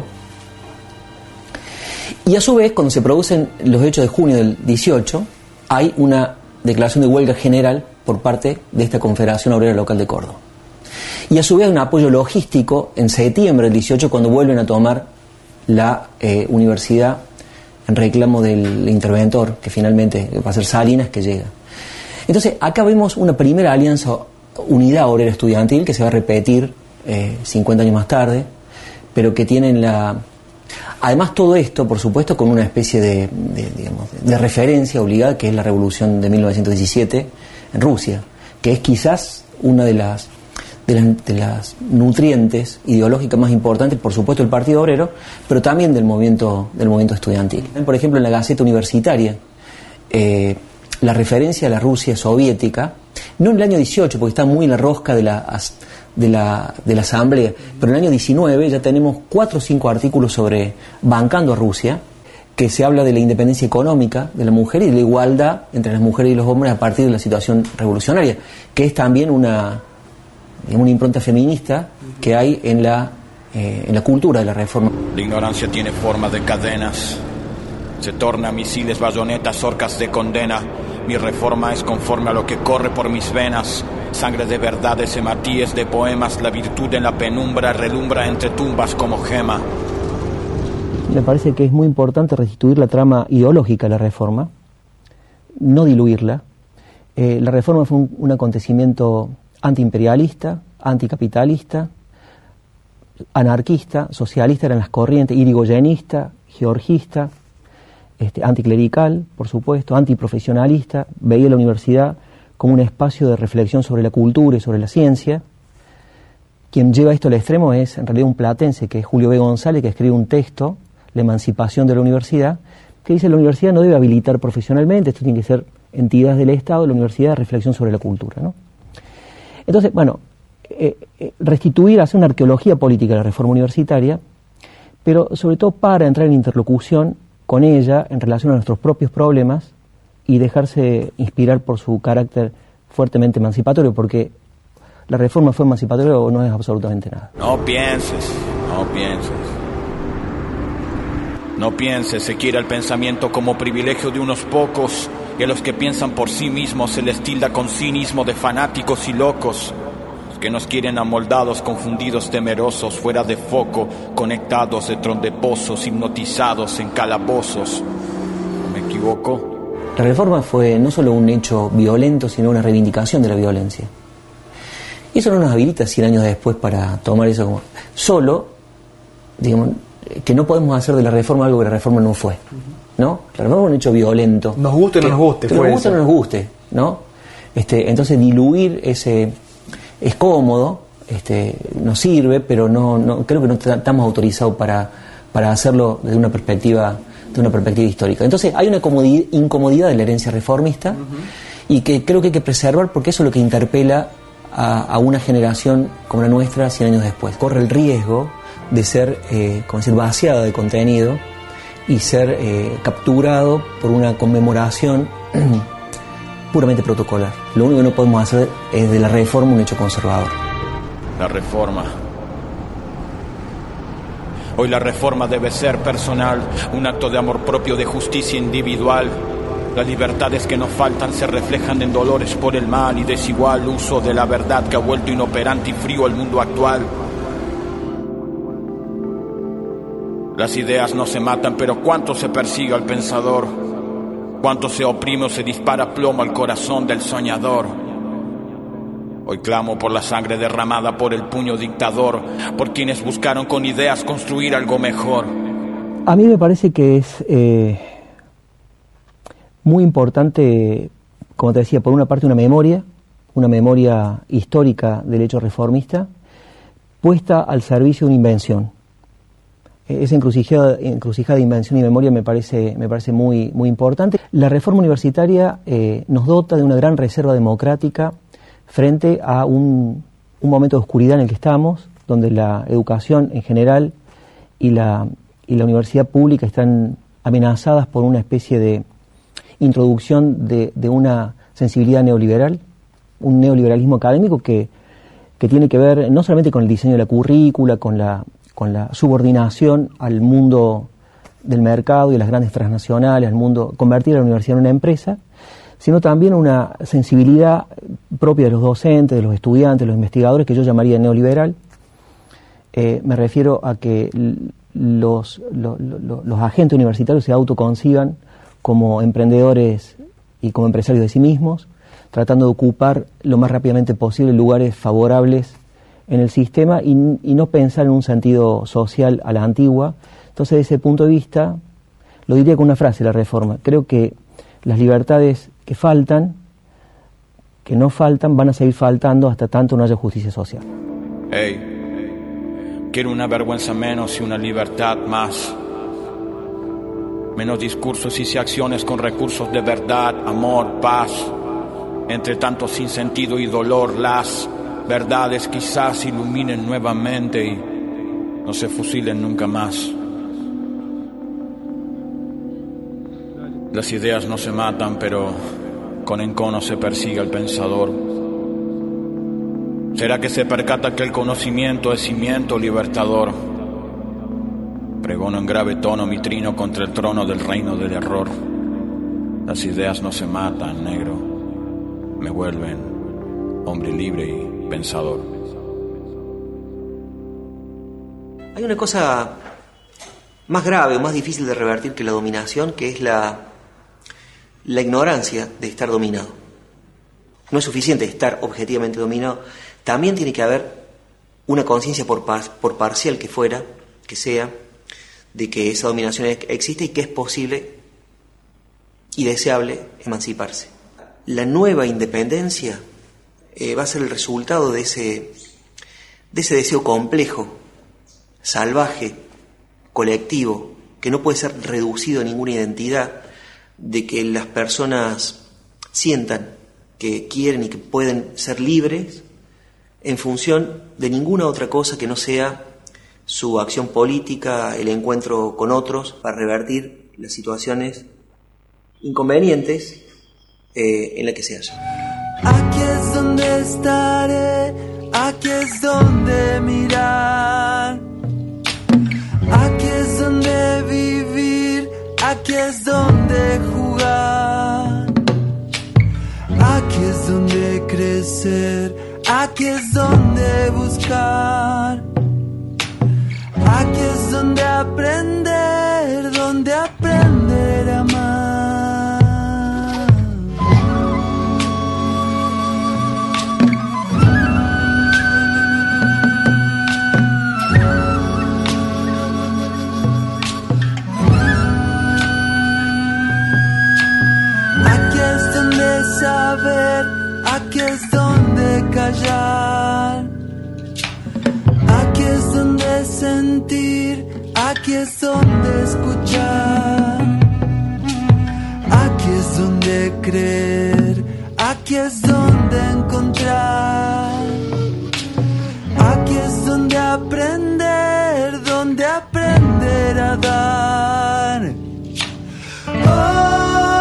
[SPEAKER 21] Y a su vez, cuando se producen los hechos de junio del dieciocho, hay una declaración de huelga general por parte de esta Confederación Obrera Local de Córdoba. Y a su vez un apoyo logístico en septiembre del dieciocho, cuando vuelven a tomar la eh, universidad en reclamo del interventor, que finalmente va a ser Salinas, que llega. Entonces, acá vemos una primera alianza, unidad obrera estudiantil, que se va a repetir eh, cincuenta años más tarde, pero que tienen la... Además, todo esto, por supuesto, con una especie de, de, digamos, de referencia obligada, que es la revolución de mil novecientos diecisiete en Rusia, que es quizás una de las, de las, de las nutrientes ideológicas más importantes, por supuesto, del Partido Obrero, pero también del movimiento, del movimiento estudiantil. Por ejemplo, en la Gaceta Universitaria, eh, la referencia a la Rusia soviética, no en el año dieciocho, porque está muy en la rosca de la... De la, de la Asamblea, pero en el año diecinueve ya tenemos cuatro o cinco artículos sobre bancando a Rusia. que se habla de la independencia económica de la mujer y de la igualdad entre las mujeres y los hombres a partir de la situación revolucionaria, que es también una, una impronta feminista que hay en la, eh, en la cultura de la reforma.
[SPEAKER 22] La ignorancia tiene forma de cadenas, se torna misiles, bayonetas, orcas de condena. Mi reforma es conforme a lo que corre por mis venas. Sangre de verdades, hematíes de poemas. La virtud en la penumbra relumbra entre tumbas como gema.
[SPEAKER 21] Me parece que es muy importante restituir la trama ideológica de la reforma, no diluirla. Eh, la reforma fue un, un acontecimiento antiimperialista, anticapitalista, anarquista, socialista eran las corrientes, irigoyenista, georgista, este, anticlerical, por supuesto, antiprofesionalista. Veía la universidad como un espacio de reflexión sobre la cultura y sobre la ciencia. Quien lleva esto al extremo es en realidad un platense, que es Julio B. González, que escribe un texto, La emancipación de la universidad, que dice que la universidad no debe habilitar profesionalmente, esto tiene que ser entidades del Estado, la universidad de reflexión sobre la cultura, ¿no? Entonces, bueno, eh, eh, restituir, hacer una arqueología política de la reforma universitaria, pero sobre todo para entrar en interlocución con ella en relación a nuestros propios problemas y dejarse inspirar por su carácter fuertemente emancipatorio, porque la reforma fue emancipatoria o no es absolutamente nada.
[SPEAKER 22] No pienses, no pienses. No pienses, se quiere el pensamiento como privilegio de unos pocos, y a los que piensan por sí mismos se les tilda con cinismo de fanáticos y locos, los que nos quieren amoldados, confundidos, temerosos, fuera de foco, conectados de trondeposos, hipnotizados en calabozos. ¿Me equivoco?
[SPEAKER 21] La reforma fue no solo un hecho violento, sino una reivindicación de la violencia. Y eso no nos habilita cien años después para tomar eso como... Solo, digamos, que no podemos hacer de la reforma algo que la reforma no fue, ¿no? La reforma es un hecho violento.
[SPEAKER 8] Nos guste o no nos guste.
[SPEAKER 21] Que nos guste o no nos guste, ¿no? Este, entonces diluir ese... es cómodo, este, nos sirve, pero no, no creo que no estamos autorizados para, para hacerlo desde una perspectiva, de una perspectiva histórica. Entonces hay una comodidad, incomodidad de la herencia reformista, uh-huh, y que creo que hay que preservar porque eso es lo que interpela a, a una generación como la nuestra cien años después. Corre el riesgo de ser, eh, como decir, vaciada de contenido y ser eh, capturado por una conmemoración puramente protocolar. Lo único que no podemos hacer es de la reforma un hecho conservador.
[SPEAKER 22] La reforma. Hoy la reforma debe ser personal, un acto de amor propio, de justicia individual. Las libertades que nos faltan se reflejan en dolores por el mal y desigual uso de la verdad que ha vuelto inoperante y frío al mundo actual. Las ideas no se matan, pero ¿cuánto se persigue al pensador? ¿Cuánto se oprime o se dispara plomo al corazón del soñador? Hoy clamo por la sangre derramada por el puño dictador, por quienes buscaron con ideas construir algo mejor.
[SPEAKER 21] A mí me parece que es eh, muy importante, como te decía, por una parte una memoria, una memoria histórica del hecho reformista, puesta al servicio de una invención. Esa encrucijada, encrucijada de invención y memoria me parece, me parece muy, muy importante. La reforma universitaria eh, nos dota de una gran reserva democrática frente a un, un momento de oscuridad en el que estamos, donde la educación en general y la, y la universidad pública están amenazadas por una especie de introducción de, de una sensibilidad neoliberal, un neoliberalismo académico que, que tiene que ver no solamente con el diseño de la currícula, con la con la subordinación al mundo del mercado y a las grandes transnacionales, al mundo, convertir a la universidad en una empresa, sino también una sensibilidad propia de los docentes, de los estudiantes, de los investigadores, que yo llamaría neoliberal. Eh, me refiero a que los, los, los, los agentes universitarios se autoconciban como emprendedores y como empresarios de sí mismos, tratando de ocupar lo más rápidamente posible lugares favorables en el sistema y, y no pensar en un sentido social a la antigua. Entonces, desde ese punto de vista, lo diría con una frase, la reforma. Creo que las libertades que faltan, que no faltan, van a seguir faltando hasta tanto no haya justicia social.
[SPEAKER 22] Hey, quiero una vergüenza menos y una libertad más. Menos discursos y acciones con recursos de verdad, amor, paz. Entre tanto sinsentido y dolor, las verdades quizás iluminen nuevamente y no se fusilen nunca más. Las ideas no se matan, pero con encono se persigue al pensador. ¿Será que se percata que el conocimiento es cimiento libertador? Pregono en grave tono mi trino contra el trono del reino del error. Las ideas no se matan, negro. Me vuelven hombre libre y pensador.
[SPEAKER 21] Hay una cosa más grave o más difícil de revertir que la dominación, que es la, la ignorancia de estar dominado. No es suficiente estar objetivamente dominado, también tiene que haber una conciencia por, por parcial que fuera, que sea, de que esa dominación existe y que es posible y deseable emanciparse. La nueva independencia eh, va a ser el resultado de ese, de ese deseo complejo, salvaje, colectivo, que no puede ser reducido a ninguna identidad, de que las personas sientan que quieren y que pueden ser libres en función de ninguna otra cosa que no sea su acción política, el encuentro con otros, para revertir las situaciones inconvenientes eh, en las que se hallan.
[SPEAKER 8] Aquí es donde estaré, aquí es donde mirar, aquí es donde vivir, aquí es donde jugar, aquí es donde crecer, aquí es donde buscar, aquí es donde aprender, donde aprender a amar. Aquí es donde saber, aquí es donde callar, aquí es donde sentir, aquí es donde escuchar, aquí es donde creer, aquí es donde encontrar, aquí es donde aprender, donde aprender a dar. Oh,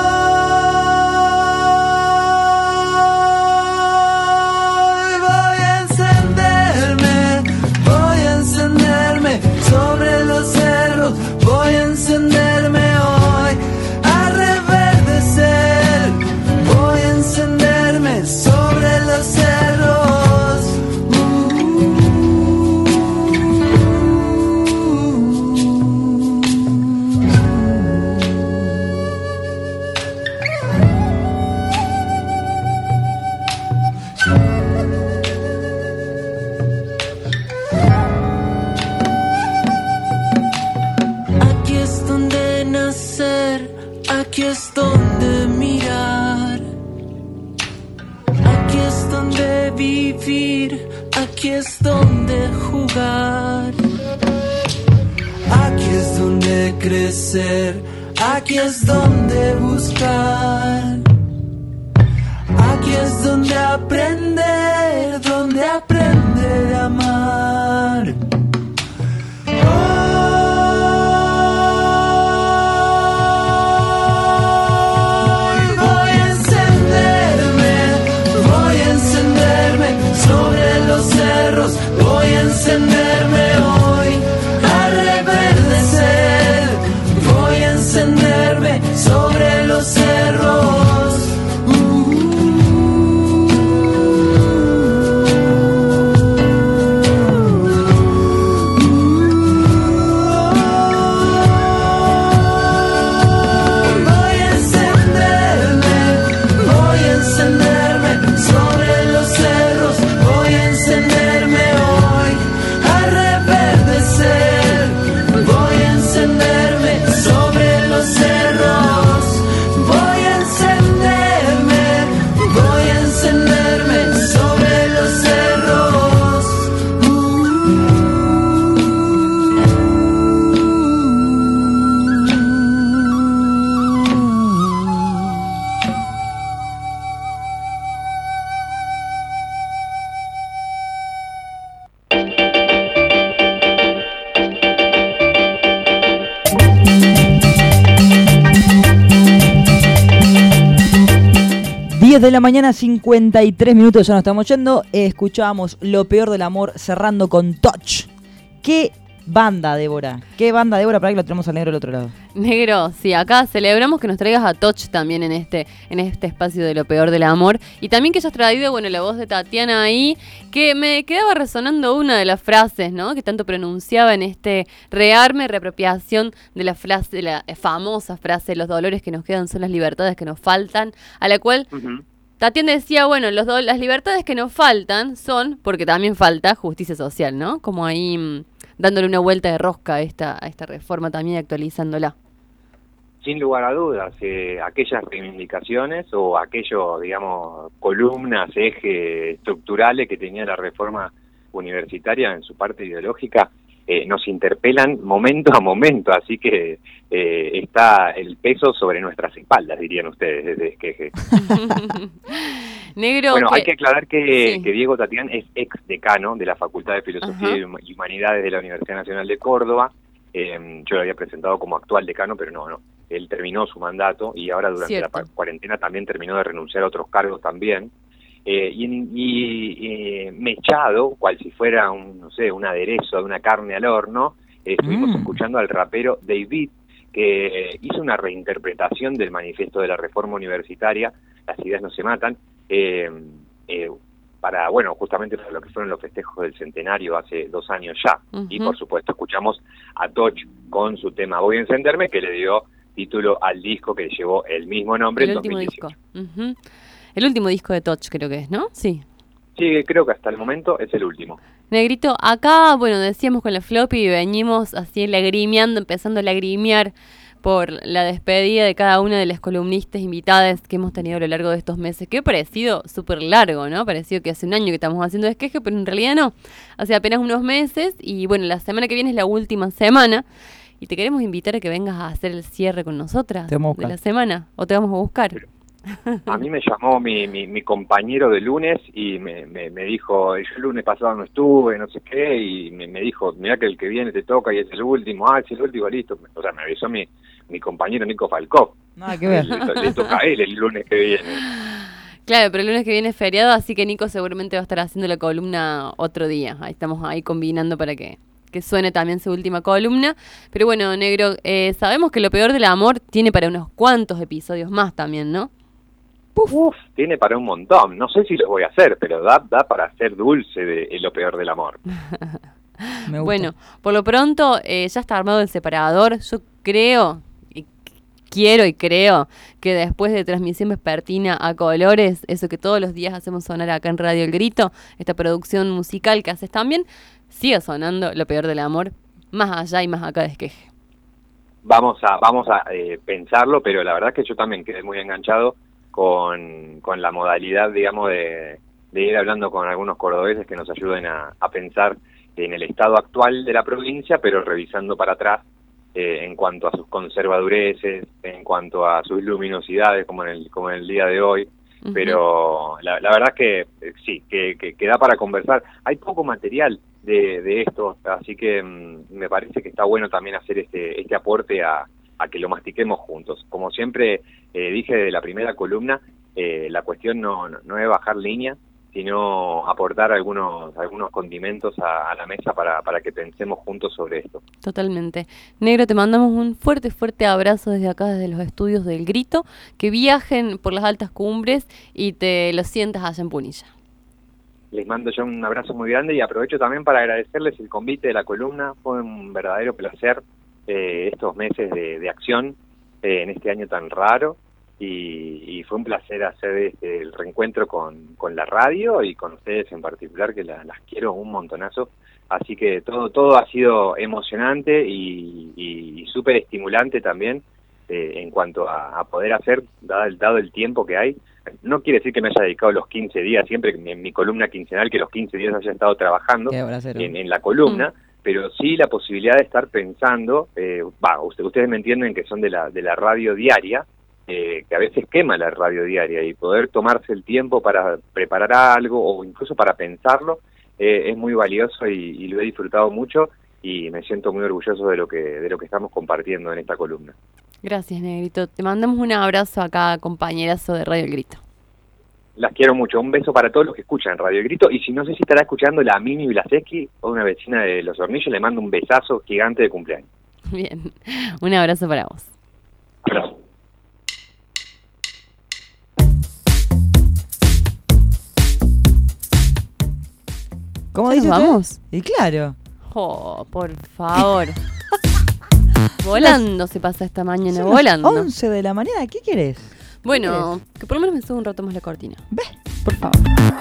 [SPEAKER 8] sobre los cerros voy a encenderme hoy, a reverdecer, voy a encenderme sobre los cerros. Aquí es donde mirar, aquí es donde vivir, aquí es donde jugar, aquí es donde crecer, aquí es donde buscar, aquí es donde aprender, donde aprender a amar. Sobre los cerros voy a encenderme hoy, a reverdecer, voy a encenderme sobre los cerros. Voy a encenderme, voy a encenderme sobre los cerros. Voy a encenderme hoy, a
[SPEAKER 3] diez de la mañana, cincuenta y tres minutos, ya nos estamos yendo. Eh, escuchábamos Lo Peor del Amor cerrando con Touch. ¿Qué banda, Débora? ¿Qué banda, Débora? Para que lo tenemos al negro del otro lado.
[SPEAKER 2] Negro, sí, acá celebramos que nos traigas a Touch también en este, en este espacio de Lo Peor del Amor. Y también que hayas traído, bueno, la voz de Tatiana ahí, que me quedaba resonando una de las frases, ¿no? Que tanto pronunciaba en este rearme, reapropiación de la frase, de la famosa frase, los dolores que nos quedan son las libertades que nos faltan, a la cual... Uh-huh. Tatiana decía, bueno, los do- las libertades que nos faltan son, porque también falta justicia social, ¿no? Como ahí mmm, dándole una vuelta de rosca a esta, a esta reforma también y actualizándola.
[SPEAKER 20] Sin lugar a dudas, eh, aquellas reivindicaciones o aquellos, digamos, columnas, ejes estructurales que tenía la reforma universitaria en su parte ideológica, eh, nos interpelan momento a momento, así que eh, está el peso sobre nuestras espaldas, dirían ustedes, desde Esqueje.
[SPEAKER 2] Negro,
[SPEAKER 20] bueno,
[SPEAKER 2] que...
[SPEAKER 20] hay que aclarar que,
[SPEAKER 2] sí.
[SPEAKER 20] que Diego Tatián es ex decano de la Facultad de Filosofía uh-huh. y Humanidades de la Universidad Nacional de Córdoba. Eh, yo lo había presentado como actual decano, pero no, no. Él terminó su mandato y ahora durante Cierto. la cuarentena también terminó de renunciar a otros cargos también. Eh, y, y eh, mechado, cual si fuera un, no sé, un aderezo de una carne al horno, eh, estuvimos mm. escuchando al rapero David, que eh, hizo una reinterpretación del manifiesto de la reforma universitaria, Las ideas no se matan, eh, eh, para, bueno, justamente para lo que fueron los festejos del centenario hace dos años ya. Uh-huh. Y por supuesto escuchamos a Touch con su tema Voy a encenderme, que le dio título al disco que llevó el mismo nombre
[SPEAKER 2] el
[SPEAKER 20] en
[SPEAKER 2] último
[SPEAKER 20] dos mil dieciocho.
[SPEAKER 2] Disco. Uh-huh. El último disco de Touch creo que es, ¿no? Sí.
[SPEAKER 20] Sí, creo que hasta el momento es el último.
[SPEAKER 2] Negrito, acá, bueno, decíamos con la floppy y venimos así lagrimeando, empezando a lagrimear por la despedida de cada una de las columnistas invitadas que hemos tenido a lo largo de estos meses, que ha parecido súper largo, ¿no? Parecido que hace un año que estamos haciendo Esqueje, pero en realidad no. Hace apenas unos meses y, bueno, la semana que viene es la última semana y te queremos invitar a que vengas a hacer el cierre con nosotras de la semana, o te vamos a buscar.
[SPEAKER 20] A mí me llamó mi, mi, mi compañero de lunes y me, me, me dijo, yo el lunes pasado no estuve, no sé qué, y me, me dijo, mirá que el que viene te toca y es el último, ah, es el último, listo. O sea, me avisó mi, mi compañero Nico Falcó.
[SPEAKER 3] Nada que ver.
[SPEAKER 20] Le, le, le toca a él el lunes que viene.
[SPEAKER 2] Claro, pero el lunes que viene es feriado, así que Nico seguramente va a estar haciendo la columna otro día. Ahí estamos ahí combinando para que, que suene también su última columna. Pero bueno, Negro, eh, sabemos que Lo Peor del Amor tiene para unos cuantos episodios más también, ¿no?
[SPEAKER 20] Uf, tiene para un montón. No sé si lo voy a hacer, pero da, da para hacer dulce de, de Lo Peor del Amor.
[SPEAKER 2] Bueno, por lo pronto eh, ya está armado el separador. Yo creo, y quiero y creo que después de transmisión vespertina a colores, eso que todos los días hacemos sonar acá en Radio El Grito, esta producción musical que haces también, siga sonando Lo Peor del Amor, más allá y más acá de Esqueje.
[SPEAKER 20] Vamos a, vamos a eh, pensarlo, pero la verdad es que yo también quedé muy enganchado con, con la modalidad, digamos, de, de ir hablando con algunos cordobeses que nos ayuden a, a pensar en el estado actual de la provincia, pero revisando para atrás eh, en cuanto a sus conservadureces, en cuanto a sus luminosidades, como en el, como en el día de hoy. Uh-huh. Pero la, la verdad es que eh, sí, que, que, que da para conversar. Hay poco material de, de esto, así que mmm, me parece que está bueno también hacer este, este aporte a a que lo mastiquemos juntos. Como siempre eh, dije de la primera columna, eh, la cuestión no, no, no es bajar línea, sino aportar algunos algunos condimentos a, a la mesa para, para que pensemos juntos sobre esto.
[SPEAKER 2] Totalmente. Negro, te mandamos un fuerte, fuerte abrazo desde acá, desde los estudios del Grito, que viajen por las altas cumbres y te lo sientas allá en Punilla.
[SPEAKER 20] Les mando yo un abrazo muy grande y aprovecho también para agradecerles el convite de la columna. Fue un verdadero placer Eh, estos meses de, de acción eh, en este año tan raro y, y fue un placer hacer este, el reencuentro con, con la radio y con ustedes en particular, que la, las quiero un montonazo, así que todo todo ha sido emocionante y, y, y súper estimulante también eh, en cuanto a, a poder hacer, dado el, dado el tiempo que hay. No quiere decir que me haya dedicado los quince días, siempre en mi columna quincenal, que los quince días haya estado trabajando en, en la columna, mm. pero sí la posibilidad de estar pensando, eh, bah, usted, ustedes me entienden que son de la de la radio diaria, eh, que a veces quema la radio diaria, y poder tomarse el tiempo para preparar algo o incluso para pensarlo, eh, es muy valioso y, y lo he disfrutado mucho y me siento muy orgulloso de lo que de lo que estamos compartiendo en esta columna.
[SPEAKER 2] Gracias, Negrito. Te mandamos un abrazo acá, compañerazo de Radio El Grito.
[SPEAKER 20] Las quiero mucho. Un beso para todos los que escuchan Radio El Grito. Y si no sé si estará escuchando la Mimi Blaseski o una vecina de Los Hornillos, le mando un besazo gigante de cumpleaños.
[SPEAKER 2] Bien, un abrazo para vos.
[SPEAKER 20] Abrazo.
[SPEAKER 3] ¿Cómo
[SPEAKER 2] ¿Ya
[SPEAKER 3] dices?
[SPEAKER 2] nos vamos?
[SPEAKER 3] Y claro.
[SPEAKER 2] Oh, por favor. Volando se pasa esta mañana,
[SPEAKER 3] Son
[SPEAKER 2] volando.
[SPEAKER 3] las once de la mañana, ¿qué querés?
[SPEAKER 2] Bueno, que por lo menos me suba un rato más la cortina. ¿Ves? Por favor.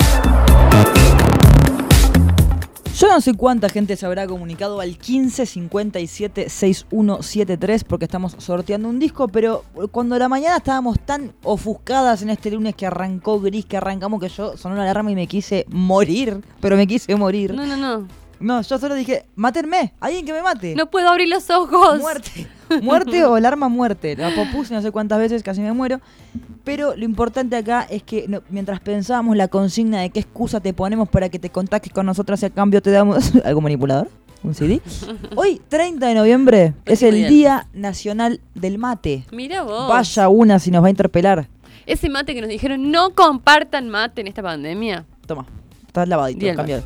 [SPEAKER 3] Yo no sé cuánta gente se habrá comunicado al quince cincuenta y siete sesenta y uno setenta y tres porque estamos sorteando un disco, pero cuando a la mañana estábamos tan ofuscadas en este lunes que arrancó gris, que arrancamos, que yo sonó una alarma y me quise morir, pero me quise morir.
[SPEAKER 2] No, no, no.
[SPEAKER 3] No, yo solo dije, mátenme, alguien que me mate.
[SPEAKER 2] No puedo abrir los ojos.
[SPEAKER 3] Muerte. Muerte o alarma muerte. La popuse no sé cuántas veces, casi me muero. Pero lo importante acá es que no, mientras pensábamos la consigna de qué excusa te ponemos para que te contactes con nosotros y a cambio te damos algo manipulador, un C D. Hoy, treinta de noviembre, es el
[SPEAKER 2] bien.
[SPEAKER 3] Día Nacional del Mate.
[SPEAKER 2] Mira vos.
[SPEAKER 3] Vaya una si nos va a interpelar.
[SPEAKER 2] Ese mate que nos dijeron, no compartan mate en esta pandemia.
[SPEAKER 3] Toma, estás lavadito,
[SPEAKER 2] Día del
[SPEAKER 3] cambiado.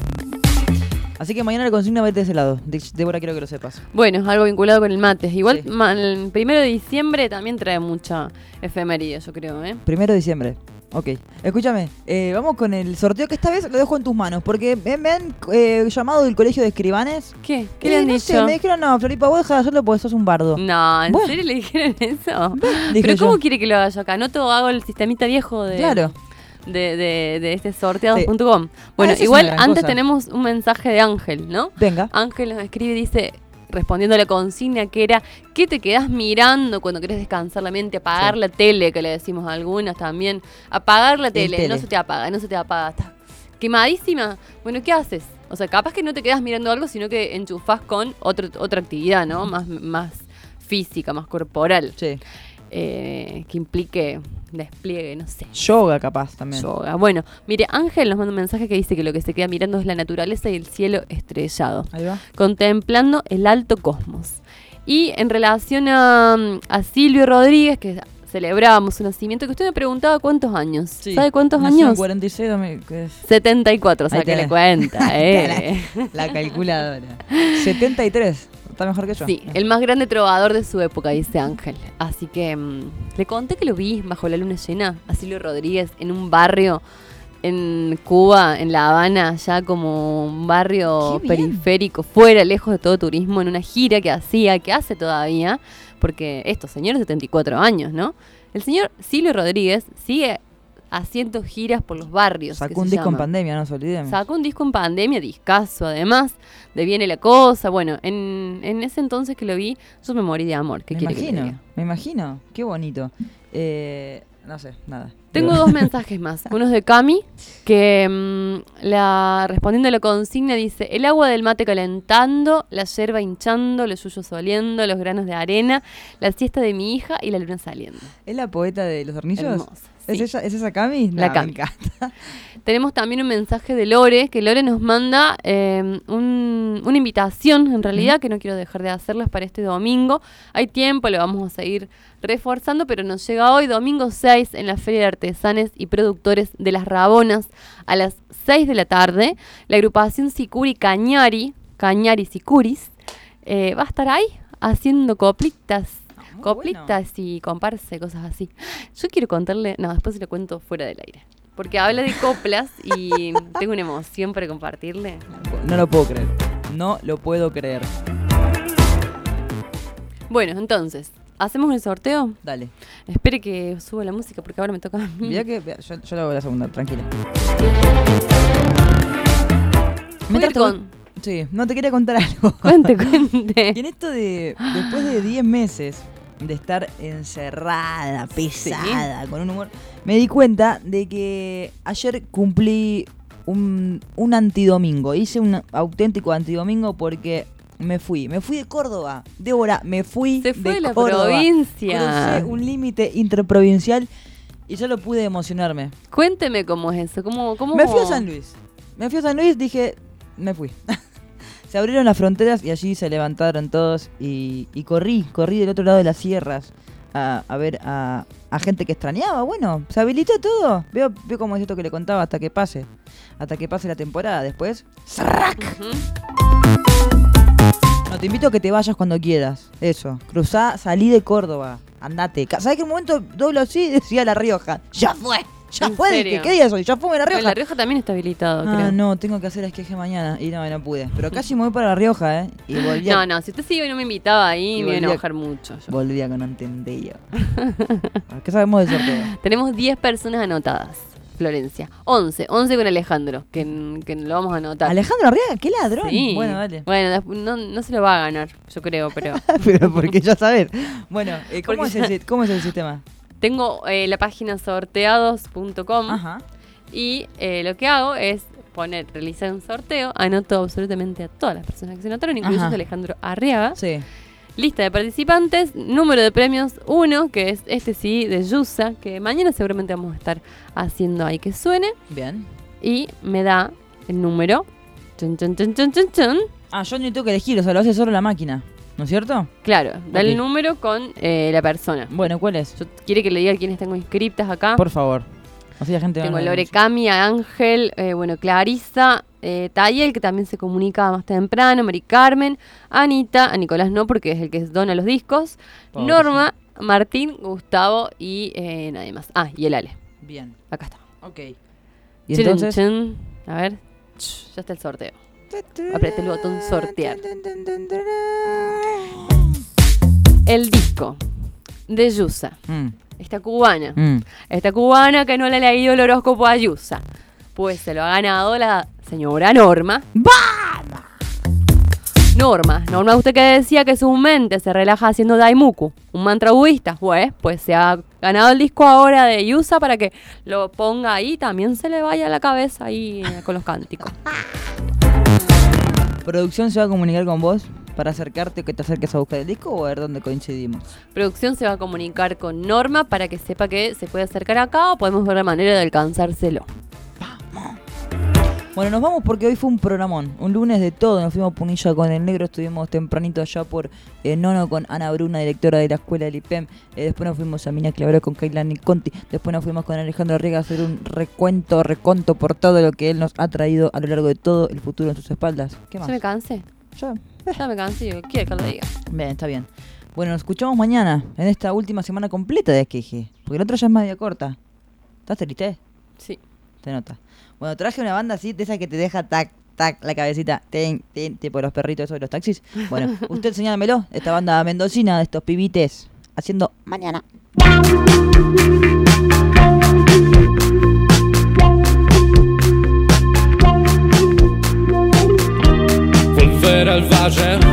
[SPEAKER 3] Así que mañana la consigna va a ir de ese lado. De- Débora, quiero que lo sepas.
[SPEAKER 2] Bueno, algo vinculado con el mate. Igual ma- el primero de diciembre también trae mucha efemería, yo creo, ¿eh?
[SPEAKER 3] Primero de diciembre. Ok. Escúchame, eh, vamos con el sorteo que esta vez lo dejo en tus manos. Porque me, me han eh, llamado del colegio de escribanes.
[SPEAKER 2] ¿Qué? ¿Qué
[SPEAKER 3] Eh,
[SPEAKER 2] le han
[SPEAKER 3] no
[SPEAKER 2] dicho?
[SPEAKER 3] sé, me dijeron, no, Floripa, vos dejá de hacerlo porque sos un bardo.
[SPEAKER 2] No, ¿en
[SPEAKER 3] Bueno.
[SPEAKER 2] serio le dijeron eso?
[SPEAKER 3] dije
[SPEAKER 2] ¿Pero cómo
[SPEAKER 3] yo.
[SPEAKER 2] quiere que lo haga yo acá? No todo hago el sistemita viejo de...
[SPEAKER 3] Claro.
[SPEAKER 2] De, de, de este sorteados punto com. Bueno,
[SPEAKER 3] Ah, eso es
[SPEAKER 2] igual
[SPEAKER 3] una gran
[SPEAKER 2] antes
[SPEAKER 3] cosa.
[SPEAKER 2] tenemos un mensaje de Ángel, ¿no?
[SPEAKER 3] Venga.
[SPEAKER 2] Ángel nos escribe y dice, respondiendo a la consigna que era, ¿qué te quedás mirando cuando querés descansar la mente? Apagar
[SPEAKER 3] Sí.
[SPEAKER 2] la tele, que le decimos a algunas también. Apagar la
[SPEAKER 3] El
[SPEAKER 2] tele,
[SPEAKER 3] tele.
[SPEAKER 2] no se te apaga, no se te apaga. Está quemadísima. Bueno, ¿qué haces? O sea, capaz que no te quedas mirando algo, sino que enchufás con otro, otra actividad, ¿no? Más, más física, más corporal.
[SPEAKER 3] Sí.
[SPEAKER 2] Eh, que implique despliegue, no sé.
[SPEAKER 3] Yoga capaz también.
[SPEAKER 2] Yoga. Bueno, mire, Ángel nos manda un mensaje que dice que lo que se queda mirando es la naturaleza y el cielo estrellado.
[SPEAKER 3] Ahí va.
[SPEAKER 2] Contemplando el alto cosmos. Y en relación a, a Silvio Rodríguez, que celebrábamos su nacimiento, que usted me preguntaba cuántos años.
[SPEAKER 3] Sí.
[SPEAKER 2] ¿Sabe cuántos
[SPEAKER 3] Nació en
[SPEAKER 2] años?
[SPEAKER 3] cuarenta y seis, dame- ¿qué es?
[SPEAKER 2] setenta y cuatro, o sea,
[SPEAKER 3] Ahí
[SPEAKER 2] que le
[SPEAKER 3] tenés.
[SPEAKER 2] cuenta, eh.
[SPEAKER 3] la, la calculadora. setenta y tres. Está mejor que yo.
[SPEAKER 2] Sí, el más grande trovador de su época, dice Ángel. Así que mm, le conté que lo vi bajo la luna llena a Silvio Rodríguez en un barrio en Cuba, en La Habana, ya como un barrio
[SPEAKER 3] Qué bien.
[SPEAKER 2] periférico, fuera, lejos de todo turismo, en una gira que hacía, que hace todavía, porque estos señores, setenta y cuatro años, ¿no? El señor Silvio Rodríguez sigue haciendo giras por los barrios. que
[SPEAKER 3] Sacó un
[SPEAKER 2] se
[SPEAKER 3] disco en
[SPEAKER 2] llaman.
[SPEAKER 3] pandemia, no nos olvidemos.
[SPEAKER 2] Sacó un disco en pandemia, discazo además, de Viene la Cosa. Bueno, en, en ese entonces que lo vi, yo me morí de amor. ¿Qué
[SPEAKER 3] me
[SPEAKER 2] quiere que le
[SPEAKER 3] imagino,
[SPEAKER 2] diga?
[SPEAKER 3] me imagino. Qué bonito. Eh, no sé, nada.
[SPEAKER 2] Tengo
[SPEAKER 3] Pero-
[SPEAKER 2] dos mensajes más. Uno es de Cami, que mm, la, respondiendo a la consigna dice: el agua del mate calentando, la yerba hinchando, los yuyos oliendo, los granos de arena, la siesta de mi hija y la luna saliendo.
[SPEAKER 3] ¿Es la poeta de los hornillos?
[SPEAKER 2] Hermosa,
[SPEAKER 3] ¿Es,
[SPEAKER 2] sí.
[SPEAKER 3] esa, ¿Es esa Cami?
[SPEAKER 2] La
[SPEAKER 3] No,
[SPEAKER 2] Cami.
[SPEAKER 3] me encanta.
[SPEAKER 2] Tenemos también un mensaje de Lore, que Lore nos manda eh, un- una invitación, en realidad, que no quiero dejar de hacerlas para este domingo. Hay tiempo, lo vamos a seguir reforzando, pero nos llega hoy, domingo seis, en la Feria de Artesanes y Productores de Las Rabonas, a las seis de la tarde. La agrupación Sicuri Cañari, Cañari Sicuris, eh, va a estar ahí haciendo coplitas. Coplitas y comparse, cosas así. Yo quiero contarle, no, después se lo cuento fuera del aire. Porque habla de coplas y tengo una emoción para compartirle.
[SPEAKER 3] No lo puedo creer. No lo puedo creer.
[SPEAKER 2] Bueno, entonces, ¿hacemos el sorteo?
[SPEAKER 3] Dale.
[SPEAKER 2] Espere que suba la música porque ahora me toca a mí.
[SPEAKER 3] Mirá que vea, yo, yo lo hago la segunda, tranquila.
[SPEAKER 2] Voy a ir con-
[SPEAKER 3] Sí, no te quería contar algo.
[SPEAKER 2] Cuente, cuente.
[SPEAKER 3] Y en esto de, después de diez meses de estar encerrada, pesada, con un humor, me di cuenta de que ayer cumplí un, un antidomingo. Hice un auténtico antidomingo porque me fui. Me fui de Córdoba. Débora, me fui
[SPEAKER 2] Se fue
[SPEAKER 3] de
[SPEAKER 2] de la
[SPEAKER 3] Córdoba.
[SPEAKER 2] provincia.
[SPEAKER 3] Crucé un límite interprovincial y solo pude emocionarme.
[SPEAKER 2] Cuénteme cómo es eso. ¿Cómo, cómo...
[SPEAKER 3] Me fui a San Luis. Me fui a San Luis, dije, me fui. Se abrieron las fronteras y allí se levantaron todos y, y corrí, corrí del otro lado de las sierras a, a ver a, a gente que extrañaba. Bueno, se habilitó todo. Veo, veo cómo es esto que le contaba hasta que pase. Hasta que pase la temporada. Después, ¡zrac! Uh-huh. No, te invito a que te vayas cuando quieras. Eso, cruzá, salí de Córdoba. Andate. ¿Sabés que en un momento doblo así y decía La Rioja? ¡Ya fue! ¡Ya fue! Dije, ¿qué día soy? ¡Ya fue La Rioja!
[SPEAKER 2] La Rioja también está habilitado,
[SPEAKER 3] ah,
[SPEAKER 2] creo.
[SPEAKER 3] no, tengo que hacer esqueje mañana. Y no, no pude. Pero casi me voy para La Rioja, ¿eh? Y volví a...
[SPEAKER 2] No, no, si usted sigue y no me invitaba ahí, me iba a enojar mucho. Yo.
[SPEAKER 3] Volvía con entendido. ¿Qué sabemos del sorteo?
[SPEAKER 2] Tenemos diez personas anotadas. Florencia. once. once con Alejandro, que, que lo vamos a anotar.
[SPEAKER 3] ¿Alejandro Arriaga? ¡Qué ladrón!
[SPEAKER 2] Sí.
[SPEAKER 3] Bueno, dale.
[SPEAKER 2] Bueno, no, no se lo va a ganar, yo creo, pero...
[SPEAKER 3] pero porque ya sabes. Bueno, eh, ¿cómo, es el, ¿cómo es el sistema?
[SPEAKER 2] Tengo eh, la página sorteados punto com.
[SPEAKER 3] Ajá.
[SPEAKER 2] Y eh, lo que hago es poner, realizar un sorteo. Anoto absolutamente a todas las personas que se anotaron, incluso a Alejandro Arriaga.
[SPEAKER 3] Sí.
[SPEAKER 2] Lista de participantes, número de premios uno, que es este sí de Yusa, que mañana seguramente vamos a estar haciendo ahí que suene.
[SPEAKER 3] Bien.
[SPEAKER 2] Y me da el número. Chun, chun, chun, chun, chun, chun.
[SPEAKER 3] Ah, yo ni tengo que elegir, o sea, lo hace solo la máquina, ¿no es cierto?
[SPEAKER 2] Claro, da
[SPEAKER 3] okay.
[SPEAKER 2] el número con eh, la persona.
[SPEAKER 3] Bueno, ¿cuál es?
[SPEAKER 2] Yo, ¿Quiere que le diga quiénes tengo inscriptas acá?
[SPEAKER 3] Por favor. Así la gente
[SPEAKER 2] tengo Lore Cami, Ángel, eh, bueno, Clarisa, eh, Tayel, que también se comunica más temprano, Mari Carmen, Anita, a Nicolás no, porque es el que dona los discos, Pobre Norma, sí. Martín, Gustavo y eh, nadie más. Ah, y el Ale.
[SPEAKER 3] Bien.
[SPEAKER 2] Acá está.
[SPEAKER 3] Ok. ¿Y chun, entonces?
[SPEAKER 2] Chun. A ver, ya está el sorteo. Apreté el botón sortear. El disco de Yusa. Mm. Esta cubana, mm. esta cubana que no le ha leído el horóscopo a Yusa, pues se lo ha ganado la señora Norma. ¡Vamos! Norma, Norma, usted que decía que su mente se relaja haciendo Daimoku, un mantra budista, pues, pues se ha ganado el disco ahora de Yusa para que lo ponga ahí, también se le vaya a la cabeza ahí con los cánticos.
[SPEAKER 3] ¿Producción se va a comunicar con vos para acercarte, que te acerques a buscar el disco o a ver dónde coincidimos?
[SPEAKER 2] Producción se va a comunicar con Norma para que sepa que se puede acercar acá o podemos ver la manera de alcanzárselo.
[SPEAKER 3] Vamos. Bueno, nos vamos porque hoy fue un programón, un lunes de todo. Nos fuimos a Punilla con el Negro, estuvimos tempranito allá por eh, Nono con Ana Bruna, directora de la escuela del I P E M. Eh, después nos fuimos a Mina Clavero con Kailani Conti. Después nos fuimos con Alejandro Arriaga a hacer un recuento, reconto por todo lo que él nos ha traído a lo largo de todo el futuro en sus espaldas. ¿Qué más?
[SPEAKER 2] ¿Ya me cansé?
[SPEAKER 3] Ya.
[SPEAKER 2] Ya me cansé, yo quiero que lo diga.
[SPEAKER 3] Bien, está bien. Bueno, nos escuchamos mañana, en esta última semana completa de Esqueje. Porque la otra ya es media corta. ¿Estás triste?
[SPEAKER 2] Sí.
[SPEAKER 3] Se nota. Bueno, traje una banda así, de esa que te deja tac, tac, la cabecita, ten, ten, tipo los perritos esos de los taxis. Bueno, usted señálamelo, esta banda mendocina de estos pibites, haciendo mañana.
[SPEAKER 10] Volver al valle